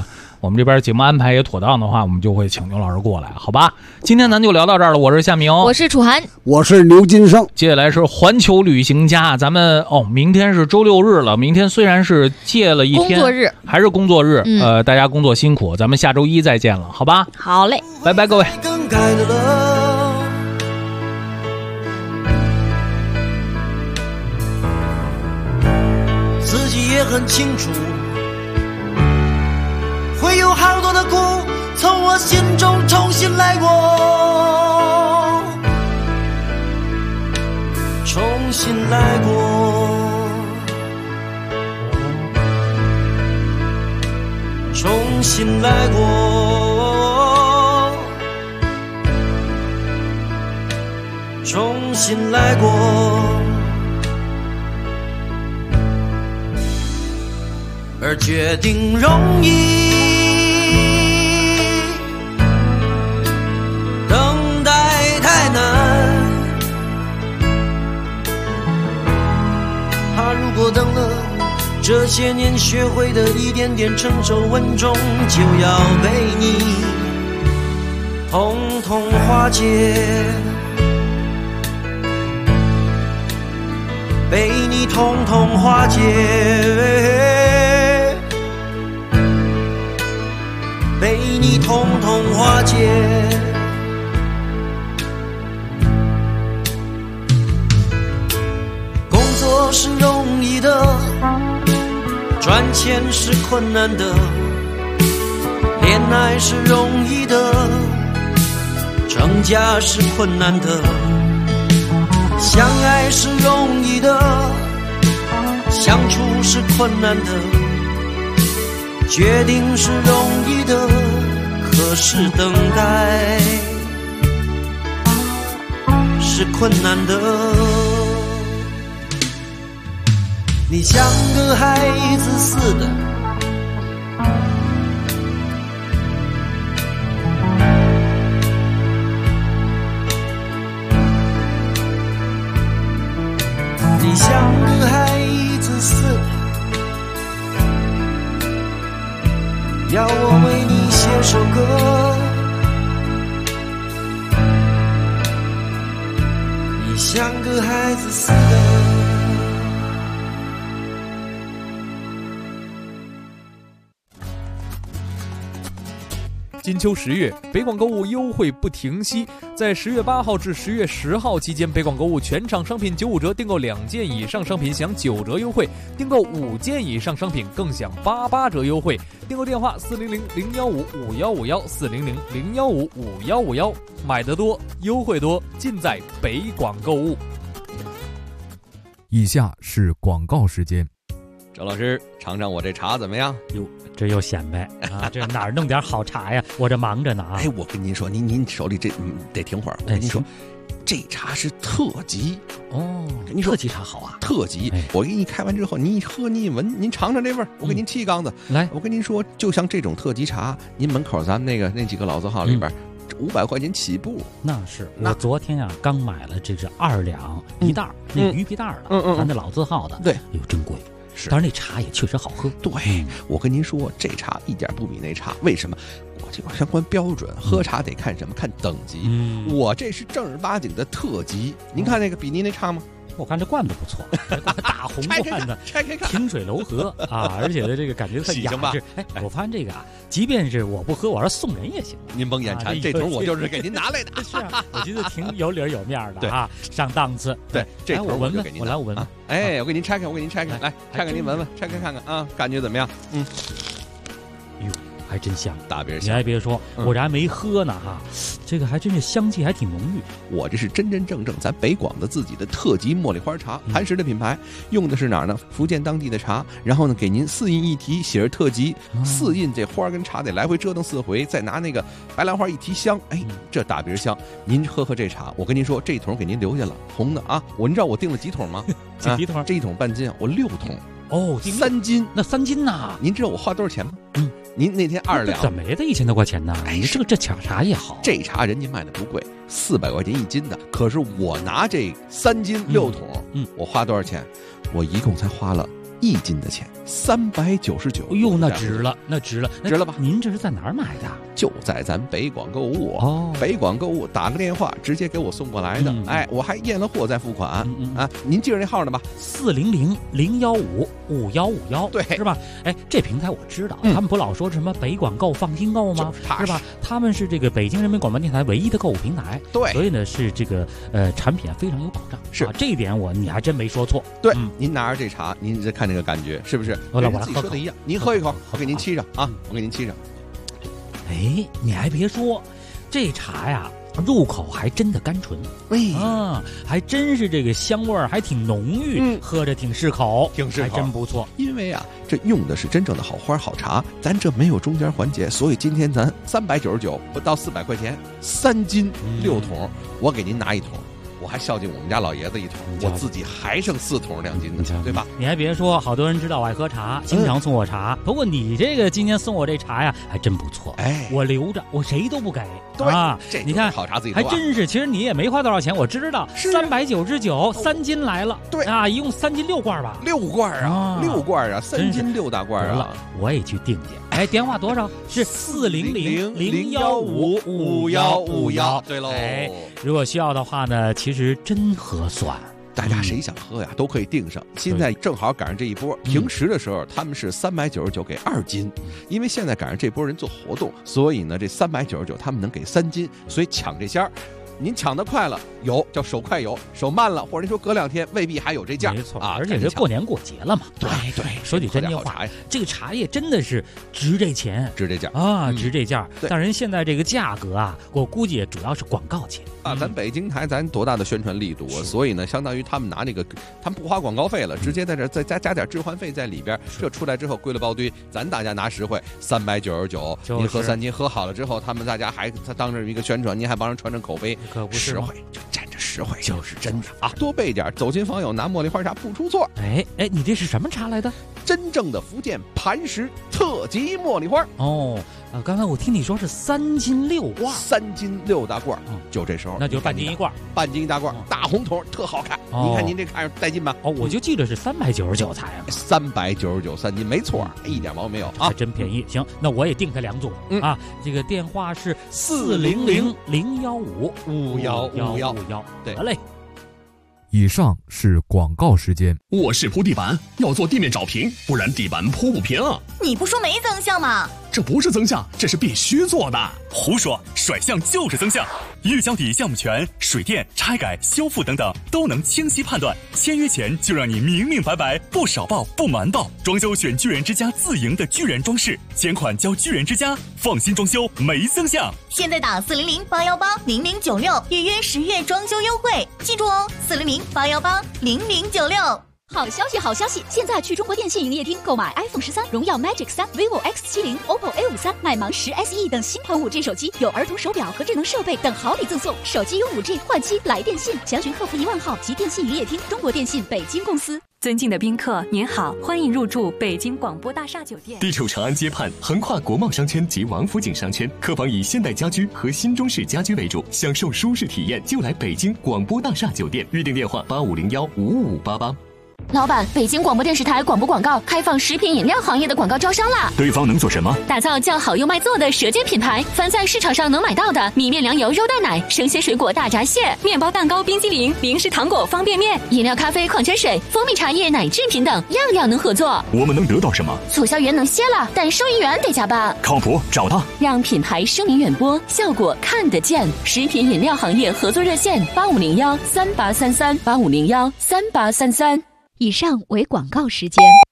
我们这边节目安排也妥当的话，我们就会请牛老师过来，好吧？今天咱就聊到这儿了。我是夏明， 我是楚涵， 我是刘金生。 接下来是环球旅行家，咱们明天是周六日了。明天虽然是借了一天工作日， 还是工作日，大家工作辛苦，咱们下周一再见了，好吧？ 好嘞， 拜拜，各位。 自己也很清楚，会有好多的苦从我心中重新来过，重新来过，重新来过，重新来过。而决定容易，等待太难。怕如果等了，这些年学会的一点点成熟稳重，就要被你统统化解，被你统统化解，被你统统化解。工作是容易的，赚钱是困难的，恋爱是容易的，成家是困难的，相爱是容易的，相处是困难的，决定是容易的，可是等待是困难的。你像个孩子似的，你像个孩子似的，要我为你写首歌。你像个孩子似的。 金秋10月，北广购物优惠不停息。在10月8号至10月10号期间，北广购物全场商品95折，订购2件以上商品享9折优惠，订购5件以上商品更享88折优惠。订购电话400-015-5151，400-015-5151，买得多，优惠多，尽在北广购物。 以下是广告时间。 周老师，尝尝我这茶怎么样？ 哟，这又显摆啊！这哪儿弄点好茶呀？我这忙着呢啊！ 哎，我跟您说，您手里这得停会儿。我跟您说，这茶是特级哦。 跟您说， 特级茶好啊， 特级。我给你开完之后，您一喝，您一闻，您尝尝这味儿。我给您沏缸子。 来， 我跟您说，就像这种特级茶，您门口咱们那几个老字号里边，500块钱起步。 那是我昨天啊刚买了，这是2两一袋，那鱼皮袋的，咱那老字号的。 对， 哎呦真贵。但是那茶也确实好喝。 对，我跟您说，这茶一点不比那茶。为什么？我这块相关标准，喝茶得看什么？看等级。我这是正儿八经的特级。您看那个比您那差吗？ 我看这罐子不错，大红罐子， 拆开看， 清水楼河啊，而且的这个感觉特雅致。哎，我发现这个啊，即便是我不喝，我要送人也行。 您甭眼馋，这桶我就是给您拿来的。 是啊，我觉得挺有理有面的啊，上档次。 对，这桶我闻闻， 我来我闻闻。 哎，我给您拆开，来拆开您闻闻，拆开看看啊，感觉怎么样？ 哟，还真香， 大别香。 你还别说，我这还没喝呢哈，这个还真是香气还挺浓郁。 我这是真真正正咱北广的自己的特级茉莉花茶，磐石的品牌，用的是哪儿呢？福建当地的茶，然后呢给您4印一提，写着特级，4印这花跟茶得来回折腾4回，再拿那个白兰花一提香，哎，这大别香。您喝这茶，我跟您说，这桶给您留下了，红的啊。您知道我订了几桶吗？ 几桶？ 这一桶半斤，我6桶。 哦 ，3斤， 那3斤呐？ 您知道我花多少钱吗？您那天2两， 怎么也得1000多块钱呢？哎，这茶也好， 这茶人家卖的不贵，400块钱1斤的。可是我拿这3斤6桶，我花多少钱？我一共才花了 1斤的钱，399。 哎呦，那值了，那值了， 值了吧？ 您这是在哪儿买的？ 就在咱北广购物哦， 北广购物打个电话直接给我送过来的。哎，我还验了货再付款啊。您记着那号呢吧 ？400-015-5151，对，是吧？哎，这平台我知道，他们不老说什么北广购、放心购吗？是吧？他们是这个北京人民广播电台唯一的购物平台， 对， 所以呢是这个产品非常有保障， 是这一点你还真没说错。 对，您拿着这茶，您这看这个感觉是不是？ 我来自己说的一样，您喝一口，我给您沏上啊，我给您沏上。 哎，你还别说，这茶呀，入口还真的甘醇，还真是这个香味儿还挺浓郁，喝着挺适口，还真不错。 因为啊，这用的是真正的好花好茶，咱这没有中间环节，所以今天咱399不到400块钱，3斤6桶，我给您拿1桶。我还孝敬我们家老爷子1桶，我自己还剩4桶2斤呢，对吧？ 你还别说，好多人知道我爱喝茶，经常送我茶。不过你这个今天送我这茶呀，还真不错。 哎， 我留着，我谁都不给。 对啊， 你看好茶自己喝， 还真是。其实你也没花多少钱，我知道，399，3斤来了。 对啊，一共3斤6罐吧 ？6罐啊，6罐啊，3斤6大罐啊！ 我也去订去。哎，电话多少？是400-015-5151。 对喽。 哎，如果需要的话呢，其实真合算。 大家谁想喝呀，都可以订上。现在正好赶上这一波，平时的时候他们是399给2斤，因为现在赶上这波人做活动，所以呢这399他们能给3斤，所以抢这仙儿。您抢得快了，有叫手快有，手慢了，或者您说隔2天未必还有这价。 没错啊， 而且这过年过节了嘛。 对， 说句真心话，这个茶叶真的是值这钱， 值这价啊，值这价。但人现在这个价格啊，我估计也主要是广告钱啊。咱北京台咱多大的宣传力度啊，所以呢，相当于他们拿那个，他们不花广告费了，直接在这再加点置换费在里边，这出来之后归了包堆，咱大家拿实惠，399，您喝3斤，喝好了之后，他们大家还当着一个宣传，您还帮人传传口碑， 可不是实惠。就沾着实惠，就是真的啊！多备点，走亲访友拿茉莉花茶不出错。 哎，你这是什么茶来的？ 真正的福建磐石特级茉莉花。 哦，刚才我听你说是3斤6罐 ，3斤6大罐，就这时候， 那就半斤1罐， 半斤1大罐，大红桶，特好看。你看您这看着带劲吧？ 我就记得是399才 399 3斤，没错，一点毛病没有啊， 还真便宜。行，那我也订它2组啊。这个电话是400-015-5151。 对， 好嘞。 以上是广告时间。 我是铺地板，要做地面找平，不然地板铺不平。 你不说没增项吗？ 这不是增项，这是必须做的。 胡说，甩项就是增项。预交底项目权、水电、拆改、修复等等都能清晰判断。签约前就让你明明白白，不少报不瞒报。装修选巨人之家自营的巨人装饰，前款交巨人之家，放心装修没增项。 现在打400-818-0096预约10月装修优惠，记住哦，400-818-0096。 好消息，好消息！现在去中国电信营业厅购买 iPhone 13、荣耀 Magic 3、vivo X70、OPPO A53、麦芒10 SE 等新款5G 手机，有儿童手表和智能设备等好礼赠送。手机用5G 换机来电信，详询客服1万号及电信营业厅。中国电信北京公司。 尊敬的宾客，您好，欢迎入住北京广播大厦酒店。 地处长安街畔，横跨国贸商圈及王府井商圈，客房以现代家居和新中式家居为主，享受舒适体验就来北京广播大厦酒店。预订电话8501-55588。 老板，北京广播电视台广播广告开放食品饮料行业的广告招商啦！ 对方能做什么？ 打造叫好又卖座的舌尖品牌，凡在市场上能买到的米面粮油肉蛋奶、生鲜水果大闸蟹、面包蛋糕、冰激凌、零食糖果、方便面、饮料咖啡、矿泉水、蜂蜜茶叶、奶制品等，样样能合作。 我们能得到什么？ 促销员能歇了，但收银员得加班。 靠谱，找他。 让品牌声名远播，效果看得见。食品饮料行业合作热线：8501-3833，8501-3833。以上为广告时间。